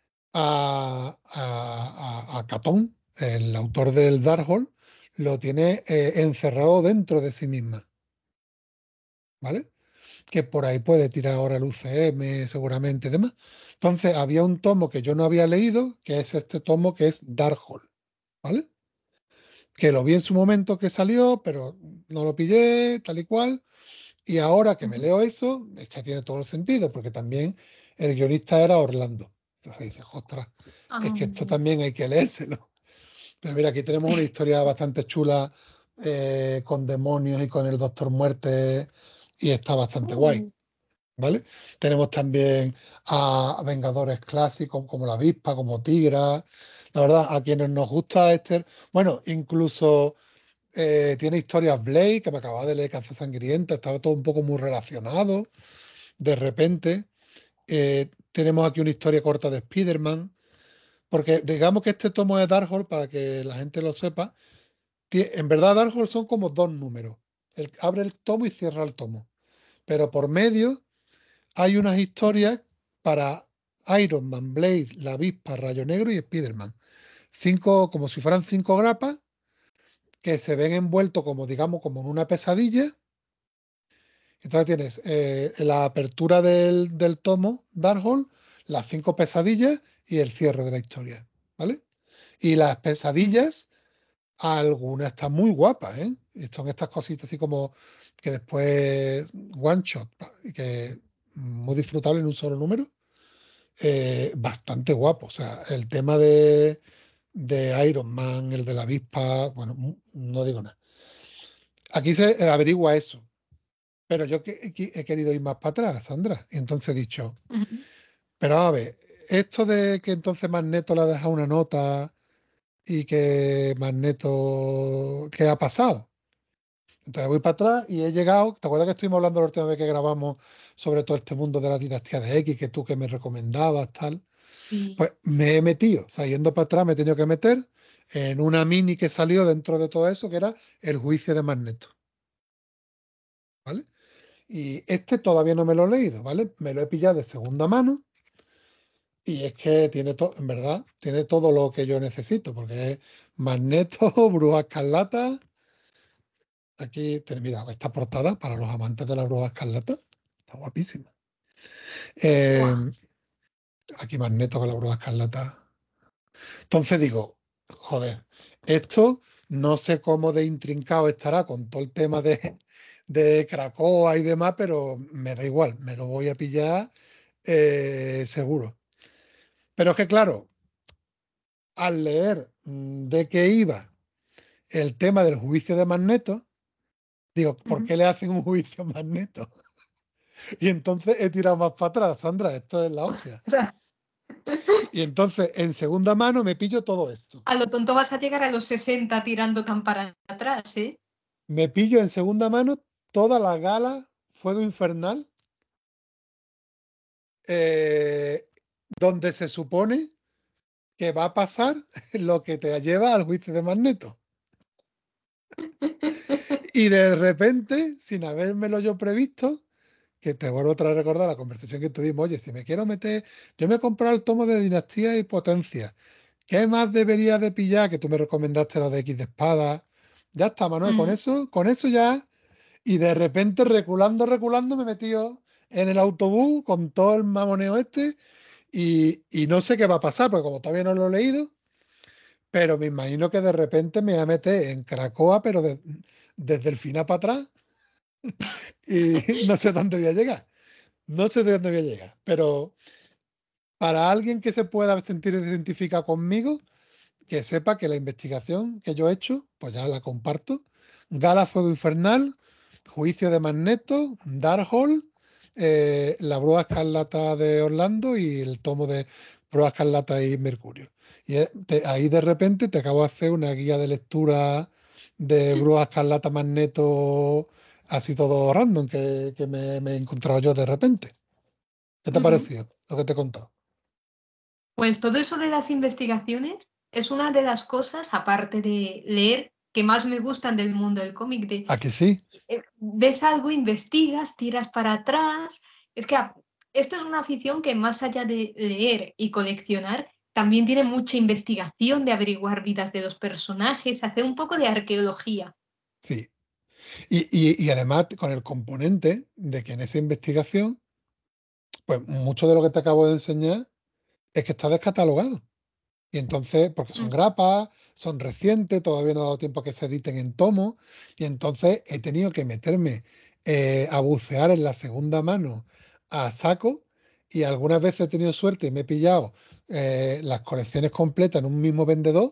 a Catón, el autor del Darkhold, lo tiene encerrado dentro de sí misma, ¿vale? Que por ahí puede tirar ahora el UCM seguramente y demás. Entonces había un tomo que yo no había leído, que es este tomo que es Darkhold, ¿vale? Que lo vi en su momento que salió, pero no lo pillé, tal y cual. Y ahora que me leo eso, es que tiene todo el sentido, porque también el guionista era Orlando. Entonces dices, ostras, es que esto también hay que leérselo. Pero mira, aquí tenemos una historia bastante chula con demonios y con el Doctor Muerte, y está bastante guay, ¿vale? Tenemos también a Vengadores clásicos como la Avispa, como Tigra. La verdad, a quienes nos gusta bueno, incluso tiene historias Blade, que me acababa de leer, Caza Sangrienta, estaba todo un poco muy relacionado. De repente, tenemos aquí una historia corta de Spider-Man, porque digamos que este tomo de Darkhold, para que la gente lo sepa, en verdad Darkhold son como 2 números. Abre el tomo y cierra el tomo. Pero por medio hay unas historias para Iron Man, Blade, la Avispa, Rayo Negro y Spider-Man. 5, como si fueran 5 grapas que se ven envueltos como, digamos, como en una pesadilla. Entonces tienes la apertura del tomo Darkhold, las 5 pesadillas y el cierre de la historia, ¿vale? Y las pesadillas, algunas están muy guapas, ¿eh? Y son estas cositas así como que después one shot, y que muy disfrutable en un solo número. Bastante guapo. O sea, el tema de Iron Man, el de la avispa, bueno, no digo nada. Aquí se averigua eso. Pero yo he querido ir más para atrás, Sandra. Y entonces he dicho, pero a ver, esto de que entonces Magneto le ha dejado una nota y que Magneto, ¿qué ha pasado? Entonces voy para atrás y he llegado. ¿Te acuerdas que estuvimos hablando la última vez que grabamos sobre todo este mundo de la dinastía de X, que tú que me recomendabas, tal? Sí. Pues me he metido, o sea, yendo para atrás me he tenido que meter en una mini que salió dentro de todo eso, que era el juicio de Magneto. ¿Vale? Y este todavía no me lo he leído, ¿vale? Me lo he pillado de segunda mano y es que tiene todo, en verdad, tiene todo lo que yo necesito, porque es Magneto, Bruja Escarlata. Aquí, mira, esta portada para los amantes de la Bruja Escarlata está guapísima. Aquí Magneto con la Bruja Escarlata. Entonces digo, joder, esto no sé cómo de intrincado estará con todo el tema de Krakoa y demás, pero me da igual, me lo voy a pillar seguro. Pero es que claro, al leer de qué iba el tema del juicio de Magneto, digo, ¿por qué le hacen un juicio a Magneto? Y entonces he tirado más para atrás, Sandra, esto es la hostia. Y entonces en segunda mano me pillo todo esto. A lo tonto vas a llegar a los 60 tirando tan para atrás, ¿eh? Me pillo en segunda mano toda la gala Fuego Infernal, donde se supone que va a pasar lo que te lleva al juicio de Magneto. Y de repente, sin habérmelo yo previsto, que te vuelvo otra vez a recordar la conversación que tuvimos, oye, si me quiero meter, yo me he comprado el tomo de Dinastía y Potencia. ¿Qué más debería de pillar? Que tú me recomendaste lo de X de espada. Ya está, Manuel, con eso ya. Y de repente, reculando, me he metido en el autobús con todo el mamoneo este y no sé qué va a pasar, porque como todavía no lo he leído, pero me imagino que de repente me voy a meter en Cracoa, pero desde el final para atrás y no sé dónde voy a llegar. No sé de dónde voy a llegar, pero para alguien que se pueda sentir identificado conmigo, que sepa que la investigación que yo he hecho, pues ya la comparto. Gala Fuego Infernal, Juicio de Magneto, Darkhold, la Bruja Escarlata de Orlando y el tomo de Bruja Escarlata y Mercurio. Y ahí de repente te acabo de hacer una guía de lectura de Bruja Escarlata Magneto, así todo random, que me he encontrado yo de repente. ¿Qué te ha parecido lo que te he contado? Pues todo eso de las investigaciones es una de las cosas, aparte de leer, que más me gustan del mundo del cómic. ¿A que sí? Ves algo, investigas, tiras para atrás. Es que esto es una afición que más allá de leer y coleccionar, también tiene mucha investigación de averiguar vidas de los personajes, hacer un poco de arqueología. Sí. Y además con el componente de que en esa investigación, pues mucho de lo que te acabo de enseñar es que está descatalogado. Y entonces, porque son grapas, son recientes, todavía no ha dado tiempo a que se editen en tomo, y entonces he tenido que meterme a bucear en la segunda mano a saco, y algunas veces he tenido suerte y me he pillado las colecciones completas en un mismo vendedor,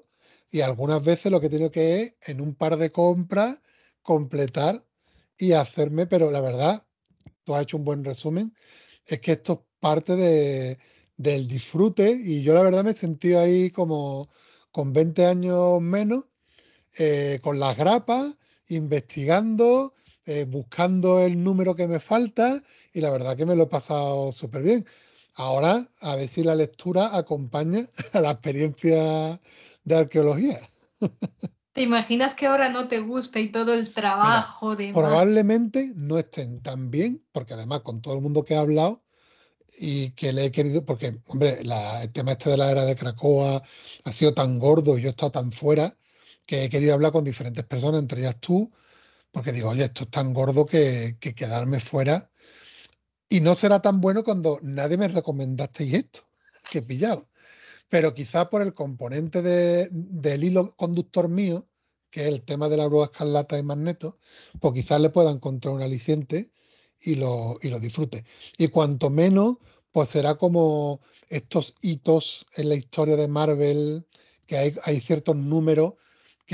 Y algunas veces lo que he tenido que es, en un par de compras, completar y hacerme, pero la verdad, tú has hecho un buen resumen, es que esto es parte del disfrute y yo la verdad me he sentido ahí como con 20 años menos, con las grapas, investigando, buscando el número que me falta y la verdad que me lo he pasado súper bien. Ahora, a ver si la lectura acompaña a la experiencia de arqueología. ¿Te imaginas que ahora no te gusta y todo el Mira, trabajo de más? probablemente no estén tan bien, porque además con todo el mundo que he hablado y que le he querido, porque, hombre, el tema este de la era de Cracoa ha sido tan gordo y yo he estado tan fuera que he querido hablar con diferentes personas, entre ellas tú, porque digo, oye, esto es tan gordo que quedarme fuera y no será tan bueno cuando nadie me recomendasteis esto que he pillado. Pero quizás por el componente del hilo conductor mío, que es el tema de la bruja escarlata y Magneto, pues quizás le pueda encontrar un aliciente y lo disfrute. Y cuanto menos, pues será como estos hitos en la historia de Marvel, que hay ciertos números que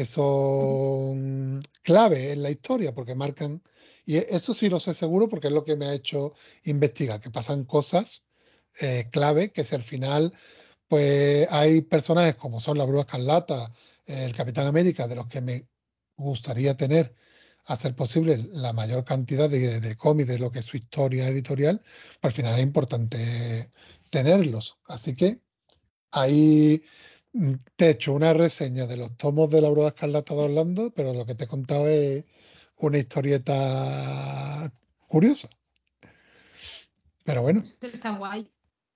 son clave en la historia, porque marcan, y eso sí lo sé seguro porque es lo que me ha hecho investigar, que pasan cosas clave, que si al final pues hay personajes como son la Bruja Escarlata, el Capitán América, de los que me gustaría tener, a ser posible, la mayor cantidad de cómics de lo que es su historia editorial, pues al final es importante tenerlos. Así que ahí te he hecho una reseña de los tomos de la Bruja Escarlata de Orlando, pero lo que te he contado es una historieta curiosa. Pero bueno, Eso está guay.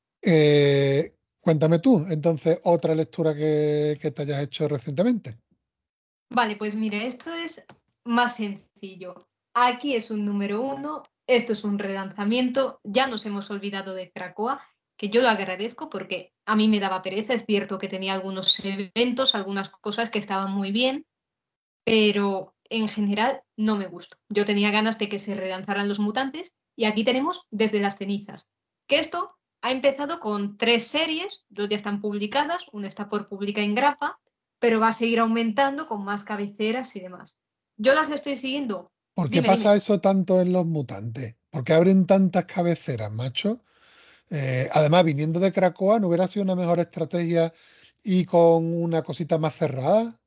cuéntame tú, entonces, otra lectura que te hayas hecho recientemente. Vale, pues mira, esto es más sencillo. Aquí es un número 1, esto es un relanzamiento, ya nos hemos olvidado de Krakoa, que yo lo agradezco porque a mí me daba pereza, es cierto que tenía algunos eventos, algunas cosas que estaban muy bien, pero en general no me gustó. Yo tenía ganas de que se relanzaran los mutantes y aquí tenemos Desde las cenizas, que esto ha empezado con 3 series, 2 ya están publicadas, una está por publicar en grapa, pero va a seguir aumentando con más cabeceras y demás. Yo las estoy siguiendo. ¿Por qué Dime, pasa dime. eso tanto en los mutantes? ¿Por qué abren tantas cabeceras, macho? Además, viniendo de Cracoa, ¿no hubiera sido una mejor estrategia y con una cosita más cerrada?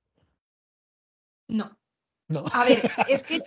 No. No. A ver, es que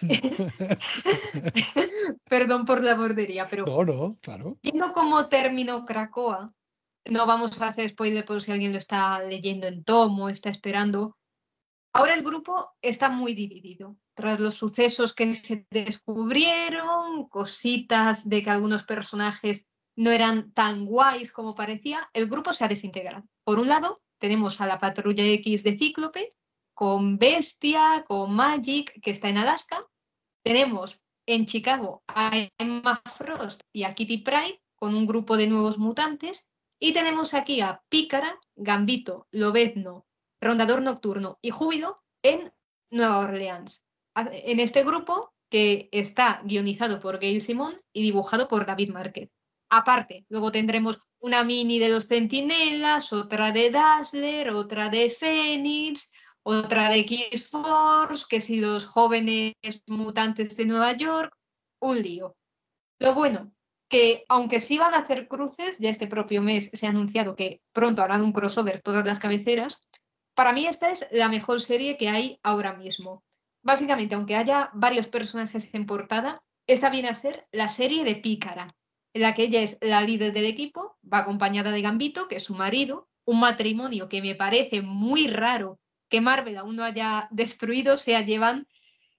perdón por la bordería, pero No, no, claro. viendo cómo terminó Krakoa, no vamos a hacer spoiler por si alguien lo está leyendo en tomo, está esperando. Ahora el grupo está muy dividido. Tras los sucesos que se descubrieron, cositas de que algunos personajes no eran tan guays como parecía, el grupo se ha desintegrado. Por un lado, tenemos a la Patrulla X de Cíclope, con Bestia, con Magic, que está en Alaska. Tenemos en Chicago a Emma Frost y a Kitty Pryde, con un grupo de nuevos mutantes. Y tenemos aquí a Pícara, Gambito, Lobezno, Rondador Nocturno y Júbilo en Nueva Orleans. En este grupo que está guionizado por Gail Simón y dibujado por David Márquez. Aparte, luego tendremos una mini de los Centinelas, otra de Dazzler, otra de Fénix, otra de X-Force, que si los jóvenes mutantes de Nueva York, un lío. Lo bueno, que aunque sí van a hacer cruces, ya este propio mes se ha anunciado que pronto harán un crossover todas las cabeceras, para mí esta es la mejor serie que hay ahora mismo. Básicamente, aunque haya varios personajes en portada, esta viene a ser la serie de Pícara, en la que ella es la líder del equipo, va acompañada de Gambito, que es su marido, un matrimonio que me parece muy raro que Marvel aún no haya destruido, o sea, llevan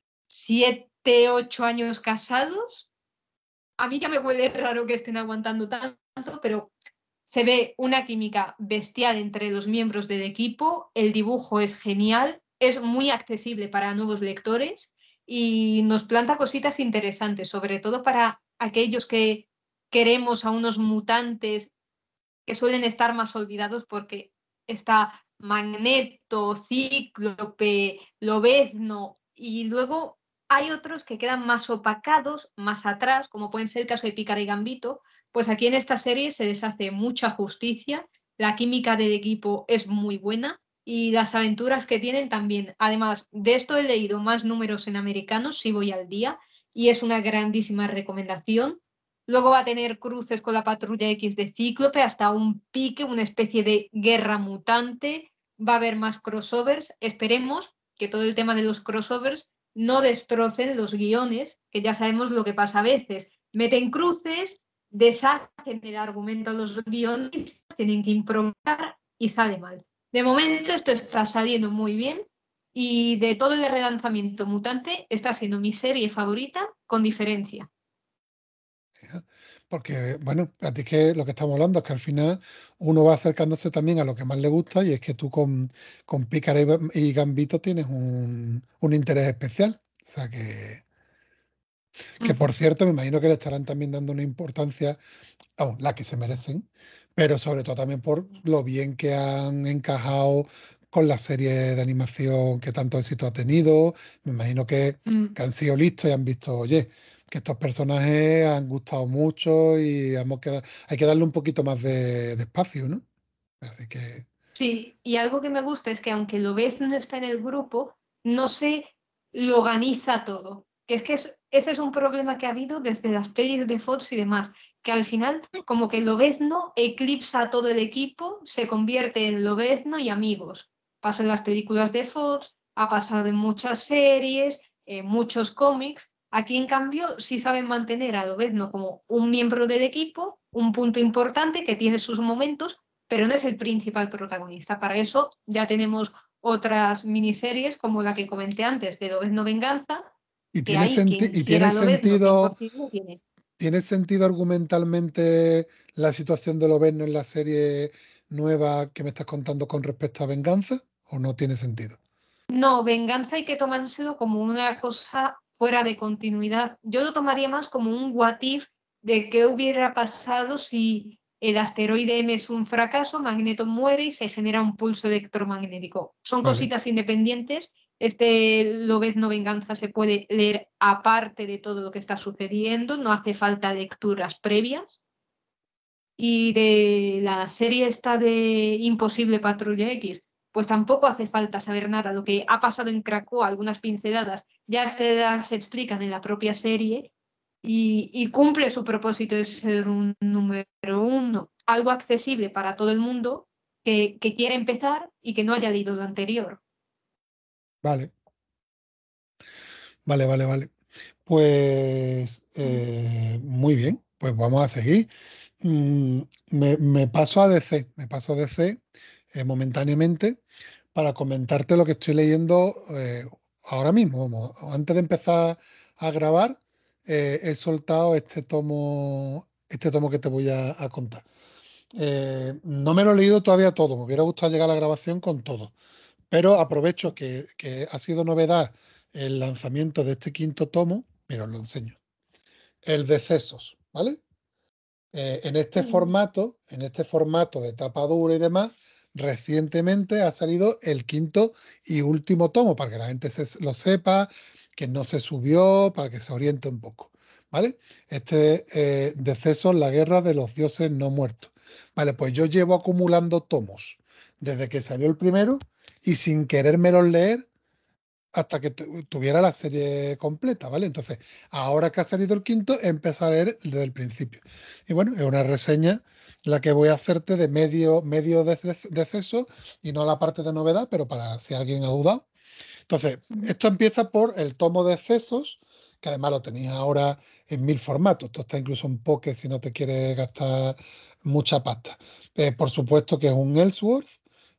7, 8 años casados. A mí ya me huele raro que estén aguantando tanto, pero se ve una química bestial entre los miembros del equipo, el dibujo es genial, es muy accesible para nuevos lectores y nos planta cositas interesantes, sobre todo para aquellos que queremos a unos mutantes que suelen estar más olvidados porque está Magneto, Cíclope, Lobezno y luego hay otros que quedan más opacados, más atrás, como pueden ser el caso de Pícara y Gambito. Pues aquí en esta serie se les hace mucha justicia, la química del equipo es muy buena y las aventuras que tienen también. Además, de esto he leído más números en americanos, si voy al día, y es una grandísima recomendación. Luego va a tener cruces con la Patrulla X de Cíclope, hasta un pique, una especie de guerra mutante. Va a haber más crossovers. Esperemos que todo el tema de los crossovers no destrocen los guiones, que ya sabemos lo que pasa a veces. Meten cruces, deshacen el argumento a los guionistas, tienen que improvisar y sale mal. De momento esto está saliendo muy bien y de todo el relanzamiento Mutante está siendo mi serie favorita con diferencia. Porque, bueno, a ti que lo que estamos hablando es que al final uno va acercándose también a lo que más le gusta y es que tú con Pícara y Gambito tienes un interés especial. O sea que por cierto, me imagino que le estarán también dando una importancia, vamos, la que se merecen, pero sobre todo también por lo bien que han encajado con la serie de animación que tanto éxito ha tenido. Me imagino que han sido listos y han visto, oye, que estos personajes han gustado mucho y hay que darle un poquito más de espacio, ¿no? Así que... Sí, y algo que me gusta es que aunque Lobez no está en el grupo, no se lo organiza todo. Que es que ese es un problema que ha habido desde las pelis de Fox y demás, que al final como que Lobezno eclipsa a todo el equipo, se convierte en Lobezno y amigos. Pasa en las películas de Fox, ha pasado en muchas series, en muchos cómics. Aquí, en cambio, sí saben mantener a Lobezno como un miembro del equipo, un punto importante que tiene sus momentos, pero no es el principal protagonista. Para eso ya tenemos otras miniseries como la que comenté antes de Lobezno Venganza, ¿Y que hay quien tiene quiera sentido, Lobezno 100% tiene. tiene sentido argumentalmente la situación de Lobezno en la serie nueva que me estás contando con respecto a Venganza? ¿O no tiene sentido? No, Venganza hay que tomárselo como una cosa fuera de continuidad. Yo lo tomaría más como un what if de qué hubiera pasado si el asteroide M es un fracaso, Magneto muere y se genera un pulso electromagnético. Son Vale. cositas independientes. Este Lobezno Venganza se puede leer aparte de todo lo que está sucediendo, no hace falta lecturas previas. Y de la serie esta de Imposible Patrulla X, pues tampoco hace falta saber nada. Lo que ha pasado en Krakoa, algunas pinceladas, ya te las explican en la propia serie y cumple su propósito de ser un número uno, algo accesible para todo el mundo que quiera empezar y que no haya leído lo anterior. Vale. Vale. Pues muy bien, pues vamos a seguir. Me paso a DC, momentáneamente para comentarte lo que estoy leyendo ahora mismo. Vamos, antes de empezar a grabar, he soltado este tomo que te voy a contar. No me lo he leído todavía todo, me hubiera gustado llegar a la grabación con todo, pero aprovecho que ha sido novedad el lanzamiento de este quinto tomo. Mira, os lo enseño. El Decesos, ¿vale? En este formato de tapa dura y demás, recientemente ha salido el quinto y último tomo, para que la gente lo sepa, que no se subió, para que se oriente un poco, ¿vale? Decesos, la guerra de los dioses no muertos. Vale, pues yo llevo acumulando tomos desde que salió el primero y sin querérmelos leer hasta que tuviera la serie completa, ¿vale? Entonces, ahora que ha salido el quinto, he empezado a leer desde el principio. Y bueno, es una reseña la que voy a hacerte de medio deceso y no la parte de novedad, pero para si alguien ha dudado. Entonces, esto empieza por el tomo de excesos, que además lo tenéis ahora en 1000 formatos. Esto está incluso en Pocket si no te quieres gastar mucha pasta. Por supuesto que es un Ellsworth.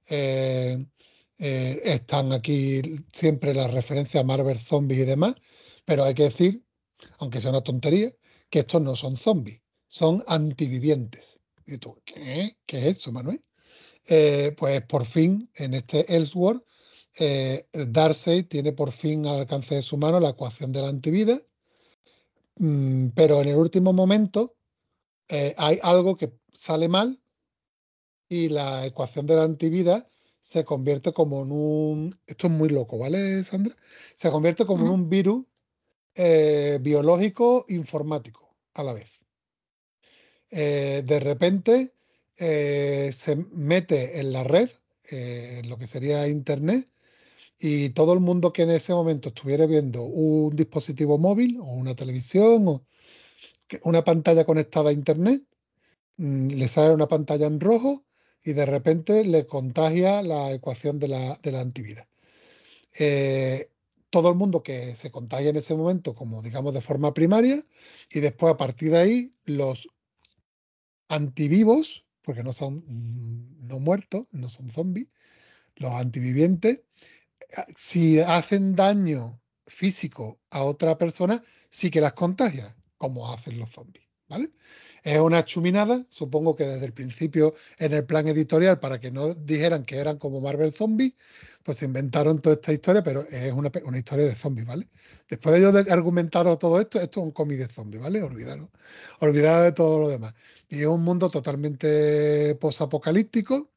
Están aquí siempre las referencias a Marvel Zombies y demás, pero hay que decir, aunque sea una tontería, que estos no son zombies, son antivivientes. ¿Y tú, qué es eso, Manuel? Pues por fin, en este Ellsworth, Darkseid tiene por fin al alcance de su mano la ecuación de la antivida, pero en el último momento hay algo que sale mal y la ecuación de la antivida se convierte como en un... Esto es muy loco, ¿vale, Sandra? Se convierte como en un virus biológico informático a la vez. De repente se mete en la red, en lo que sería Internet, y todo el mundo que en ese momento estuviera viendo un dispositivo móvil o una televisión o una pantalla conectada a Internet, le sale una pantalla en rojo y de repente le contagia la ecuación de la antivida. Todo el mundo que se contagia en ese momento, como digamos de forma primaria, y después a partir de ahí los antivivos, porque no son no muertos, no son zombies, los antivivientes, si hacen daño físico a otra persona, sí que las contagia, como hacen los zombies, ¿vale? Es una chuminada, supongo que desde el principio en el plan editorial, para que no dijeran que eran como Marvel Zombies, pues se inventaron toda esta historia, pero es una historia de zombies, ¿vale? Después de yo argumentaros todo esto, esto es un cómic de zombies, ¿vale? Olvidaros de todo lo demás. Y es un mundo totalmente posapocalíptico,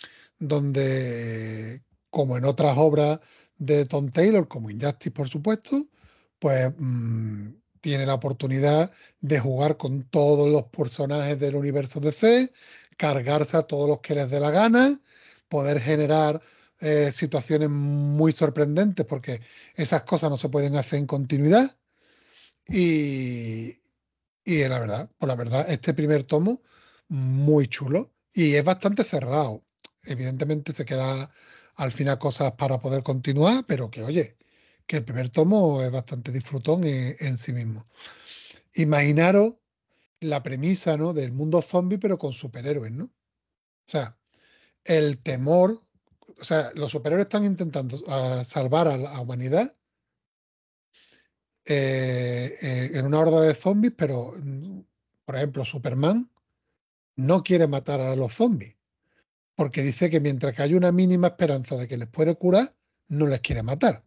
donde, como en otras obras de Tom Taylor, como Injustice, por supuesto, pues tiene la oportunidad de jugar con todos los personajes del universo DC, cargarse a todos los que les dé la gana, poder generar situaciones muy sorprendentes, porque esas cosas no se pueden hacer en continuidad. Y la verdad, este primer tomo, muy chulo. Y es bastante cerrado. Evidentemente se queda al final cosas para poder continuar, pero que oye, que el primer tomo es bastante disfrutón en sí mismo. Imaginaros la premisa, ¿no?, del mundo zombie, pero con superhéroes, ¿no? O sea, el temor, o sea, los superhéroes están intentando salvar a la humanidad en una horda de zombies, pero, por ejemplo, Superman no quiere matar a los zombies, porque dice que mientras que hay una mínima esperanza de que les puede curar, no les quiere matar.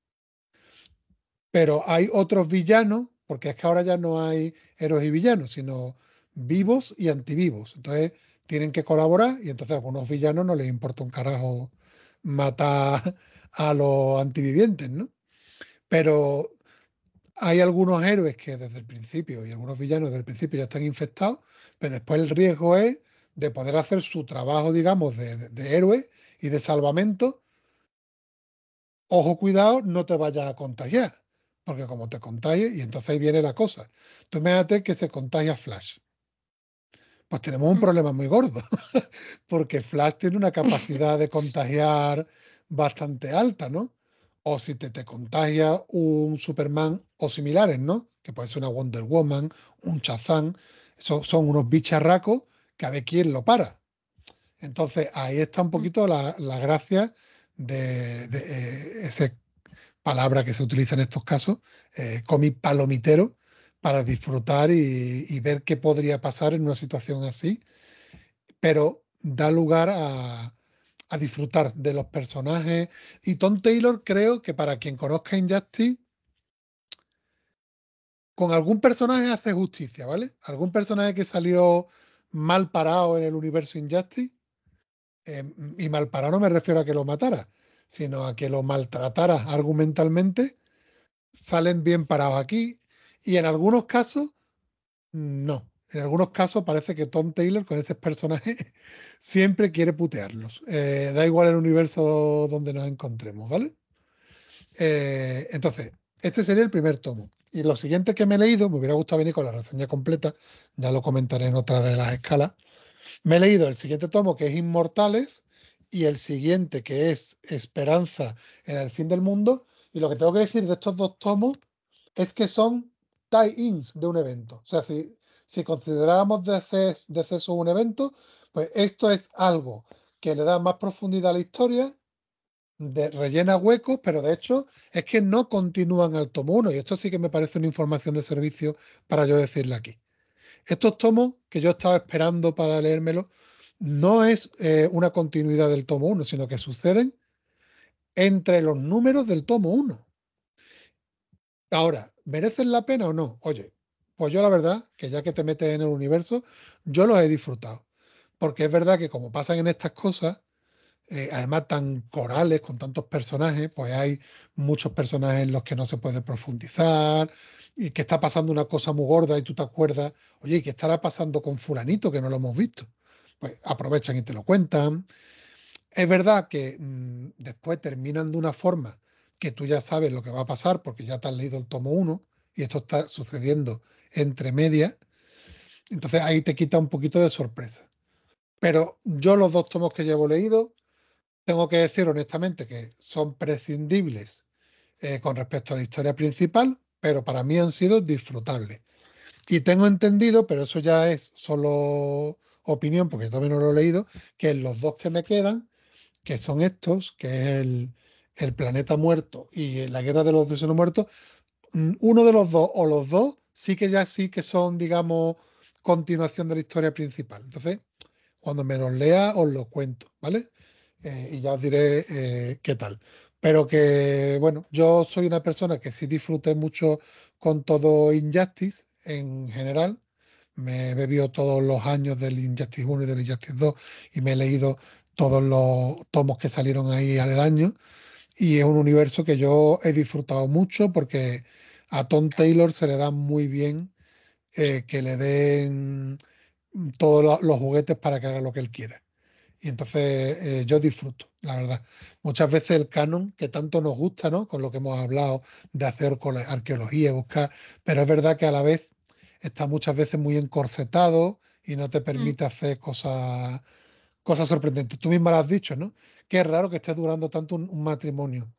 Pero hay otros villanos, porque es que ahora ya no hay héroes y villanos, sino vivos y antivivos. Entonces tienen que colaborar y entonces a algunos villanos no les importa un carajo matar a los antivivientes, ¿no? Pero hay algunos héroes que desde el principio y algunos villanos desde el principio ya están infectados, pero después el riesgo es de poder hacer su trabajo, digamos, de héroe y de salvamento. Ojo, cuidado, no te vayas a contagiar, porque como te contagies, y entonces ahí viene la cosa. Tú imagínate que se contagia Flash. Pues tenemos un problema muy gordo, porque Flash tiene una capacidad de contagiar bastante alta, ¿no? O si te contagia un Superman o similares, ¿no? Que puede ser una Wonder Woman, un Shazam. Son unos bicharracos que a ver quién lo para. Entonces ahí está un poquito la gracia de esa palabra que se utiliza en estos casos, cómic palomitero, para disfrutar y ver qué podría pasar en una situación así, pero da lugar a disfrutar de los personajes. Y Tom Taylor, creo que para quien conozca Injustice, con algún personaje hace justicia, ¿vale? Algún personaje que salió mal parado en el universo Injustice, y mal parado no me refiero a que lo matara, sino a que lo maltratara argumentalmente, salen bien parados aquí. Y en algunos casos, no. En algunos casos parece que Tom Taylor con ese personaje siempre quiere putearlos. Da igual el universo donde nos encontremos, ¿vale? Entonces, este sería el primer tomo. Y lo siguiente que me he leído, me hubiera gustado venir con la reseña completa, ya lo comentaré en otra de las escalas. Me he leído el siguiente tomo, que es Inmortales, y el siguiente, que es Esperanza en el fin del mundo. Y lo que tengo que decir de estos dos tomos es que son tie-ins de un evento. O sea, si consideramos deceso un evento, pues esto es algo que le da más profundidad a la historia, rellena huecos, pero de hecho es que no continúan al tomo 1. Y esto sí que me parece una información de servicio para yo decirle aquí. Estos tomos que yo estaba esperando para leérmelo no es una continuidad del tomo 1, sino que suceden entre los números del tomo 1. Ahora, ¿merecen la pena o no? Oye, pues yo la verdad, que ya que te metes en el universo, yo los he disfrutado. Porque es verdad que como pasan en estas cosas, además tan corales, con tantos personajes, pues hay muchos personajes en los que no se puede profundizar y que está pasando una cosa muy gorda y tú te acuerdas, oye, ¿y qué estará pasando con fulanito que no lo hemos visto? Pues aprovechan y te lo cuentan. Es verdad que después terminan de una forma que tú ya sabes lo que va a pasar porque ya te has leído el tomo 1 y esto está sucediendo entre medias. Entonces ahí te quita un poquito de sorpresa. Pero yo los 2 tomos que llevo leídos, tengo que decir honestamente que son prescindibles con respecto a la historia principal, pero para mí han sido disfrutables. Y tengo entendido, pero eso ya es solo opinión, porque todavía no lo he leído, que los 2 que me quedan, que son estos, que es el planeta muerto y la guerra de los dioses no muertos, uno de los 2 o los 2 sí que son, digamos, continuación de la historia principal. Entonces, cuando me los lea, os los cuento, ¿vale? Y ya os diré qué tal. Pero que, bueno, yo soy una persona que sí disfruté mucho con todo Injustice en general. Me he bebido todos los años del Injustice 1 y del Injustice 2 y me he leído todos los tomos que salieron ahí aledaños. Y es un universo que yo he disfrutado mucho porque a Tom Taylor se le da muy bien que le den todos los juguetes para que haga lo que él quiera. Y entonces yo disfruto, la verdad. Muchas veces el canon, que tanto nos gusta, ¿no? Con lo que hemos hablado de hacer arqueología, buscar, pero es verdad que a la vez está muchas veces muy encorsetado y no te permite hacer cosas sorprendentes. Tú misma lo has dicho, ¿no? Qué raro que esté durando tanto un matrimonio.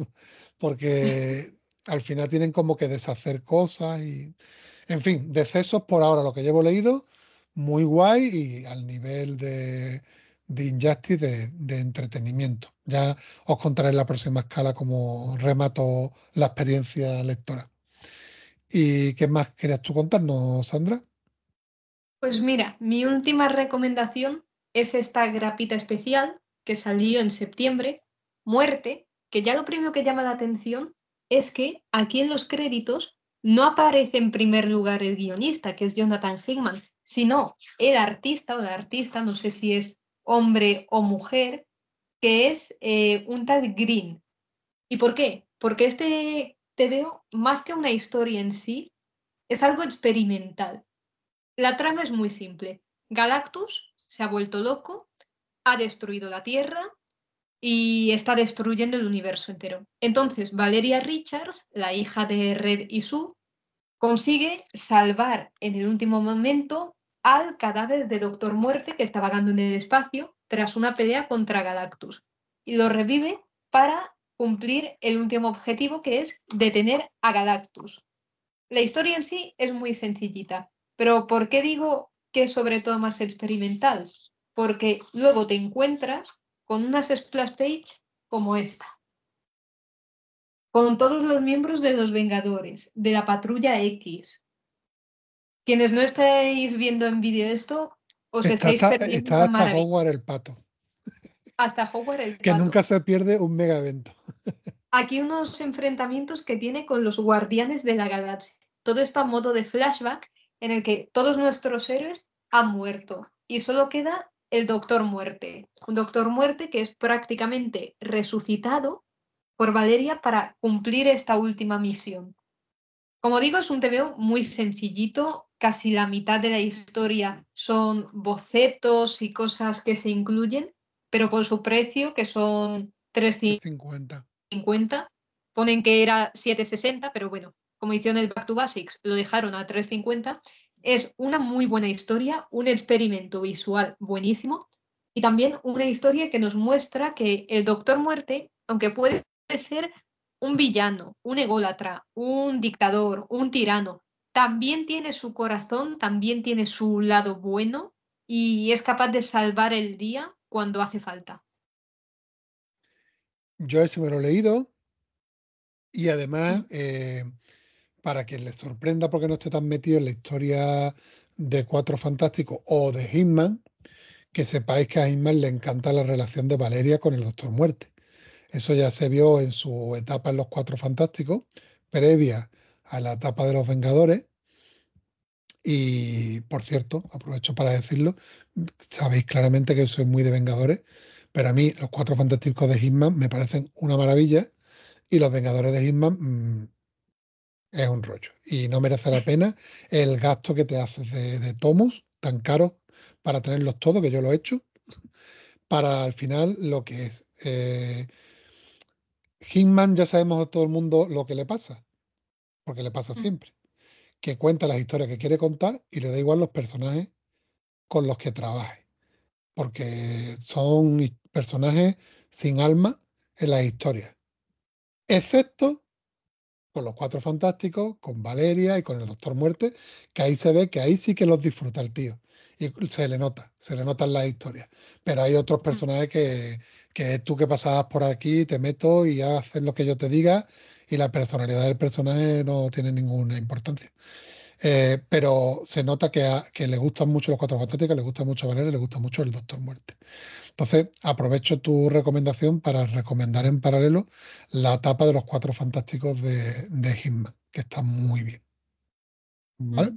Porque al final tienen como que deshacer cosas y... En fin, decesos por ahora, lo que llevo leído, muy guay y al nivel de Injustice de entretenimiento. Ya os contaré en la próxima escala cómo remato la experiencia lectora. ¿Y qué más querías tú contarnos, Sandra? Pues mira, mi última recomendación es esta grapita especial que salió en septiembre, Muerte, que ya lo primero que llama la atención es que aquí en los créditos no aparece en primer lugar el guionista, que es Jonathan Hickman, sino el artista o la artista, no sé si es hombre o mujer, que es un tal Green. ¿Y por qué? Porque este TVO, más que una historia en sí, es algo experimental. La trama es muy simple. Galactus se ha vuelto loco, ha destruido la Tierra y está destruyendo el universo entero. Entonces, Valeria Richards, la hija de Red y Sue, consigue salvar en el último momento al cadáver de Doctor Muerte que está vagando en el espacio tras una pelea contra Galactus. Y lo revive para cumplir el último objetivo, que es detener a Galactus. La historia en sí es muy sencillita, pero ¿por qué digo que es sobre todo más experimental? Porque luego te encuentras con unas splash page como esta, con todos los miembros de los Vengadores, de la Patrulla X. Quienes no estáis viendo en vídeo esto, os estáis perdiendo una Está hasta maravilla. Howard el pato, Hasta Howard el que pato. nunca se pierde un mega evento. Aquí unos enfrentamientos que tiene con los Guardianes de la Galaxia. Todo esto a modo de flashback en el que todos nuestros héroes han muerto y solo queda el Doctor Muerte. Un Doctor Muerte que es prácticamente resucitado por Valeria para cumplir esta última misión. Como digo, es un TVO muy sencillito, casi la mitad de la historia son bocetos y cosas que se incluyen, pero por su precio, que son 350. 50, ponen que era 760, pero bueno, como hicieron el Back to Basics, lo dejaron a 350. Es una muy buena historia, un experimento visual buenísimo y también una historia que nos muestra que el Doctor Muerte, aunque puede ser un villano, un ególatra, un dictador, un tirano, también tiene su corazón, también tiene su lado bueno y es capaz de salvar el día cuando hace falta. Yo ese me lo he leído y además, para que les sorprenda porque no esté tan metido en la historia de Cuatro Fantásticos o de Hitman, que sepáis que a Hitman le encanta la relación de Valeria con el Doctor Muerte. Eso ya se vio en su etapa en Los Cuatro Fantásticos, previa a la etapa de los Vengadores. Y, por cierto, aprovecho para decirlo, sabéis claramente que soy muy de Vengadores, pero a mí los Cuatro Fantásticos de Hitman me parecen una maravilla y los Vengadores de Hitman es un rollo. Y no merece la pena el gasto que te haces de tomos tan caros para tenerlos todos, que yo lo he hecho. para al final lo que es. Hitman ya sabemos a todo el mundo lo que le pasa, porque le pasa siempre, que cuenta las historias que quiere contar y le da igual los personajes con los que trabaje, porque son personajes sin alma en las historias, excepto con los Cuatro Fantásticos, con Valeria y con el Doctor Muerte, que ahí se ve que ahí sí que los disfruta el tío. Y se le notan las historias. Pero hay otros personajes que tú que pasabas por aquí, te meto y haces lo que yo te diga, y la personalidad del personaje no tiene ninguna importancia. Pero se nota que le gustan mucho los Cuatro Fantásticos, le gusta mucho Valeria, le gusta mucho el Doctor Muerte. Entonces, aprovecho tu recomendación para recomendar en paralelo la etapa de los Cuatro Fantásticos de Hitman, que está muy bien. ¿Vale?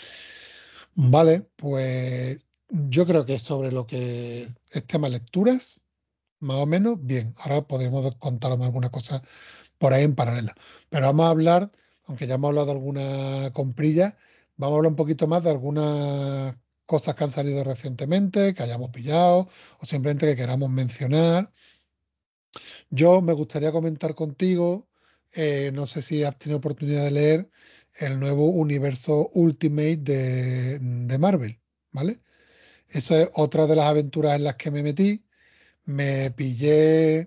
Vale, pues yo creo que sobre lo que es tema lecturas, más o menos, bien. Ahora podremos contar alguna cosa por ahí en paralelo. Pero vamos a hablar, aunque ya hemos hablado de alguna comprilla, vamos a hablar un poquito más de algunas cosas que han salido recientemente, que hayamos pillado o simplemente que queramos mencionar. Yo me gustaría comentar contigo, no sé si has tenido oportunidad de leer el nuevo universo Ultimate de Marvel, ¿vale? Eso es otra de las aventuras en las que me metí. Me pillé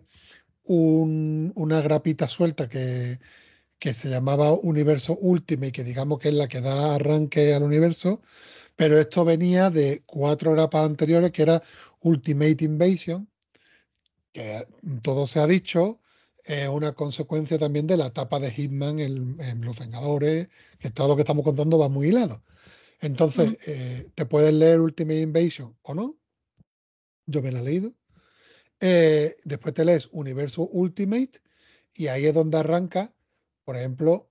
una grapita suelta que se llamaba Universo Ultimate, que digamos que es la que da arranque al universo, pero esto venía de 4 grapas anteriores, que era Ultimate Invasion, que todo se ha dicho, es una consecuencia también de la etapa de Hitman en Los Vengadores, que todo lo que estamos contando va muy hilado. Entonces, te puedes leer Ultimate Invasion o no, yo me la he leído. Después te lees Universo Ultimate y ahí es donde arranca, por ejemplo,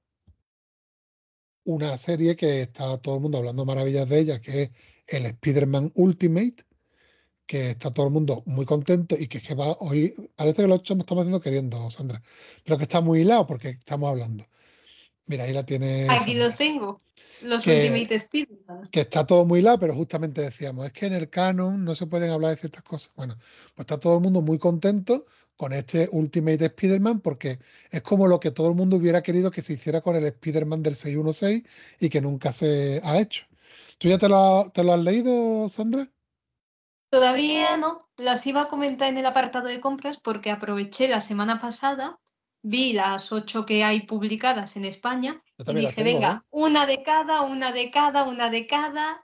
una serie que está todo el mundo hablando maravillas de ella, que es el Spider-Man Ultimate, que está todo el mundo muy contento y que es que va hoy, parece que lo estamos haciendo queriendo, Sandra, pero que está muy hilado porque estamos hablando. Mira, ahí la tiene Aquí Sandra. los tengo, los Que, Ultimate Spider-Man. que está todo muy hilado, pero justamente decíamos, es que en el canon no se pueden hablar de ciertas cosas. Bueno, pues está todo el mundo muy contento con este Ultimate Spider-Man porque es como lo que todo el mundo hubiera querido que se hiciera con el Spider-Man del 616 y que nunca se ha hecho. ¿Tú ya te lo has leído, Sandra? Todavía no, las iba a comentar en el apartado de compras porque aproveché la semana pasada, vi las 8 que hay publicadas en España Yo y también la dije, tengo, ¿eh? venga, una de cada, una de cada, una de cada,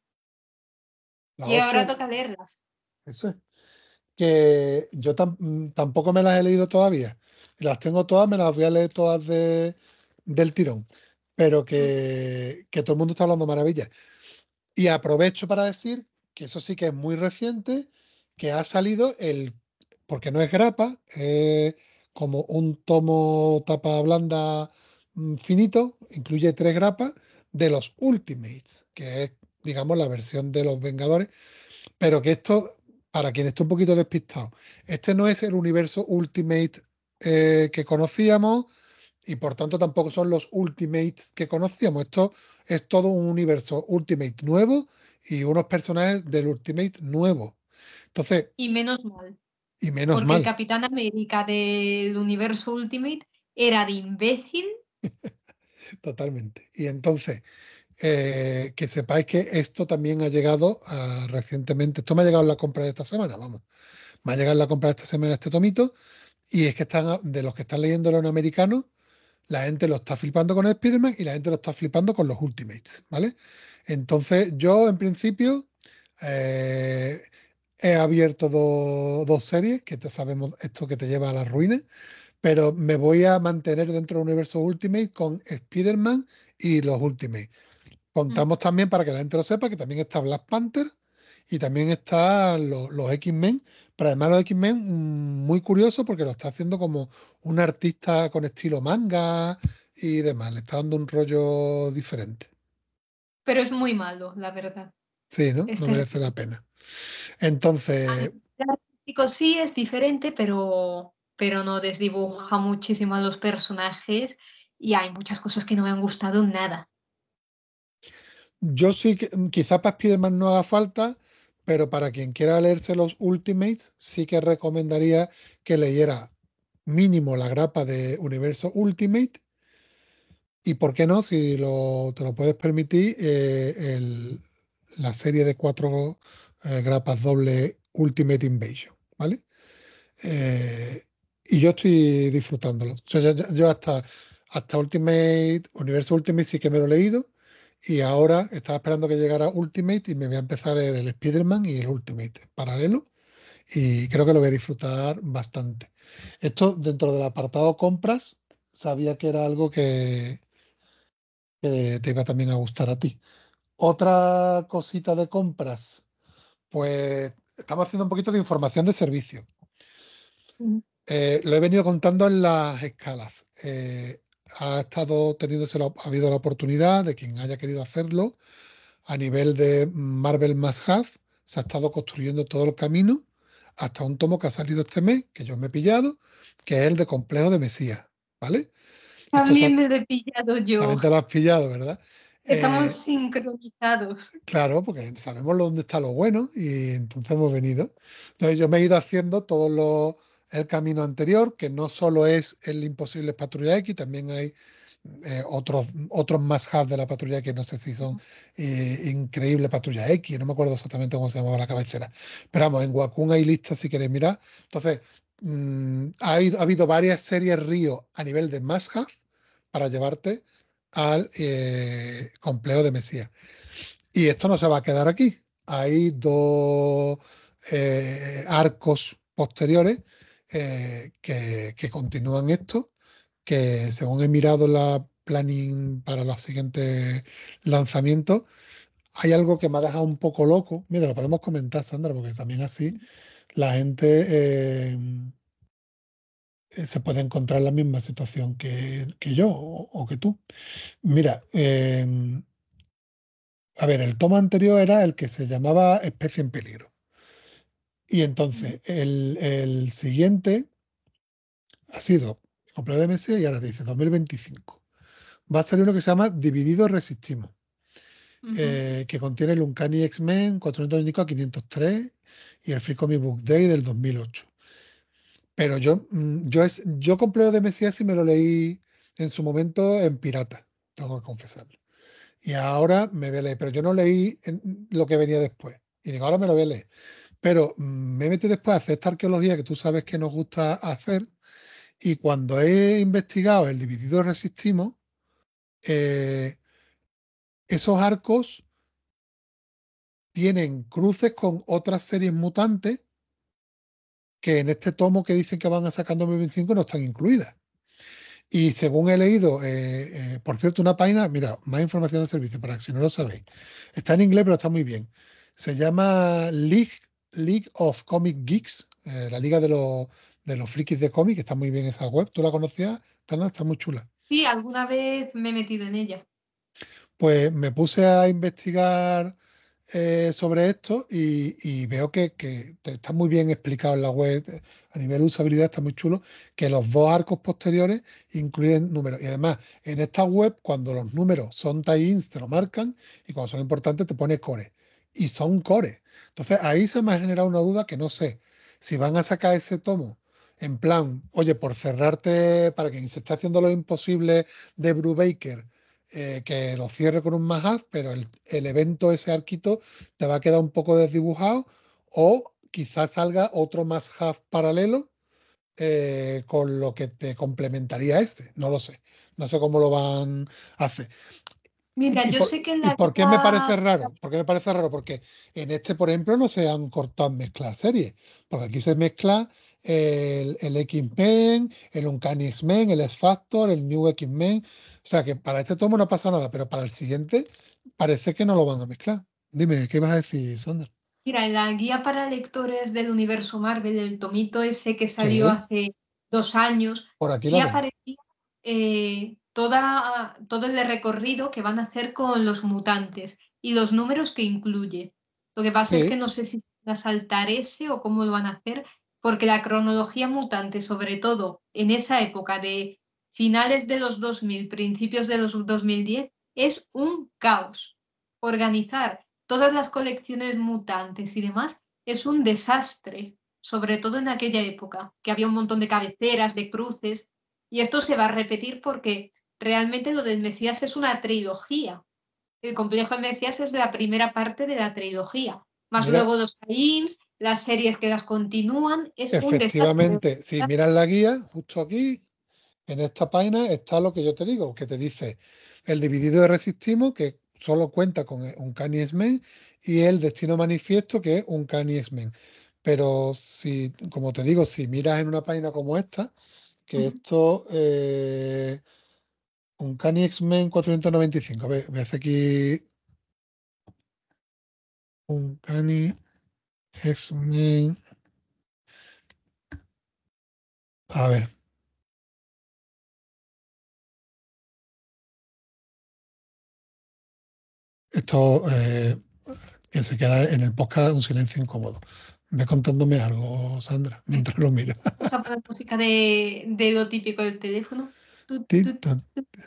Las y ahora 8, toca leerlas. eso es. Que yo tampoco me las he leído todavía. Las tengo todas, me las voy a leer todas del tirón. Pero que todo el mundo está hablando maravillas. Y aprovecho para decir que eso sí que es muy reciente, que ha salido porque no es grapa, es como un tomo tapa blanda finito, incluye 3 grapas de los Ultimates, que es, digamos, la versión de los Vengadores, pero que esto, para quien esté un poquito despistado, este no es el universo Ultimate que conocíamos y por tanto tampoco son los Ultimates que conocíamos. Esto es todo un universo Ultimate nuevo y unos personajes del Ultimate nuevo. Entonces, Y menos mal, y menos porque el mal, Capitán América del universo Ultimate era de imbécil. totalmente. Y entonces, que sepáis que esto también ha llegado recientemente, esto me ha llegado en la compra de esta semana, vamos, me ha llegado en la compra de esta semana este tomito, y es que están, de los que están leyéndolo en americano, la gente lo está flipando con Spider-Man y la gente lo está flipando con los Ultimates, ¿vale? Entonces, yo en principio eh, he abierto dos series, que sabemos esto que te lleva a las ruinas, pero me voy a mantener dentro del universo Ultimate con Spider-Man y los Ultimates. Contamos también, para que la gente lo sepa, que también está Black Panther y también están los X-Men, pero además los X-Men muy curioso porque lo está haciendo como un artista con estilo manga y demás, le está dando un rollo diferente. Pero es muy malo, la verdad. Sí, ¿no? Es No merece la terrible. pena. Entonces, El artístico sí es diferente, pero no desdibuja muchísimo a los personajes y hay muchas cosas que no me han gustado nada. yo sí que quizás para Spider-Man no haga falta, pero para quien quiera leerse los Ultimates, sí que recomendaría que leyera mínimo la grapa de Universo Ultimate y, ¿por qué no? Si te lo puedes permitir, la serie de 4 grapas doble Ultimate Invasion, ¿vale? Y yo estoy disfrutándolo. O sea, yo hasta Universo Ultimate sí que me lo he leído y ahora estaba esperando que llegara Ultimate y me voy a empezar el Spider-Man y el Ultimate paralelo y creo que lo voy a disfrutar bastante. Esto dentro del apartado compras, sabía que era algo que te iba también a gustar a ti. Otra cosita de compras, pues estamos haciendo un poquito de información de servicio. Lo he venido contando en las escalas. Ha habido la oportunidad de quien haya querido hacerlo a nivel de Marvel Must Have. Se ha estado construyendo todo el camino hasta un tomo que ha salido este mes, que yo me he pillado, que es el de Complejo de Mesías, ¿vale? También me lo he pillado yo. También te lo has pillado, ¿verdad? Estamos sincronizados. Claro, porque sabemos dónde está lo bueno y entonces hemos venido. Entonces yo me he ido haciendo el camino anterior, que no solo es el Imposible Patrulla X, también hay otros más hubs de la Patrulla X, no sé si son Increíble Patrulla X, no me acuerdo exactamente cómo se llamaba la cabecera. Pero vamos, en Wacom hay listas si queréis mirar. Entonces, ha habido varias series Río a nivel de más hubs para llevarte al complejo de Mesías. Y esto no se va a quedar aquí. Hay 2 arcos posteriores que continúan esto, que según he mirado la planning para los siguientes lanzamientos, hay algo que me ha dejado un poco loco. Mira, lo podemos comentar, Sandra, porque también así la gente se puede encontrar en la misma situación que yo o que tú. Mira, a ver, el tomo anterior era el que se llamaba Especie en Peligro. Y entonces el siguiente ha sido Complejo de Mesías y ahora dice 2025. Va a salir uno que se llama Divididos Resistimos, que contiene el Uncanny X-Men 425 a 503 y el Free Comic Book Day del 2008. Pero yo Complejo de Mesías sí me lo leí en su momento en pirata, tengo que confesarlo. Y ahora me voy a leer, pero yo no leí lo que venía después. Y digo, ahora me lo voy a leer. Pero me he metido después a hacer esta arqueología que tú sabes que nos gusta hacer. Y cuando he investigado el Dividido Resistimos, esos arcos tienen cruces con otras series mutantes que en este tomo que dicen que van a sacar en 2025 no están incluidas. Y según he leído, por cierto, una página, mira, más información de servicio, para que si no lo sabéis. Está en inglés, pero está muy bien. Se llama League of Comic Geeks, la liga de los frikis de cómic, que está muy bien esa web. ¿Tú la conocías? Está muy chula. Sí, alguna vez me he metido en ella. Pues me puse a investigar sobre esto y veo que está muy bien explicado en la web, a nivel de usabilidad está muy chulo, que los 2 arcos posteriores incluyen números. Y además, en esta web, cuando los números son tie-ins, te lo marcan, y cuando son importantes, te pone core. Y son core. Entonces, ahí se me ha generado una duda que no sé si van a sacar ese tomo en plan, oye, por cerrarte, para quien se está haciendo lo imposible de Brubaker, que lo cierre con un más pero el evento, ese arquito, te va a quedar un poco desdibujado, o quizás salga otro más paralelo con lo que te complementaría este. No lo sé. No sé cómo lo van a hacer. Mira, yo sé que en la ¿Y por qué me parece raro? ¿Por qué me parece raro? Porque en este, por ejemplo, no se han cortado mezclar series. Porque aquí se mezcla el X-Men, el Uncanny X-Men, el X-Factor, el New X-Men. O sea que para este tomo no ha pasado nada, pero para el siguiente parece que no lo van a mezclar. Dime, ¿qué ibas a decir, Sandra? Mira, en la guía para lectores del universo Marvel, el tomito ese que salió hace 2 años, Por aquí sí aparecía todo el recorrido que van a hacer con los mutantes y los números que incluye. Lo que pasa es que no sé si van a saltar ese o cómo lo van a hacer, porque la cronología mutante, sobre todo en esa época de finales de los 2000, principios de los 2010, es un caos. Organizar todas las colecciones mutantes y demás, es un desastre, sobre todo en aquella época, que había un montón de cabeceras, de cruces, y esto se va a repetir porque realmente lo del Mesías es una trilogía. El complejo de Mesías es la primera parte de la trilogía, más Mira, luego los tie-ins, las series que las continúan, es un desastre. efectivamente, si miras la guía, justo aquí, en esta página está lo que yo te digo, que te dice el dividido de Resistimos, que solo cuenta con un Uncanny X-Men, y el Destino Manifiesto, que es un Uncanny X-Men. Pero si, como te digo, si miras en una página como esta, que esto, Uncanny X-Men 495, a ver, voy a hacer aquí Uncanny X-Men, a ver. Esto, que se queda en el podcast un silencio incómodo. Ve contándome algo, Sandra, mientras lo miro. Vamos a poner música de lo típico del teléfono. Tito.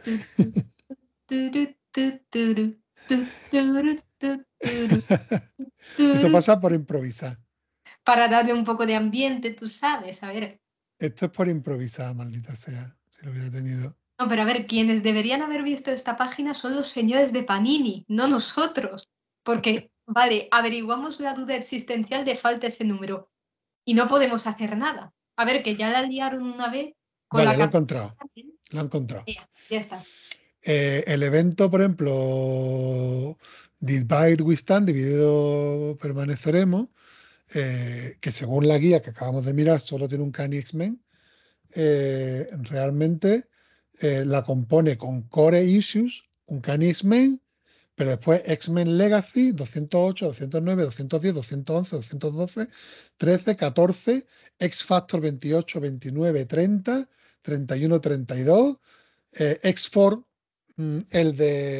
Esto pasa por improvisar. Para darle un poco de ambiente, tú sabes, a ver. Esto es por improvisar, maldita sea, si lo hubiera tenido. No, pero a ver, quienes deberían haber visto esta página son los señores de Panini, no nosotros. Porque, vale, averiguamos la duda existencial de falta ese número y no podemos hacer nada. A ver, que ya la liaron una vez con Vale, la lo he encontrado. Lo he encontrado. Ya está. El evento, por ejemplo, Divide We Stand, dividido permaneceremos, que según la guía que acabamos de mirar solo tiene un Uncanny X-Men, realmente la compone con Core Issues, Uncanny X-Men, pero después X-Men Legacy, 208, 209, 210, 211, 212, 13, 14, X-Factor 28, 29, 30, 31, 32, X-Force, el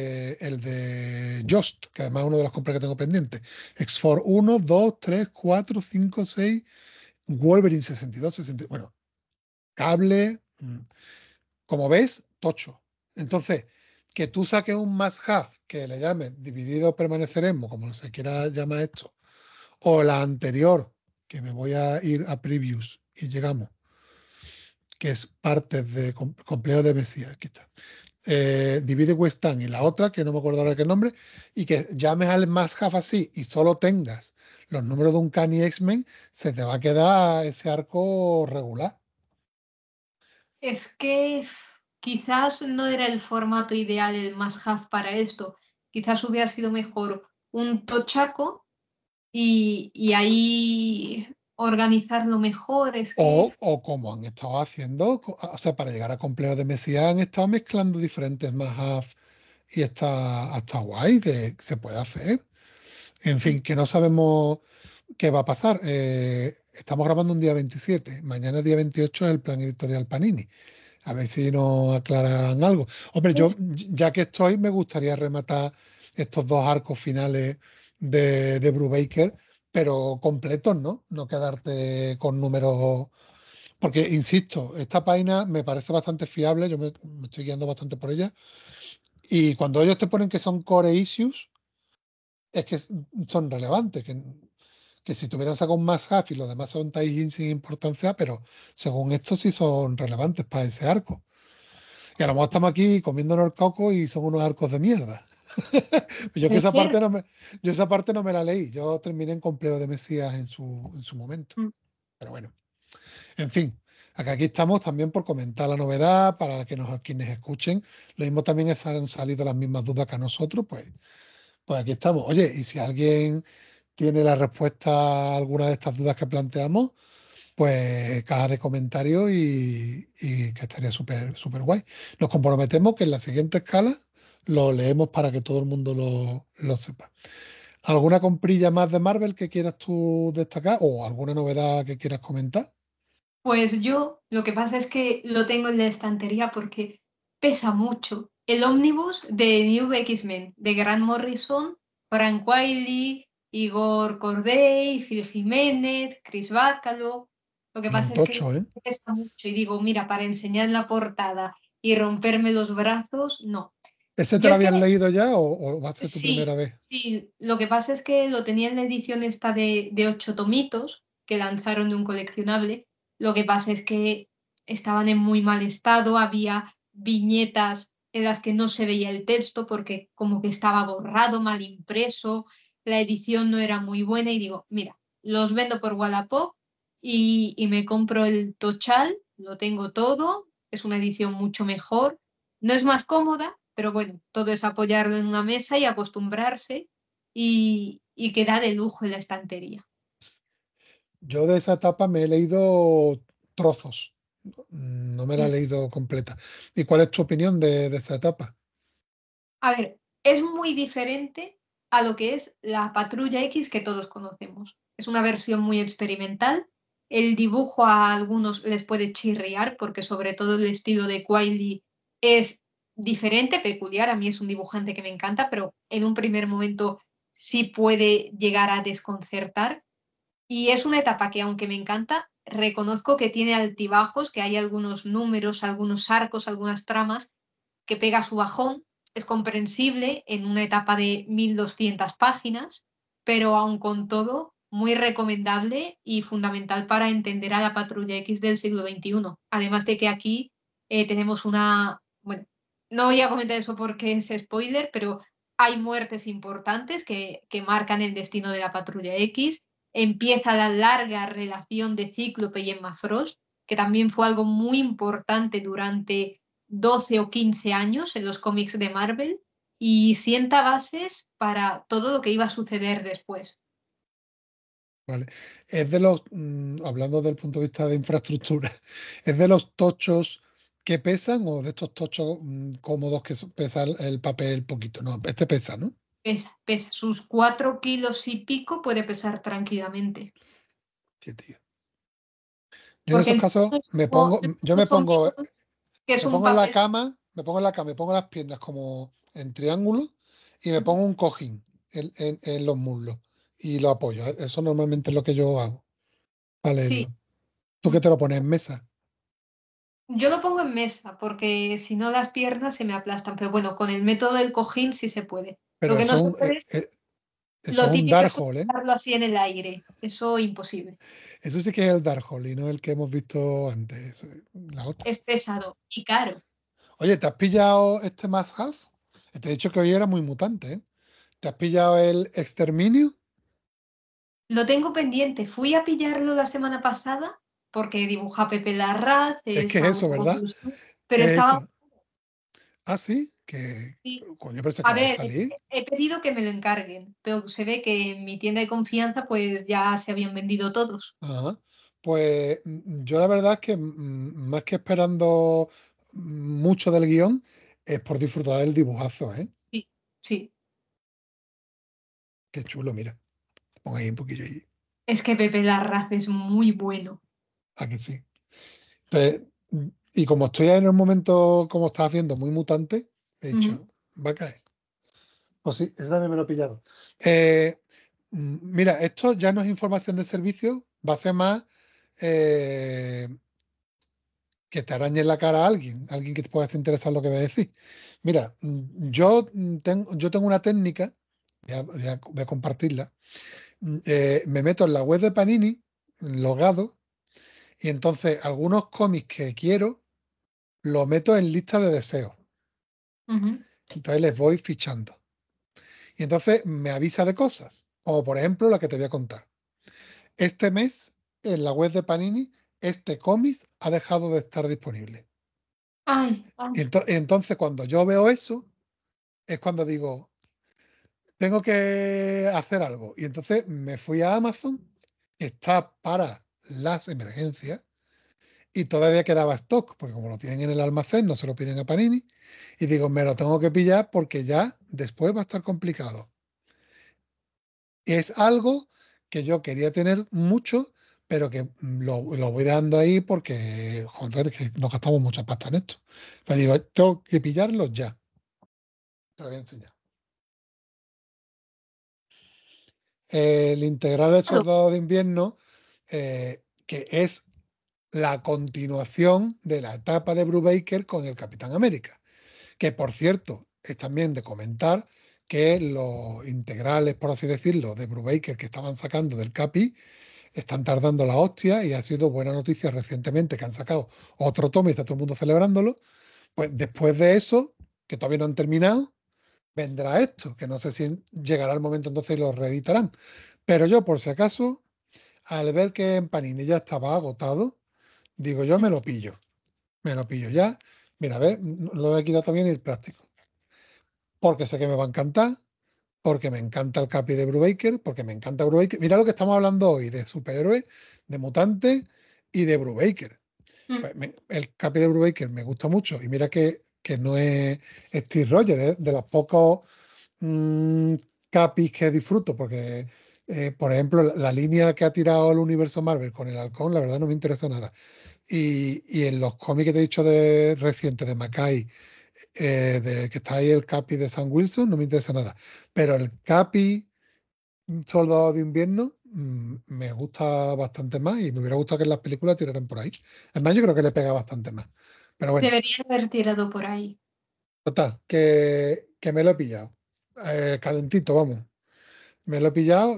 de Just, que además es uno de los compras que tengo pendiente. X-Force 1, 2, 3, 4, 5, 6, Wolverine 62, 60, bueno, cable, como ves, tocho. Entonces, que tú saques un must-have, que le llames dividido permaneceremos, como se quiera llamar esto, o la anterior, que me voy a ir a previews y llegamos, que es parte de complejo de Mesías, aquí está. Divide West Ham y la otra, que no me acuerdo ahora qué nombre, y que llames al must-have así y solo tengas los números de un Uncanny X-Men, se te va a quedar ese arco regular. Es que quizás no era el formato ideal, el must-have para esto. Quizás hubiera sido mejor un tochaco y ahí organizarlo mejor. Es que O como han estado haciendo, o sea, para llegar a complejo de Mesías han estado mezclando diferentes must-have y está guay, que se puede hacer. En fin, que no sabemos qué va a pasar. Estamos grabando un día 27, mañana día 28 es el plan editorial Panini. A ver si nos aclaran algo. Hombre, yo, ya que estoy, me gustaría rematar estos dos arcos finales de Brubaker, pero completos, ¿no? No quedarte con números. Porque, insisto, esta página me parece bastante fiable, yo me estoy guiando bastante por ella. Y cuando ellos te ponen que son core issues, es que son relevantes, que si tuvieran sacado un más half y los demás son tie-in sin importancia, pero según esto sí son relevantes para ese arco. Y a lo mejor estamos aquí comiéndonos el coco y son unos arcos de mierda. yo que esa parte no me la leí. Yo terminé en complejo de Mesías en su momento. Pero bueno, en fin. Aquí estamos también por comentar la novedad para quienes escuchen. Lo mismo también han salido las mismas dudas que a nosotros, pues aquí estamos. Oye, y si alguien tiene la respuesta a alguna de estas dudas que planteamos, pues caja de comentarios y que estaría súper guay. Nos comprometemos que en la siguiente escala lo leemos para que todo el mundo lo sepa. ¿Alguna comprilla más de Marvel que quieras tú destacar o alguna novedad que quieras comentar? Pues yo, lo que pasa es que lo tengo en la estantería porque pesa mucho. El ómnibus de New X-Men, de Grant Morrison, Frank Wiley, Igor Corday, Phil Jiménez, Chris Bacalo. Lo que pasa es que pesa mucho y digo, mira, para enseñar la portada y romperme los brazos, no. ¿Ese te Yo lo es que habías leído ya o va a ser tu primera sí, vez? sí, lo que pasa es que lo tenía en la edición esta de 8 tomitos que lanzaron de un coleccionable. Lo que pasa es que estaban en muy mal estado, había viñetas en las que no se veía el texto porque como que estaba borrado, mal impreso, la edición no era muy buena y digo, mira, los vendo por Wallapop y me compro el Tochal, lo tengo todo, es una edición mucho mejor, no es más cómoda, pero bueno, todo es apoyarlo en una mesa y acostumbrarse y queda de lujo en la estantería. Yo de esa etapa me he leído trozos, no me la he leído completa. ¿Y cuál es tu opinión de esa etapa? A ver, es muy diferente a lo que es la Patrulla X que todos conocemos. Es una versión muy experimental. El dibujo a algunos les puede chirriar porque sobre todo el estilo de Quiley es diferente, peculiar. A mí es un dibujante que me encanta, pero en un primer momento sí puede llegar a desconcertar. Y es una etapa que, aunque me encanta, reconozco que tiene altibajos, que hay algunos números, algunos arcos, algunas tramas que pega su bajón. Es comprensible en una etapa de 1200 páginas, pero aun con todo, muy recomendable y fundamental para entender a la Patrulla X del siglo XXI. Además de que aquí tenemos una... Bueno, no voy a comentar eso porque es spoiler, pero hay muertes importantes que marcan el destino de la Patrulla X. Empieza la larga relación de Cíclope y Emma Frost, que también fue algo muy importante durante 12 o 15 años en los cómics de Marvel y sienta bases para todo lo que iba a suceder después. Vale. Es de los, hablando del punto de vista de infraestructura, ¿es de los tochos que pesan o de estos tochos cómodos que pesa el papel poquito? No, este pesa, ¿no? Pesa. Sus 4 kilos y pico puede pesar tranquilamente. Sí, tío. Yo en Porque esos casos yo no son que es me un pongo en la papel. cama, me pongo las piernas como en triángulo y me pongo un cojín en los muslos y lo apoyo. Eso normalmente es lo que yo hago para Sí. leerlo. ¿Tú qué te lo pones en mesa? Yo lo pongo en mesa porque si no las piernas se me aplastan. Pero bueno, con el método del cojín sí se puede. Lo Pero que no eso se puede es eso lo es un típico es Darkhold, ¿eh? usarlo así en el aire. Eso imposible. Eso sí que es el Darkhold y no el que hemos visto antes. Eso es la otra. Es pesado y caro. Oye, ¿te has pillado este Must Have? Te he dicho que hoy era muy mutante, ¿eh? ¿Te has pillado el Exterminio? Lo tengo pendiente. Fui a pillarlo la semana pasada porque dibuja Pepe Larraz, Es que es es eso, ¿verdad? pero Es estaba... eso. Ah, sí, que Sí. coño, pero se A acaba de ver, salir. he pedido que me lo encarguen, pero se ve que en mi tienda de confianza pues ya se habían vendido todos. Ajá. Pues yo la verdad es que más que esperando mucho del guión, es por disfrutar del dibujazo, ¿eh? Sí, sí. Qué chulo, mira. Pongo ahí un poquillo ahí. Es que Pepe Larraz es muy bueno. Ah, que sí. Entonces, y como estoy en un momento, como estás viendo, muy mutante, he Ujú. dicho, va a caer. Pues sí, ese también me lo he pillado. Eh, Mira, esto ya no es información de servicio, va a ser más eh, que te arañe en la cara a alguien que te pueda interesar lo que voy a decir. Mira, yo tengo una técnica, voy a compartirla. Me meto en la web de Panini, logado, y entonces algunos cómics que quiero los meto en lista de deseos. Ujú. Entonces les voy fichando. Y entonces me avisa de cosas, como por ejemplo la que te voy a contar. Este mes, en la web de Panini, este cómic ha dejado de estar disponible. Ay, ay. Entonces, cuando yo veo eso, es cuando digo, tengo que hacer algo. Y entonces me fui a Amazon, que está para las emergencias, y todavía quedaba stock, porque como lo tienen en el almacén, no se lo piden a Panini. Y digo, me lo tengo que pillar porque ya después va a estar complicado. Es algo que yo quería tener mucho, pero que lo voy dando ahí porque, joder, que nos gastamos mucha pasta en esto. Pero digo, tengo que pillarlo ya. Te lo voy a enseñar. El integral del Claro. soldado de invierno, que es la continuación de la etapa de Brubaker con el Capitán América. Que por cierto, es también de comentar que los integrales, por así decirlo, de Brubaker que estaban sacando del Capi están tardando la hostia, y ha sido buena noticia recientemente que han sacado otro tomo y está todo el mundo celebrándolo. Pues después de eso, que todavía no han terminado, vendrá esto, que no sé si llegará el momento entonces y lo reeditarán. Pero yo, por si acaso, al ver que en Panini ya estaba agotado, digo, yo me lo pillo. Me lo pillo ya. Mira, a ver, lo he quitado también el plástico. Porque sé que me va a encantar, porque me encanta el Capi de Brubaker, porque me encanta Brubaker. Mira lo que estamos hablando hoy, de superhéroes, de mutantes y de Brubaker. Pues el Capi de Brubaker me gusta mucho, y mira que no es Steve Rogers, es de los pocos Capis que disfruto, porque, por ejemplo, la línea que ha tirado el universo Marvel con el Halcón, la verdad no me interesa nada. Y en los cómics que te he dicho de recientes de Mackay, de que está ahí el Capi de Sam Wilson, no me interesa nada. Pero el Capi Soldado de Invierno me gusta bastante más, y me hubiera gustado que en las películas tiraran por ahí. Además, yo creo que le pega bastante más. Pero bueno, Deberían haber tirado por ahí. total, que me lo he pillado. Calentito, vamos. Me lo he pillado,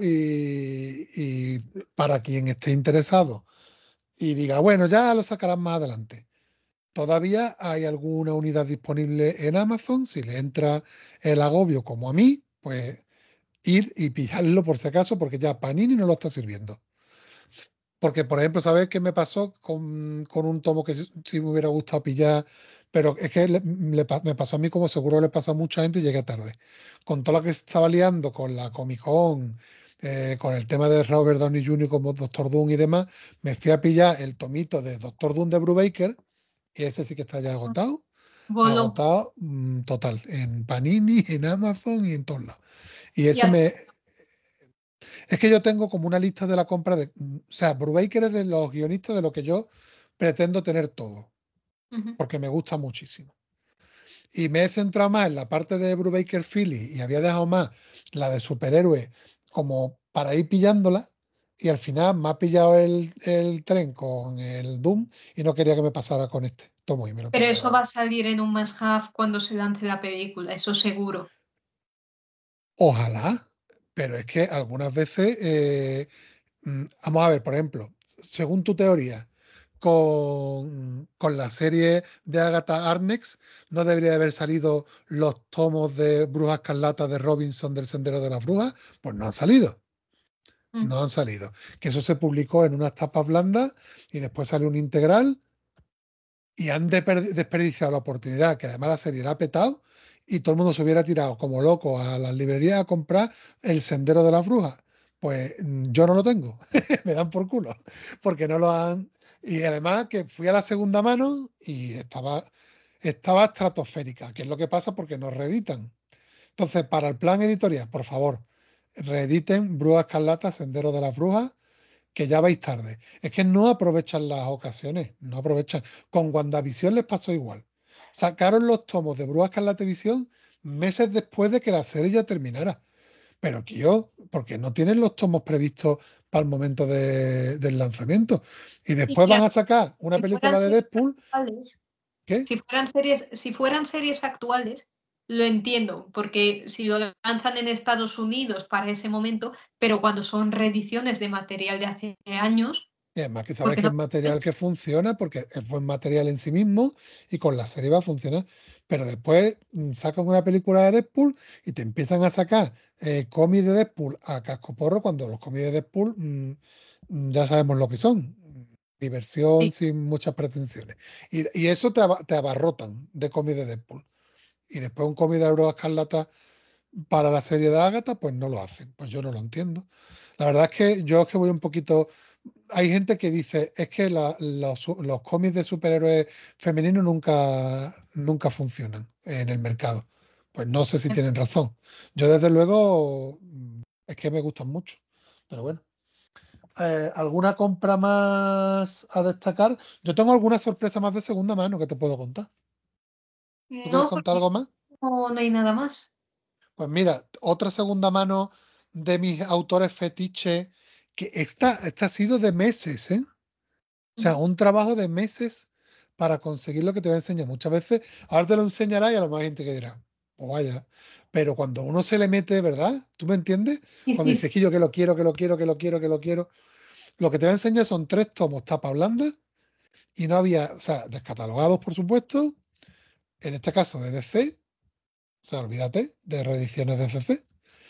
y para quien esté interesado y diga, bueno, ya lo sacarán más adelante. Todavía hay alguna unidad disponible en Amazon. Si le entra el agobio como a mí, pues ir y pillarlo por si acaso, porque ya Panini no lo está sirviendo. Porque, por ejemplo, ¿sabes qué me pasó con un tomo que sí me hubiera gustado pillar? Pero es que me pasó a mí, como seguro le pasa a mucha gente, y llegué tarde. Con todo lo que se estaba liando con la Comic Con, con el tema de Robert Downey Jr. como Doctor Doom y demás, me fui a pillar el tomito de Doctor Doom de Brubaker, y ese sí que está ya agotado. Voló. Agotado total, en Panini, en Amazon y en todos lados. Y Y ese hasta- es que yo tengo como una lista de la compra de. O sea, Brubaker es de los guionistas de lo que yo pretendo tener todo, Ujú. porque me gusta muchísimo. Y me he centrado más en la parte de Brubaker Philly, y había dejado más la de superhéroes como para ir pillándola, y al final me ha pillado el tren con el Doom, y no quería que me pasara con este tomo, y me lo Pero pillé eso ahora. va a salir en un must-have cuando se lance la película, eso seguro. Ojalá, pero es que algunas veces, vamos a ver, por ejemplo, según tu teoría, con la serie de Agatha Harkness, ¿no debería haber salido los tomos de Bruja Escarlata de Robinson del Sendero de las Brujas? Pues no han salido. Mm. No han salido. Que eso se publicó en unas tapas blandas, y después sale un integral, y han desperdiciado la oportunidad, que además la serie la ha petado, y todo el mundo se hubiera tirado como loco a las librerías a comprar El Sendero de las Brujas. Pues yo no lo tengo, me dan por culo, porque no lo han. Y además que fui a la segunda mano y estaba estratosférica, que es lo que pasa porque nos reeditan. Entonces, para el plan editorial, por favor, reediten Bruja Escarlata, Sendero de las Brujas, que ya vais tarde. Es que no aprovechan las ocasiones, no aprovechan. Con WandaVision les pasó igual. Sacaron los tomos de Bruja Escarlata Visión meses después de que la serie ya terminara. Pero que porque no tienen los tomos previstos para el momento del lanzamiento. Y Y después van claro, a sacar una si fueran película de series Deadpool. actuales, ¿Qué? si fueran series actuales, lo entiendo, porque si lo lanzan en Estados Unidos para ese momento, pero cuando son reediciones de material de hace años, Y además que sabes porque que no. es material que funciona, porque es buen material en sí mismo, y con la serie va a funcionar. Pero después sacan una película de Deadpool y te empiezan a sacar cómics de Deadpool a cascoporro, cuando los cómics de Deadpool ya sabemos lo que son. Diversión Sí. sin muchas pretensiones. Y eso te abarrotan de cómics de Deadpool. Y después un cómic de Bruja Escarlata para la serie de Agatha, pues no lo hacen. Pues yo no lo entiendo. La verdad es que yo es que voy un poquito. Hay gente que dice, es que los cómics de superhéroes femeninos nunca funcionan en el mercado. Pues no sé si tienen razón. Yo desde luego es que me gustan mucho. Pero bueno. ¿Alguna compra más a destacar? Yo tengo alguna sorpresa más de segunda mano que te puedo contar. ¿Tú quieres No, contar porque algo más? no hay nada más. Pues mira, otra segunda mano de mis autores fetiche, que esta ha sido de meses, ¿eh? O sea, un trabajo de meses para conseguir lo que te voy a enseñar. Muchas veces, ahora te lo enseñará y a lo mejor hay gente que dirá, pues vaya. Pero cuando uno se le mete, ¿verdad? ¿Tú me entiendes? Sí, Cuando sí, dices que yo que lo quiero, que lo quiero, que lo quiero, que lo quiero. Lo que te voy a enseñar son 3 tomos tapa blanda y no había, o sea, descatalogados, por supuesto, en este caso de DC, o sea, olvídate de reediciones de DC.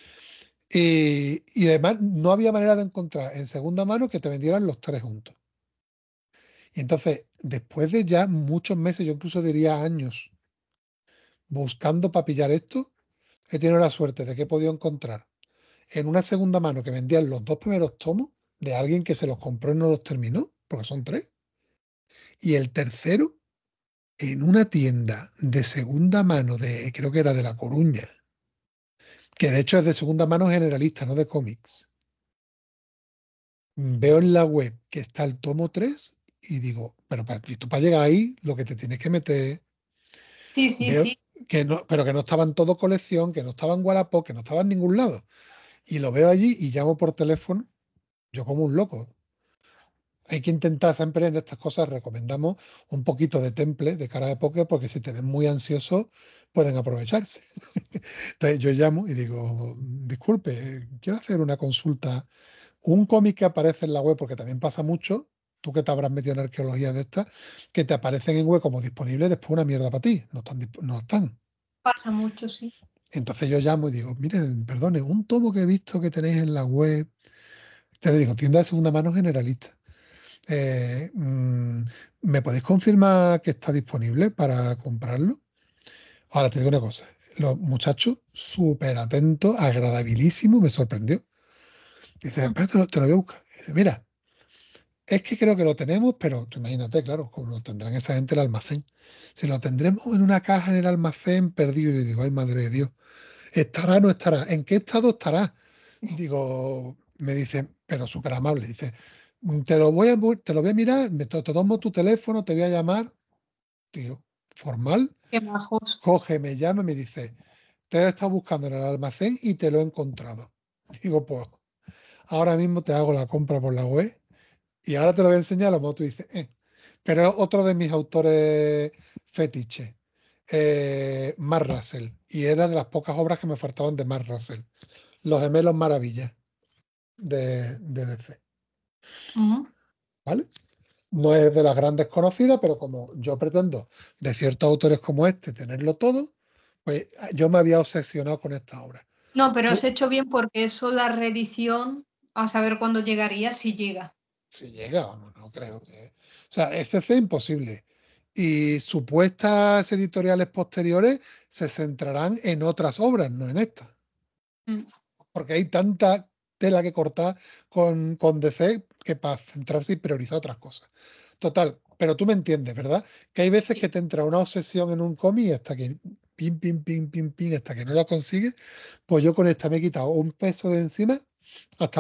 Y además no había manera de encontrar en segunda mano que te vendieran los 3 juntos. Y entonces, después de ya muchos meses, yo incluso diría años, buscando para pillar esto, he tenido la suerte de que he podido encontrar en una segunda mano que vendían los 2 primeros tomos de alguien que se los compró y no los terminó, porque son 3. Y el tercero en una tienda de segunda mano de, creo que era de La Coruña, que de hecho es de segunda mano generalista, no de cómics. Veo en la web que está el tomo 3 y digo, pero tú para llegar ahí, lo que te tienes que meter. sí, sí, Veo sí. que no, pero que no estaba en todo colección, que no estaba en Wallapop, que no estaba en ningún lado. Y lo veo allí y llamo por teléfono, yo como un loco. Hay que intentar siempre en estas cosas, recomendamos un poquito de temple de cara de póker, porque si te ven muy ansioso, pueden aprovecharse. Entonces yo llamo y digo, disculpe, quiero hacer una consulta. Un cómic que aparece en la web, porque también pasa mucho, tú que te habrás metido en arqueología de estas, que te aparecen en web como disponibles, después una mierda para ti, no están. Pasa mucho, sí. Entonces yo llamo y digo, miren, perdone, un tomo que he visto que tenéis en la web, te digo, tienda de segunda mano generalista. Eh, mm, ¿Me podéis confirmar que está disponible para comprarlo? Ahora te digo una cosa, los muchachos súper atentos, agradabilísimo, me sorprendió. Dice, Mm. "Pero te lo voy a buscar". Dice, mira, es que creo que lo tenemos, pero tú imagínate, claro, como lo tendrán esa gente en el almacén. Si lo tendremos en una caja en el almacén perdido, y digo, ay, madre de Dios, ¿estará o no estará? ¿En qué estado estará? Digo, me dice, pero súper amable, dice, te lo voy a mirar, te tomo tu teléfono, te voy a llamar, digo, formal, Qué majos. coge, me llama y me dice, te he estado buscando en el almacén y te lo he encontrado. Digo, pues ahora mismo te hago la compra por la web y ahora te lo voy a enseñar, a lo mejor tú dices, Pero es otro de mis autores fetiche, Mark Russell, y era de las pocas obras que me faltaban de Mark Russell, Los Gemelos Maravillas de DC, Ujú. ¿vale? No es de las grandes conocidas, pero como yo pretendo de ciertos autores como este tenerlo todo, pues yo me había obsesionado con esta obra. No, pero has Tú, hecho bien porque eso, la reedición, a saber cuándo llegaría, si llega. si llega, vamos, no creo que... O sea, CC imposible. Y supuestas editoriales posteriores se centrarán en otras obras, no en esta. Mm. Porque hay tanta tela que cortar con DC que para centrarse y priorizar otras cosas. Total, pero tú me entiendes, ¿verdad? Que hay veces Sí. que te entra una obsesión en un cómic y hasta que pim, pim, pim, pim, pim, hasta que no lo consigues, pues yo con esta me he quitado un peso de encima hasta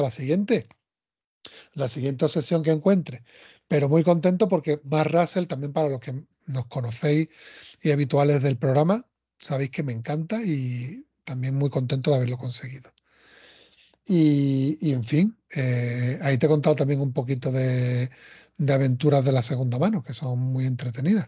la siguiente obsesión que encuentre. Pero muy contento porque Mark Russell, también para los que nos conocéis y habituales del programa, sabéis que me encanta y también muy contento de haberlo conseguido. Y en fin, ahí te he contado también un poquito de aventuras de la segunda mano, que son muy entretenidas.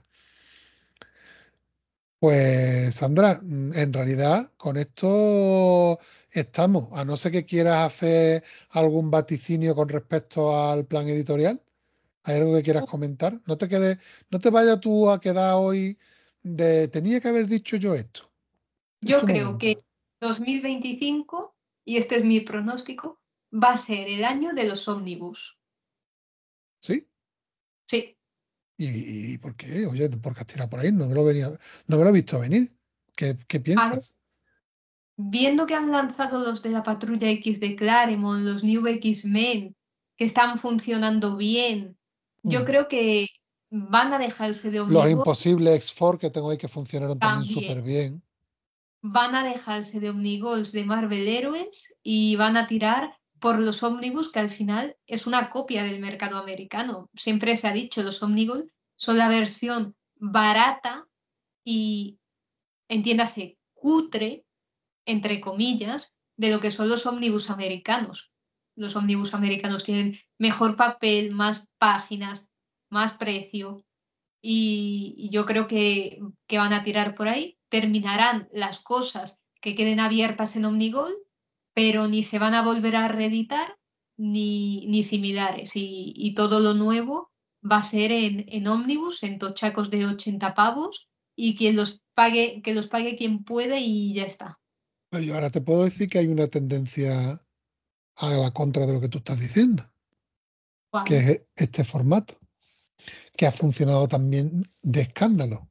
Pues Sandra, en realidad con esto estamos, a no ser que quieras hacer algún vaticinio con respecto al plan editorial. ¿Hay algo que quieras comentar? No te vayas tú a quedar hoy de tenía que haber dicho yo esto. Es Yo tu creo momento. que 2025, y este es mi pronóstico, va a ser el año de los ómnibus. ¿Sí? Sí. ¿Y por qué? Oye, ¿por qué has tirado por ahí? No me lo he visto venir. ¿Qué A ver, piensas? viendo que han lanzado los de la Patrulla X de Claremont, los New X-Men, que están funcionando bien, yo Mm. creo que van a dejarse de Los Omnigol imposibles X4 que tengo ahí que funcionaron también también. súper bien. Van a dejarse de Omnigols de Marvel Heroes y van a tirar por los ómnibus, que al final es una copia del mercado americano. Siempre se ha dicho, los Omnigol son la versión barata y, entiéndase, cutre, entre comillas, de lo que son los ómnibus americanos. Los ómnibus americanos tienen mejor papel, más páginas, más precio y yo creo que van a tirar por ahí. terminarán las cosas que queden abiertas en Omnigold, pero ni se van a volver a reeditar ni similares. Y todo lo nuevo va a ser en ómnibus, en tochacos de 80 pavos, y que los pague quien puede y ya está. Pero yo ahora te puedo decir que hay una tendencia a la contra de lo que tú estás diciendo, Wow. que es este formato, que ha funcionado también de escándalo.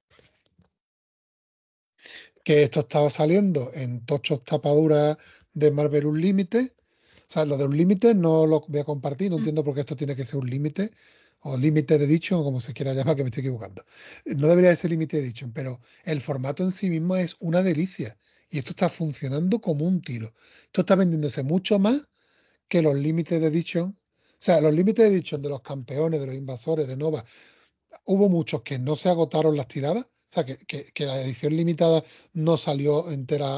Que esto estaba saliendo en tochos tapaduras de Marvel Unlimited. O sea, lo de Unlimited no lo voy a compartir, no entiendo por qué esto tiene que ser un límite, o Limited Edition, o como se quiera llamar, que me estoy equivocando. No debería de ser Limited Edition, pero el formato en sí mismo es una delicia. Y esto está funcionando como un tiro. Esto está vendiéndose mucho más que los Limited Edition. O sea, los Limited Edition de los campeones, de los invasores, de Nova, hubo muchos que no se agotaron las tiradas. O sea, que la edición limitada no salió entera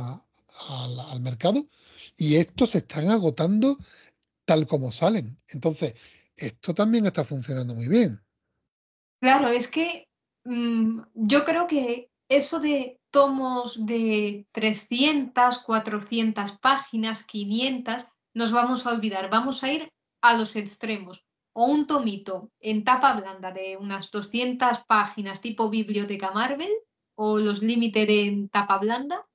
al mercado. Y estos se están agotando tal como salen. Entonces, esto también está funcionando muy bien. Claro, es que yo creo que eso de tomos de 300, 400 páginas, 500, nos vamos a olvidar. Vamos a ir a los extremos. O un tomito en tapa blanda de unas 200 páginas tipo Biblioteca Marvel, o los Limited en tapa blanda,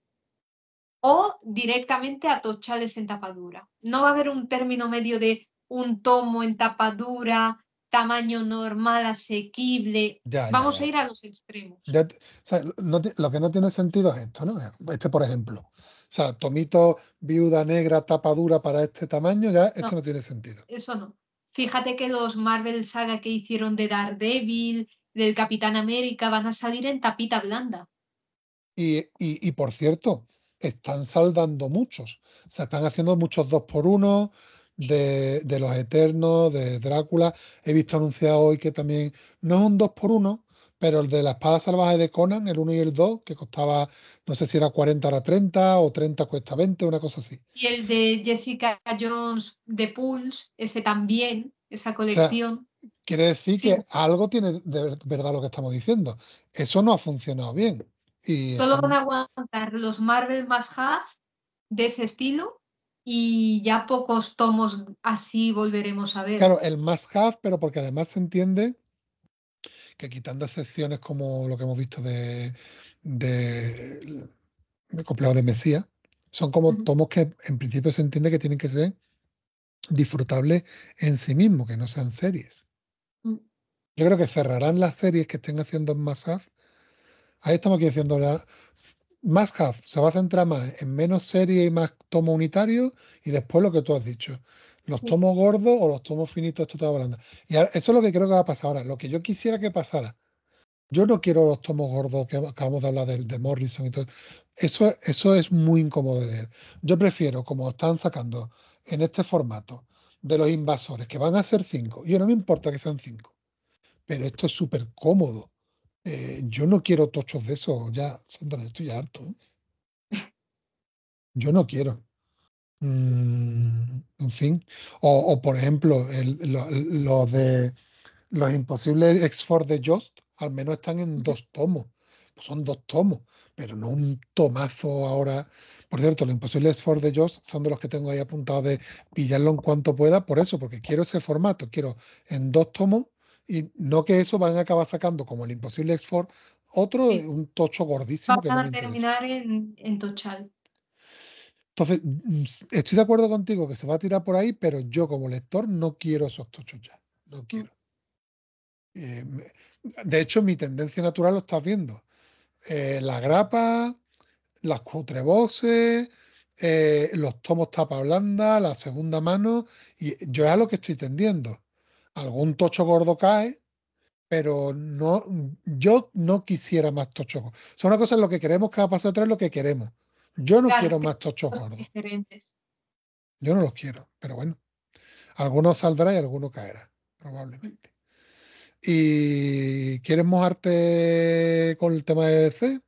o directamente a tochales en tapa dura. No va a haber un término medio de un tomo en tapa dura, tamaño normal, asequible. Vamos a ir a los extremos. O sea, lo que no tiene sentido es esto, ¿no? Este, por ejemplo. O sea, tomito, viuda negra, tapa dura para este tamaño, ya esto no tiene sentido. Eso no. Fíjate que los Marvel Saga que hicieron de Daredevil, del Capitán América, van a salir en tapita blanda. Y por cierto, están saldando muchos. O sea, están haciendo muchos 2x1 de los Eternos, de Drácula. He visto anunciado hoy que también no es un 2x1, pero el de la espada salvaje de Conan, el 1 y el 2, que costaba, no sé si era 40 ahora 30 o 30 cuesta 20, una cosa así. Y el de Jessica Jones de Pulse, ese también, esa colección. O sea, quiere decir que algo tiene de verdad lo que estamos diciendo. Eso no ha funcionado bien. Y solo van a aguantar los Marvel más Have de ese estilo y ya pocos tomos así volveremos a ver. Claro, el must have, pero porque además se entiende que quitando excepciones como lo que hemos visto de Complejo de Mesías, son como tomos que en principio se entiende que tienen que ser disfrutables en sí mismos, que no sean series. Yo creo que cerrarán las series que estén haciendo en must have. Ahí estamos aquí diciendo must have se va a centrar más en menos series y más tomos unitarios, y después lo que tú has dicho, los tomos gordos o los tomos finitos, esto estaba hablando. Y ahora, eso es lo que creo que va a pasar ahora. Lo que yo quisiera que pasara, yo no quiero los tomos gordos que acabamos de hablar de Morrison y todo. Eso es muy incómodo de leer. Yo prefiero, como están sacando en este formato, de los invasores, que van a ser 5. Yo no me importa que sean 5, pero esto es súper cómodo. Yo no quiero tochos de esos, ya, Sandra, estoy ya harto. Yo no quiero. En fin. O por ejemplo, de los imposibles X-Force de Jost, al menos están en 2 tomos. Pues son 2 tomos, pero no un tomazo ahora. Por cierto, los imposibles X-Force de Jost son de los que tengo ahí apuntados de pillarlo en cuanto pueda, por eso, porque quiero ese formato, quiero en 2 tomos, y no que eso van a acabar sacando como el imposible X-Force, otro, un tocho gordísimo que no me interesa. Terminar en tochal. Entonces, estoy de acuerdo contigo que se va a tirar por ahí, pero yo como lector no quiero esos tochos ya. No quiero. De hecho, mi tendencia natural lo estás viendo. La grapa, las cutreboxes, los tomos tapa blanda, la segunda mano, y yo es a lo que estoy tendiendo. Algún tocho gordo cae, pero no, yo no quisiera más tochos gordos. Son una cosa en lo que queremos, cada paso atrás es lo que queremos. Yo no quiero más tochos gordos. Diferentes. Yo no los quiero, pero bueno. Algunos saldrá y alguno caerá, probablemente. ¿Y quieres mojarte con el tema de DC?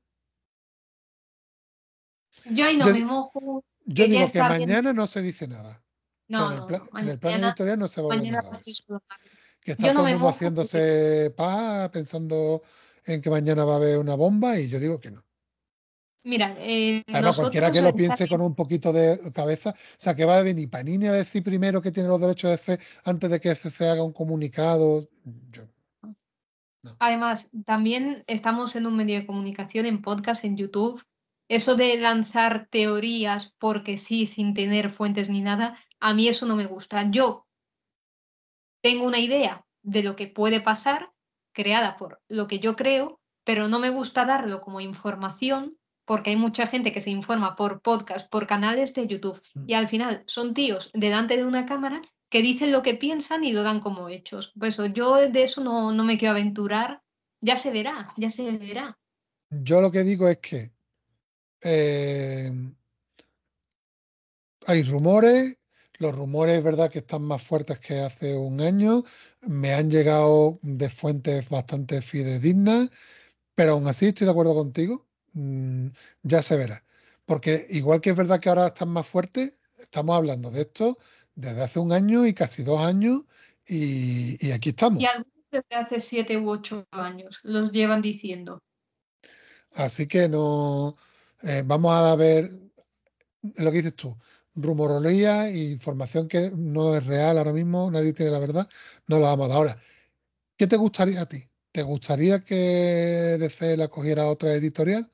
Yo ahí no me mojo. Yo digo que mañana no se dice nada. No, o sea, en el plan editorial no se va a hablar nada de eso. Que está todo el mundo haciéndose paz, pensando en que mañana va a haber una bomba y yo digo que no. Mira, Además, cualquiera que lo piense con un poquito de cabeza, o sea, que va a venir Panini a decir primero que tiene los derechos de DC antes de que DC haga un comunicado. No. Además, también estamos en un medio de comunicación, en podcast, en YouTube. Eso de lanzar teorías porque sí, sin tener fuentes ni nada, a mí eso no me gusta. Yo tengo una idea de lo que puede pasar, creada por lo que yo creo, pero no me gusta darlo como información porque hay mucha gente que se informa por podcast, por canales de YouTube, y al final son tíos delante de una cámara que dicen lo que piensan y lo dan como hechos. Por eso yo de eso no me quiero aventurar. Ya se verá, ya se verá. Yo lo que digo es que hay rumores, los rumores es verdad que están más fuertes que hace un año, me han llegado de fuentes bastante fidedignas, pero aún así estoy de acuerdo contigo, ya se verá. Porque igual que es verdad que ahora están más fuertes, estamos hablando de esto desde hace un año y casi 2 años y aquí estamos. Y algunos desde hace 7 u 8 años los llevan diciendo. Así que no, vamos a ver lo que dices tú, rumorología e información que no es real ahora mismo, nadie tiene la verdad, no la vamos a dar. Ahora, ¿qué te gustaría a ti? ¿Te gustaría que DC la cogiera otra editorial?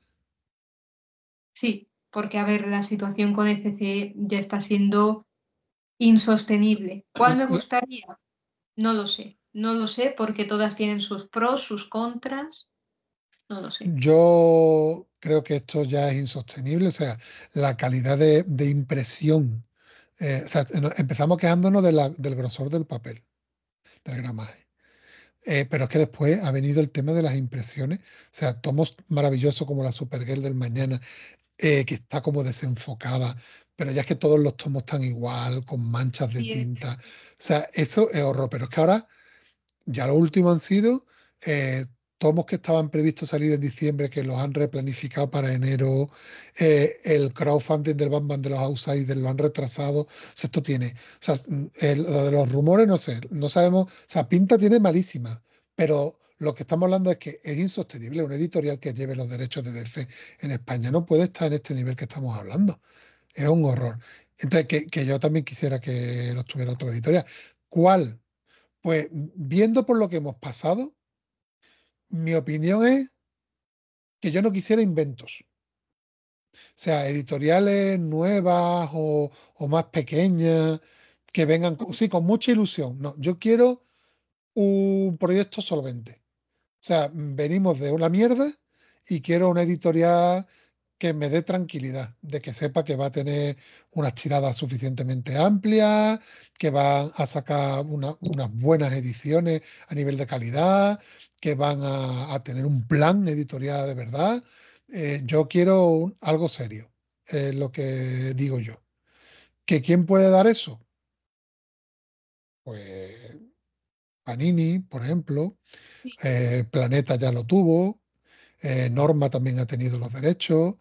Sí, porque a ver, la situación con ECC ya está siendo insostenible. ¿Cuál me gustaría? No lo sé. No lo sé porque todas tienen sus pros, sus contras. No lo sé. Yo creo que esto ya es insostenible, o sea, la calidad de impresión. O sea, empezamos quejándonos del grosor del papel, del gramaje. Pero es que después ha venido el tema de las impresiones. O sea, tomos maravillosos como la Supergirl del mañana, que está como desenfocada, pero ya es que todos los tomos están igual, con manchas de tinta. O sea, eso es horror. Pero es que ahora, ya lo último han sido tomos que estaban previstos salir en diciembre, que los han replanificado para enero. El crowdfunding del Batman de los Outsiders lo han retrasado. O sea, esto tiene. O sea, lo de los rumores, no sé, no sabemos. O sea, pinta tiene malísima, pero lo que estamos hablando es que es insostenible. Una editorial que lleve los derechos de DC en España no puede estar en este nivel que estamos hablando. Es un horror. Entonces, que yo también quisiera que los tuviera otra editorial. ¿Cuál? Pues viendo por lo que hemos pasado, mi opinión es que yo no quisiera inventos. O sea, editoriales nuevas o más pequeñas, que vengan, sí, con mucha ilusión. No, yo quiero un proyecto solvente. O sea, venimos de una mierda y quiero una editorial que me dé tranquilidad, de que sepa que va a tener unas tiradas suficientemente amplias, que va a sacar unas buenas ediciones a nivel de calidad, que van a tener un plan editorial de verdad. Yo quiero algo serio, es lo que digo yo. ¿Que quién puede dar eso? Pues Panini, por ejemplo, Sí. Planeta ya lo tuvo, Norma también ha tenido los derechos.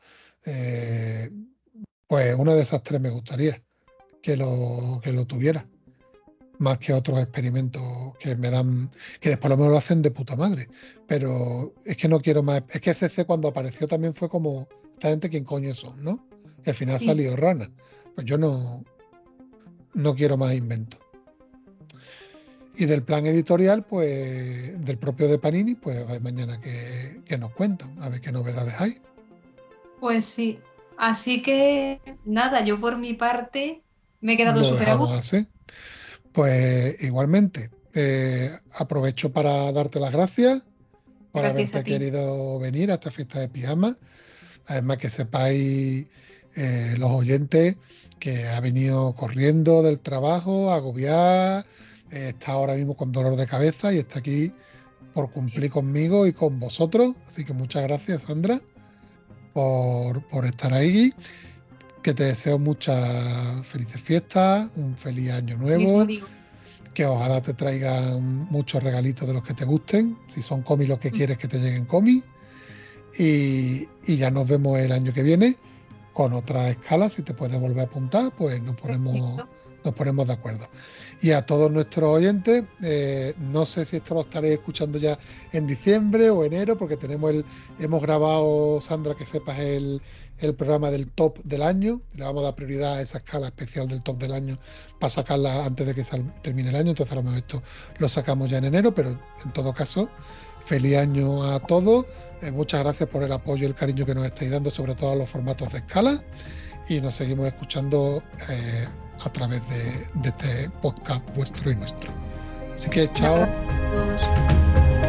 Pues una de esas tres me gustaría que lo tuviera. Más que otros experimentos que me dan, que después lo hacen de puta madre. Pero es que no quiero más. Es que CC cuando apareció también fue como, esta gente quién coño son, ¿no? Y al final Sí. salió Rana. Pues yo no quiero más inventos. Y del plan editorial, pues, del propio de Panini, pues a ver mañana que nos cuentan, a ver qué novedades hay. Pues sí. Así que nada, yo por mi parte me he quedado Lo súper a dejamos gusto. así. Pues igualmente, aprovecho para darte las gracias por Gracias haberte a ti. querido venir a esta fiesta de pijama. Además que sepáis, los oyentes, que ha venido corriendo del trabajo, agobiada, está ahora mismo con dolor de cabeza y está aquí por cumplir conmigo y con vosotros. Así que muchas gracias, Sandra, por estar ahí. Que te deseo muchas felices fiestas, un feliz año nuevo. Mismo digo. Que ojalá te traigan muchos regalitos de los que te gusten. Si son cómics los que quieres que te lleguen cómics. Y ya nos vemos el año que viene con otras escalas. Si te puedes volver a apuntar, pues nos ponemos de acuerdo. Y a todos nuestros oyentes, no sé si esto lo estaréis escuchando ya en diciembre o enero, porque hemos grabado, Sandra, que sepas, el programa del top del año. Le vamos a dar prioridad a esa escala especial del top del año para sacarla antes de que termine el año. Entonces a lo mejor esto lo sacamos ya en enero, pero en todo caso, feliz año a todos. Muchas gracias por el apoyo y el cariño que nos estáis dando, sobre todo a los formatos de escala, y nos seguimos escuchando a través de este podcast vuestro y nuestro. Así que chao. Adiós.